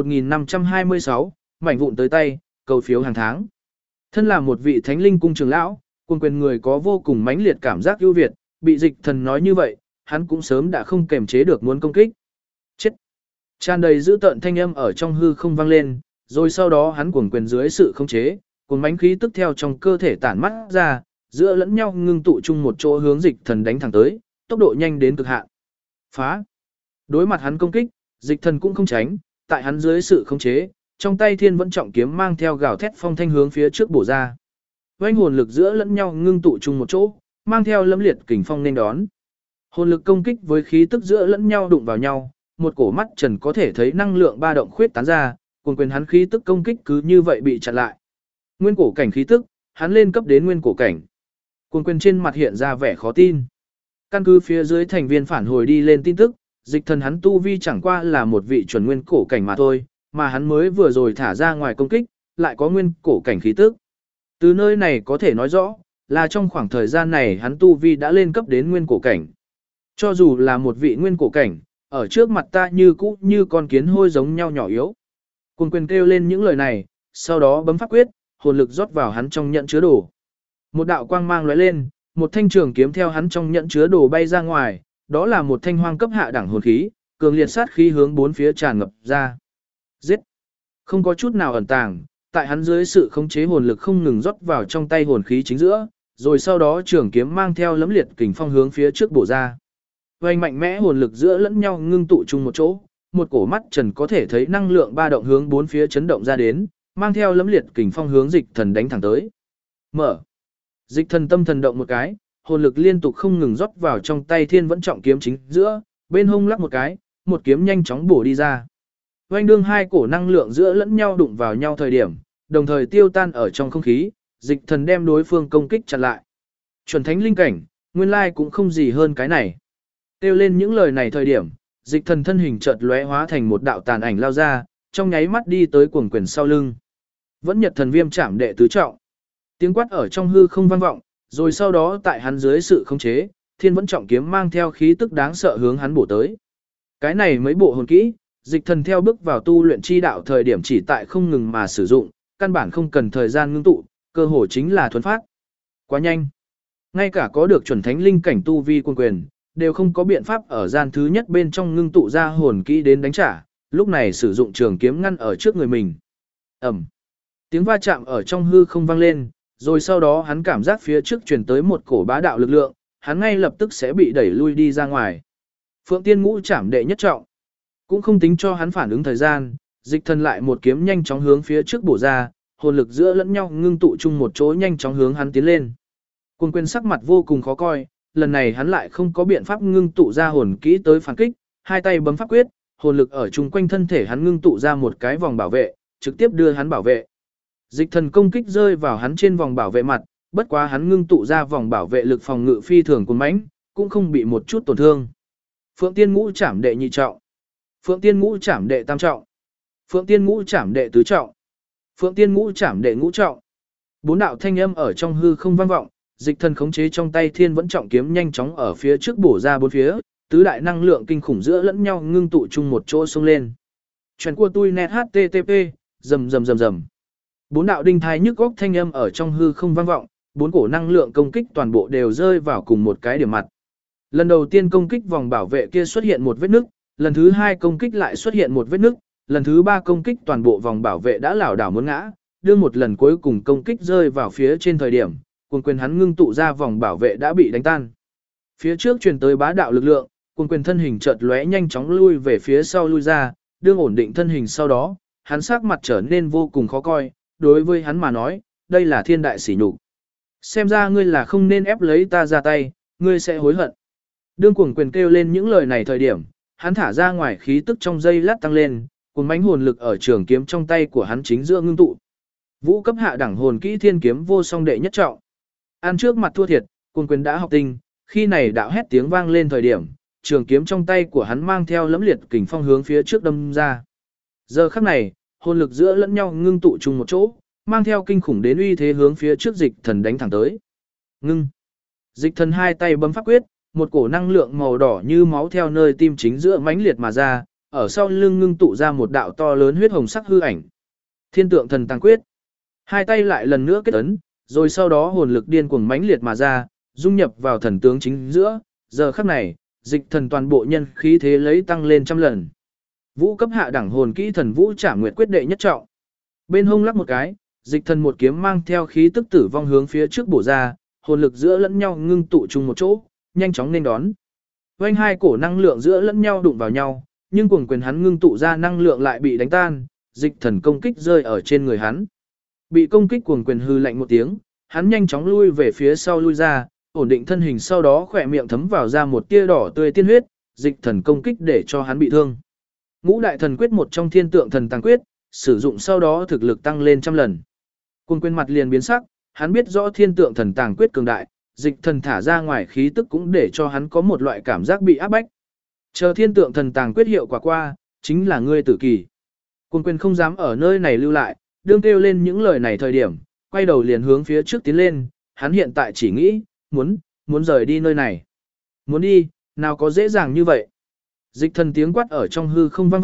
Speaker 1: 1526, mảnh vụn tới tay, cầu phiếu hàng tháng. Thân là một vị thánh linh cung trưởng lão, cuồng quyền người có vô cùng mãnh liệt cảm giác ưu việt, bị dịch thần nói như vậy, hắn cũng sớm đã không kềm chế được muốn công kích. Chết! Tràn đầy dữ tợn thanh âm ở trong hư không vang lên, rồi sau đó hắn cuồng quyền dưới sự khống chế, cuồng mãnh khí tức theo trong cơ thể tản mắt ra, giữa lẫn nhau ngưng tụ chung một chỗ hướng dịch thần đánh thẳng tới, tốc độ nhanh đến cực hạn. Phá! Đối mặt hắn công kích, dịch thần cũng không tránh, tại hắn dưới sự khống chế, trong tay thiên vẫn trọng kiếm mang theo gào thét phong thanh hướng phía trước bổ ra. Oanh hồn lực giữa lẫn nhau ngưng tụ chung một chỗ, mang theo lâm liệt kình phong nên đón. Hồn lực công kích với khí tức giữa lẫn nhau đụng vào nhau, một cổ mắt trần có thể thấy năng lượng ba động khuyết tán ra, cuồng quyền hắn khí tức công kích cứ như vậy bị chặn lại. Nguyên cổ cảnh khí tức, hắn lên cấp đến nguyên cổ cảnh. Cuồng quyền trên mặt hiện ra vẻ khó tin. Căn cứ phía dưới thành viên phản hồi đi lên tin tức, dịch thần hắn tu vi chẳng qua là một vị chuẩn nguyên cổ cảnh mà thôi, mà hắn mới vừa rồi thả ra ngoài công kích, lại có nguyên cổ cảnh khí tức. Từ nơi này có thể nói rõ, là trong khoảng thời gian này hắn tu vi đã lên cấp đến nguyên cổ cảnh. Cho dù là một vị nguyên cổ cảnh, ở trước mặt ta như cũ như con kiến hôi giống nhau nhỏ yếu. Cuồng quyền kêu lên những lời này, sau đó bấm pháp quyết, hồn lực rót vào hắn trong nhận chứa đồ. Một đạo quang mang lóe lên, một thanh trường kiếm theo hắn trong nhận chứa đồ bay ra ngoài, đó là một thanh hoang cấp hạ đẳng hồn khí, cường liệt sát khí hướng bốn phía tràn ngập ra. Giết! Không có chút nào ẩn tàng, tại hắn dưới sự khống chế hồn lực không ngừng rót vào trong tay hồn khí chính giữa, rồi sau đó trường kiếm mang theo lấm liệt kình phong hướng phía trước bổ ra. Vành mạnh mẽ hồn lực giữa lẫn nhau ngưng tụ chung một chỗ, một cổ mắt trần có thể thấy năng lượng ba động hướng bốn phía chấn động ra đến, mang theo lấm liệt kình phong hướng Dịch Thần đánh thẳng tới. Mở. Dịch Thần tâm thần động một cái, hồn lực liên tục không ngừng rót vào trong tay Thiên Vẫn Trọng kiếm chính giữa, bên hông lắc một cái, một kiếm nhanh chóng bổ đi ra. Oanh đương hai cổ năng lượng giữa lẫn nhau đụng vào nhau thời điểm, đồng thời tiêu tan ở trong không khí, Dịch Thần đem đối phương công kích chặn lại. Chuẩn thánh linh cảnh, nguyên lai cũng không gì hơn cái này. Tiêu lên những lời này thời điểm, Dịch Thần thân hình chợt lóe hóa thành một đạo tàn ảnh lao ra, trong nháy mắt đi tới cuồng quyền sau lưng. Vẫn Nhật Thần Viêm chạm đệ tứ trọng. Tiếng quát ở trong hư không vang vọng, rồi sau đó tại hắn dưới sự khống chế, Thiên Vẫn Trọng kiếm mang theo khí tức đáng sợ hướng hắn bổ tới. Cái này mấy bộ hồn kỹ, Dịch Thần theo bước vào tu luyện chi đạo thời điểm chỉ tại không ngừng mà sử dụng, căn bản không cần thời gian ngưng tụ, cơ hội chính là thuần phát. Quá nhanh. Ngay cả có được chuẩn thánh linh cảnh tu vi quân quyền, đều không có biện pháp ở gian thứ nhất bên trong ngưng tụ ra hồn kỹ đến đánh trả, lúc này sử dụng trường kiếm ngăn ở trước người mình. Ầm. Tiếng va chạm ở trong hư không vang lên, rồi sau đó hắn cảm giác phía trước truyền tới một cổ bá đạo lực lượng, hắn ngay lập tức sẽ bị đẩy lui đi ra ngoài. Phượng Tiên Ngũ chạm đệ nhất trọng. Cũng không tính cho hắn phản ứng thời gian, Dịch Thần lại một kiếm nhanh chóng hướng phía trước bổ ra, hồn lực giữa lẫn nhau ngưng tụ chung một chỗ nhanh chóng hướng hắn tiến lên. Cuồng quyền sắc mặt vô cùng khó coi, lần này hắn lại không có biện pháp ngưng tụ ra hồn kỹ tới phản kích, hai tay bấm pháp quyết, hồn lực ở chung quanh thân thể hắn ngưng tụ ra một cái vòng bảo vệ, trực tiếp đưa hắn bảo vệ. Dịch Thần công kích rơi vào hắn trên vòng bảo vệ mặt, bất quá hắn ngưng tụ ra vòng bảo vệ lực phòng ngự phi thường cuồng mãnh, cũng không bị một chút tổn thương. Phượng Tiên Ngũ chạm đệ nhị trọng. Phượng Tiên Ngũ chạm đệ tam trọng. Phượng Tiên Ngũ chạm đệ tứ trọng. Phượng Tiên Ngũ chạm đệ ngũ trọng. Bốn đạo thanh âm ở trong hư không vang vọng, Dịch Thần khống chế trong tay Thiên Vẫn Trọng kiếm nhanh chóng ở phía trước bổ ra bốn phía, tứ đại năng lượng kinh khủng giữa lẫn nhau ngưng tụ chung một chỗ xông lên. Truyền của tôi net http, rầm rầm rầm rầm. Bốn đạo đinh thai nhức góc thanh âm ở trong hư không vang vọng, bốn cổ năng lượng công kích toàn bộ đều rơi vào cùng một cái điểm mặt. Lần đầu tiên công kích vòng bảo vệ kia xuất hiện một vết nứt, lần thứ hai công kích lại xuất hiện một vết nứt, lần thứ ba công kích toàn bộ vòng bảo vệ đã lảo đảo muốn ngã, đưa một lần cuối cùng công kích rơi vào phía trên thời điểm, cuồng quyền hắn ngưng tụ ra vòng bảo vệ đã bị đánh tan. Phía trước truyền tới bá đạo lực lượng, cuồng quyền thân hình chợt lóe nhanh chóng lui về phía sau lui ra, đương ổn định thân hình sau đó, hắn sắc mặt trở nên vô cùng khó coi, đối với hắn mà nói, đây là thiên đại sỉ nhục. Xem ra ngươi là không nên ép lấy ta ra tay, ngươi sẽ hối hận. Đương cuồng quyền kêu lên những lời này thời điểm, hắn thả ra ngoài khí tức trong giây lát tăng lên, cuồng mãnh hồn lực ở trường kiếm trong tay của hắn chính giữa ngưng tụ. Vũ cấp hạ đẳng hồn kỹ Thiên Kiếm Vô Song đệ nhất trọng. Ăn trước mặt thua thiệt, cuồng quyền đã học tinh, khi này đạo hét tiếng vang lên thời điểm, trường kiếm trong tay của hắn mang theo lẫm liệt kình phong hướng phía trước đâm ra. Giờ khắc này, hồn lực giữa lẫn nhau ngưng tụ chung một chỗ, mang theo kinh khủng đến uy thế hướng phía trước Dịch Thần đánh thẳng tới. Ngưng. Dịch Thần hai tay bấm pháp quyết, một cổ năng lượng màu đỏ như máu theo nơi tim chính giữa mãnh liệt mà ra, ở sau lưng ngưng tụ ra một đạo to lớn huyết hồng sắc hư ảnh. Thiên Tượng Thần Tàng Quyết. Hai tay lại lần nữa kết ấn, rồi sau đó hồn lực điên cuồng mãnh liệt mà ra, dung nhập vào thần tướng chính giữa, giờ khắc này, Dịch Thần toàn bộ nhân khí thế lấy tăng lên trăm lần. Vũ cấp hạ đẳng hồn kỹ Thần Vũ Trảm Nguyệt quyết đệ nhất trọng. Bên hông lắc một cái, Dịch Thần một kiếm mang theo khí tức tử vong hướng phía trước bổ ra, hồn lực giữa lẫn nhau ngưng tụ chung một chỗ, nhanh chóng nên đón. Vành hai cổ năng lượng giữa lẫn nhau đụng vào nhau, nhưng cuồng quyền hắn ngưng tụ ra năng lượng lại bị đánh tan, Dịch Thần công kích rơi ở trên người hắn. Bị công kích cuồng quyền hư lạnh một tiếng, hắn nhanh chóng lui về phía sau lui ra, ổn định thân hình sau đó khỏe miệng thấm vào ra một tia đỏ tươi tiên huyết, Dịch Thần công kích để cho hắn bị thương. Ngũ đại thần quyết một trong Thiên Tượng Thần Tàng Quyết, sử dụng sau đó thực lực tăng lên trăm lần. Cuồng quyền mặt liền biến sắc, hắn biết rõ Thiên Tượng Thần Tàng Quyết cường đại, Dịch Thần thả ra ngoài khí tức cũng để cho hắn có một loại cảm giác bị áp bách. Chờ Thiên Tượng Thần Tàng Quyết hiệu quả qua, chính là ngươi tử kỳ. Cuồng quyền không dám ở nơi này lưu lại, đương kêu lên những lời này thời điểm, quay đầu liền hướng phía trước tiến lên, hắn hiện tại chỉ nghĩ, muốn rời đi nơi này. Muốn đi, nào có dễ dàng như vậy. Dịch Thần tiếng quát ở trong hư không vang vọng,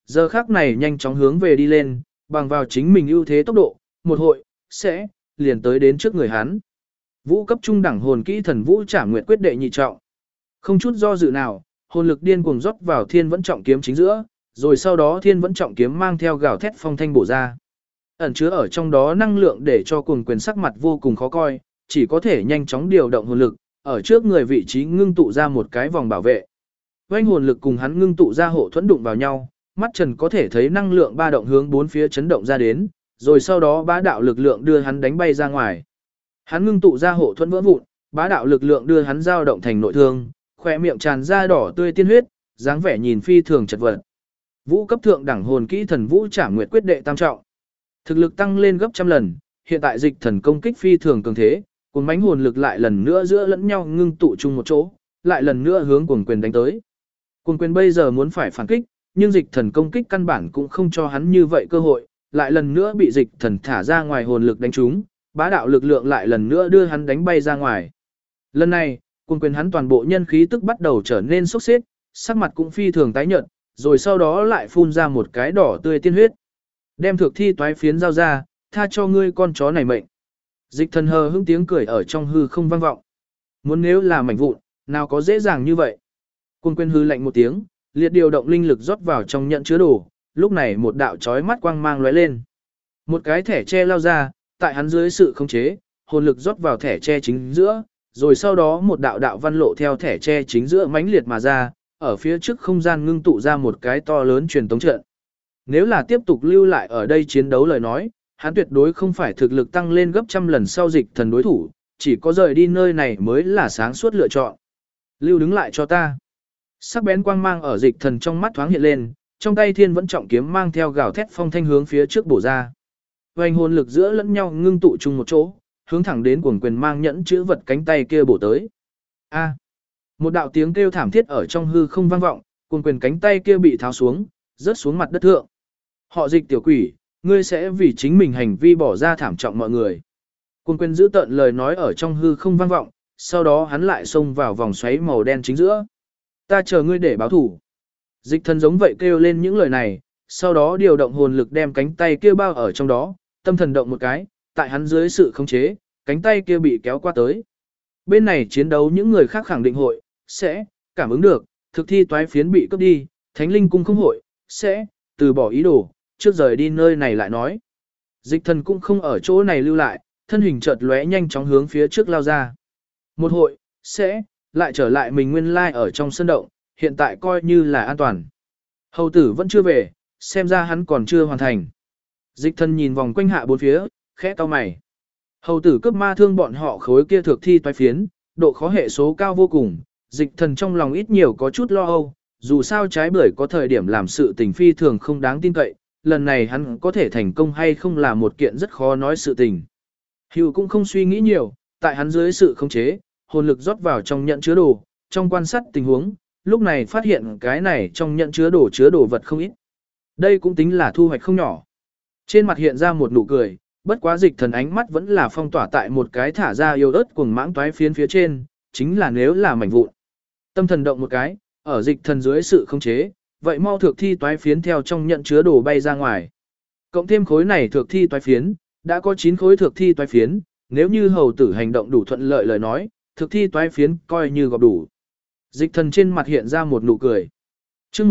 Speaker 1: giờ khắc này nhanh chóng hướng về đi lên, bằng vào chính mình ưu thế tốc độ, một hội, sẽ, liền tới đến trước người hắn. Vũ cấp trung đẳng hồn kỹ thần vũ trảm nguyệt quyết đệ nhị trọng. Không chút do dự nào, hồn lực điên cuồng rót vào thiên vẫn trọng kiếm chính giữa, rồi sau đó thiên vẫn trọng kiếm mang theo gào thét phong thanh bổ ra. Ẩn chứa ở trong đó năng lượng để cho cuồng quyền sắc mặt vô cùng khó coi, chỉ có thể nhanh chóng điều động hồn lực, ở trước người vị trí ngưng tụ ra một cái vòng bảo vệ. Vành hồn lực cùng hắn ngưng tụ ra hộ thuẫn đụng vào nhau, mắt Trần có thể thấy năng lượng ba động hướng bốn phía chấn động ra đến, rồi sau đó bá đạo lực lượng đưa hắn đánh bay ra ngoài. Hắn ngưng tụ ra hộ thuẫn vỡ vụn, bá đạo lực lượng đưa hắn dao động thành nội thương, khóe miệng tràn ra đỏ tươi tiên huyết, dáng vẻ nhìn phi thường chật vật. Vũ cấp thượng đẳng hồn kỹ thần vũ trảm nguyệt quyết đệ tam trọng. Thực lực tăng lên gấp trăm lần, hiện tại dịch thần công kích phi thường cường thế, cuồng mãnh hồn lực lại lần nữa giữa lẫn nhau ngưng tụ chung một chỗ, lại lần nữa hướng cuồng quyền đánh tới. Cuồng quyền bây giờ muốn phải phản kích, nhưng dịch thần công kích căn bản cũng không cho hắn như vậy cơ hội, lại lần nữa bị dịch thần thả ra ngoài hồn lực đánh trúng, bá đạo lực lượng lại lần nữa đưa hắn đánh bay ra ngoài. Lần này, cuồng quyền hắn toàn bộ nhân khí tức bắt đầu trở nên sốt xếp, sắc mặt cũng phi thường tái nhợt, rồi sau đó lại phun ra một cái đỏ tươi tiên huyết. Đem thực thi toái phiến giao ra, tha cho ngươi con chó này mệnh. Dịch thần hờ hững tiếng cười ở trong hư không vang vọng. Muốn nếu là mảnh vụn, nào có dễ dàng như vậy. Cuồng quyền hư lạnh một tiếng, liệt điều động linh lực rót vào trong nhận chứa đồ, lúc này một đạo chói mắt quang mang lóe lên. Một cái thẻ tre lao ra, tại hắn dưới sự khống chế, hồn lực rót vào thẻ tre chính giữa, rồi sau đó một đạo đạo văn lộ theo thẻ tre chính giữa mãnh liệt mà ra, ở phía trước không gian ngưng tụ ra một cái to lớn truyền tống trận. Nếu là tiếp tục lưu lại ở đây chiến đấu lời nói, hắn tuyệt đối không phải thực lực tăng lên gấp trăm lần sau dịch thần đối thủ, chỉ có rời đi nơi này mới là sáng suốt lựa chọn. Lưu đứng lại cho ta. Sắc bén quang mang ở dịch thần trong mắt thoáng hiện lên, trong tay thiên vẫn trọng kiếm mang theo gào thét phong thanh hướng phía trước bổ ra. Vành hồn lực giữa lẫn nhau ngưng tụ chung một chỗ, hướng thẳng đến cuồng quyền mang nhẫn chữ vật cánh tay kia bổ tới. A! Một đạo tiếng kêu thảm thiết ở trong hư không vang vọng, cuồng quyền cánh tay kia bị tháo xuống, rớt xuống mặt đất thượng. Họ dịch tiểu quỷ, ngươi sẽ vì chính mình hành vi bỏ ra thảm trọng mọi người. Cuồng quyền giữ tợn lời nói ở trong hư không vang vọng, sau đó hắn lại xông vào vòng xoáy màu đen chính giữa. Ta chờ ngươi để báo thủ. Dịch thần giống vậy kêu lên những lời này, sau đó điều động hồn lực đem cánh tay kia bao ở trong đó, tâm thần động một cái, tại hắn dưới sự khống chế, cánh tay kia bị kéo qua tới. Bên này chiến đấu những người khác khẳng định hội, sẽ, cảm ứng được, thực thi toái phiến bị cướp đi, thánh linh cung không hội, sẽ, từ bỏ ý đồ, trước rời đi nơi này lại nói. Dịch thần cũng không ở chỗ này lưu lại, thân hình chợt lóe nhanh chóng hướng phía trước lao ra. Một hội, sẽ, lại trở lại mình nguyên lai ở trong sân động, hiện tại coi như là an toàn. Hầu tử vẫn chưa về, xem ra hắn còn chưa hoàn thành. Dịch thần nhìn vòng quanh hạ bốn phía, khẽ cau mày. Hầu tử cướp ma thương bọn họ khối kia thực thi toái phiến, độ khó hệ số cao vô cùng, dịch thần trong lòng ít nhiều có chút lo âu, dù sao trái bưởi có thời điểm làm sự tình phi thường không đáng tin cậy, lần này hắn có thể thành công hay không là một kiện rất khó nói sự tình. Hugh cũng không suy nghĩ nhiều, tại hắn dưới sự khống chế, hồn lực rót vào trong nhận chứa đồ, trong quan sát tình huống, lúc này phát hiện cái này trong nhận chứa đồ vật không ít. Đây cũng tính là thu hoạch không nhỏ. Trên mặt hiện ra một nụ cười, bất quá dịch thần ánh mắt vẫn là phong tỏa tại một cái thả ra yêu ớt cuồng mãng toái phiến phía trên, chính là nếu là mảnh vụn. Tâm thần động một cái, ở dịch thần dưới sự khống chế, vậy mau thực thi toái phiến theo trong nhận chứa đồ bay ra ngoài. Cộng thêm khối này thực thi toái phiến, đã có 9 khối thực thi toái phiến, nếu như hầu tử hành động đủ thuận lợi lời nói, thực thi toái phiến coi như gọp đủ. Dịch thần trên mặt hiện ra một nụ cười. Chương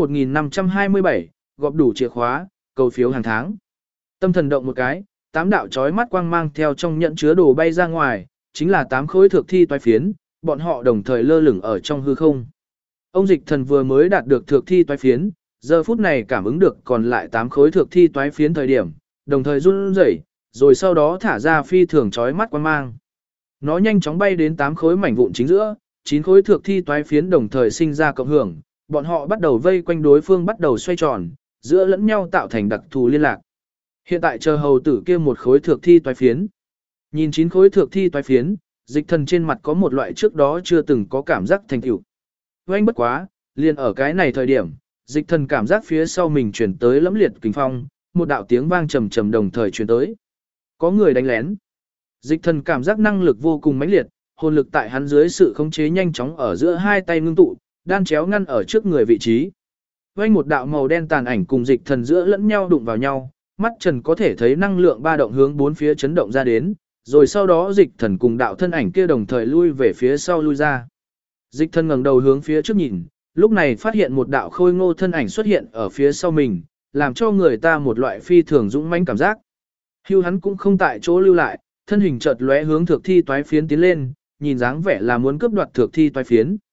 Speaker 1: 1527, gọp đủ chìa khóa, cầu phiếu hàng tháng. Tâm thần động một cái, 8 đạo chói mắt quang mang theo trong nhận chứa đồ bay ra ngoài, chính là 8 khối thực thi toái phiến, bọn họ đồng thời lơ lửng ở trong hư không. Ông dịch thần vừa mới đạt được thực thi toái phiến, giờ phút này cảm ứng được còn lại 8 khối thực thi toái phiến thời điểm, đồng thời run rẩy, rồi sau đó thả ra phi thường chói mắt quang mang. Nó nhanh chóng bay đến 8 khối mảnh vụn chính giữa, 9 khối thực thi toái phiến đồng thời sinh ra cộng hưởng, bọn họ bắt đầu vây quanh đối phương bắt đầu xoay tròn, giữa lẫn nhau tạo thành đặc thù liên lạc. Hiện tại chờ hầu tử kia một khối thực thi toái phiến. Nhìn 9 khối thực thi toái phiến, dịch thần trên mặt có một loại trước đó chưa từng có cảm giác thành tựu. Oanh bất quá, liền ở cái này thời điểm, dịch thần cảm giác phía sau mình chuyển tới lẫm liệt kinh phong, một đạo tiếng vang trầm trầm đồng thời chuyển tới. Có người đánh lén. Dịch thần cảm giác năng lực vô cùng mãnh liệt, hồn lực tại hắn dưới sự khống chế nhanh chóng ở giữa hai tay ngưng tụ, đan chéo ngăn ở trước người vị trí. vang một đạo màu đen tàn ảnh cùng dịch thần giữa lẫn nhau đụng vào nhau, mắt Trần có thể thấy năng lượng ba động hướng bốn phía chấn động ra đến, rồi sau đó dịch thần cùng đạo thân ảnh kia đồng thời lui về phía sau lui ra. Dịch thần ngẩng đầu hướng phía trước nhìn, lúc này phát hiện một đạo khôi ngô thân ảnh xuất hiện ở phía sau mình, làm cho người ta một loại phi thường dũng mãnh cảm giác. Hưu hắn cũng không tại chỗ lưu lại, thân hình chợt lóe hướng thược thi toái phiến tiến lên, nhìn dáng vẻ là muốn cướp đoạt thược thi toái phiến.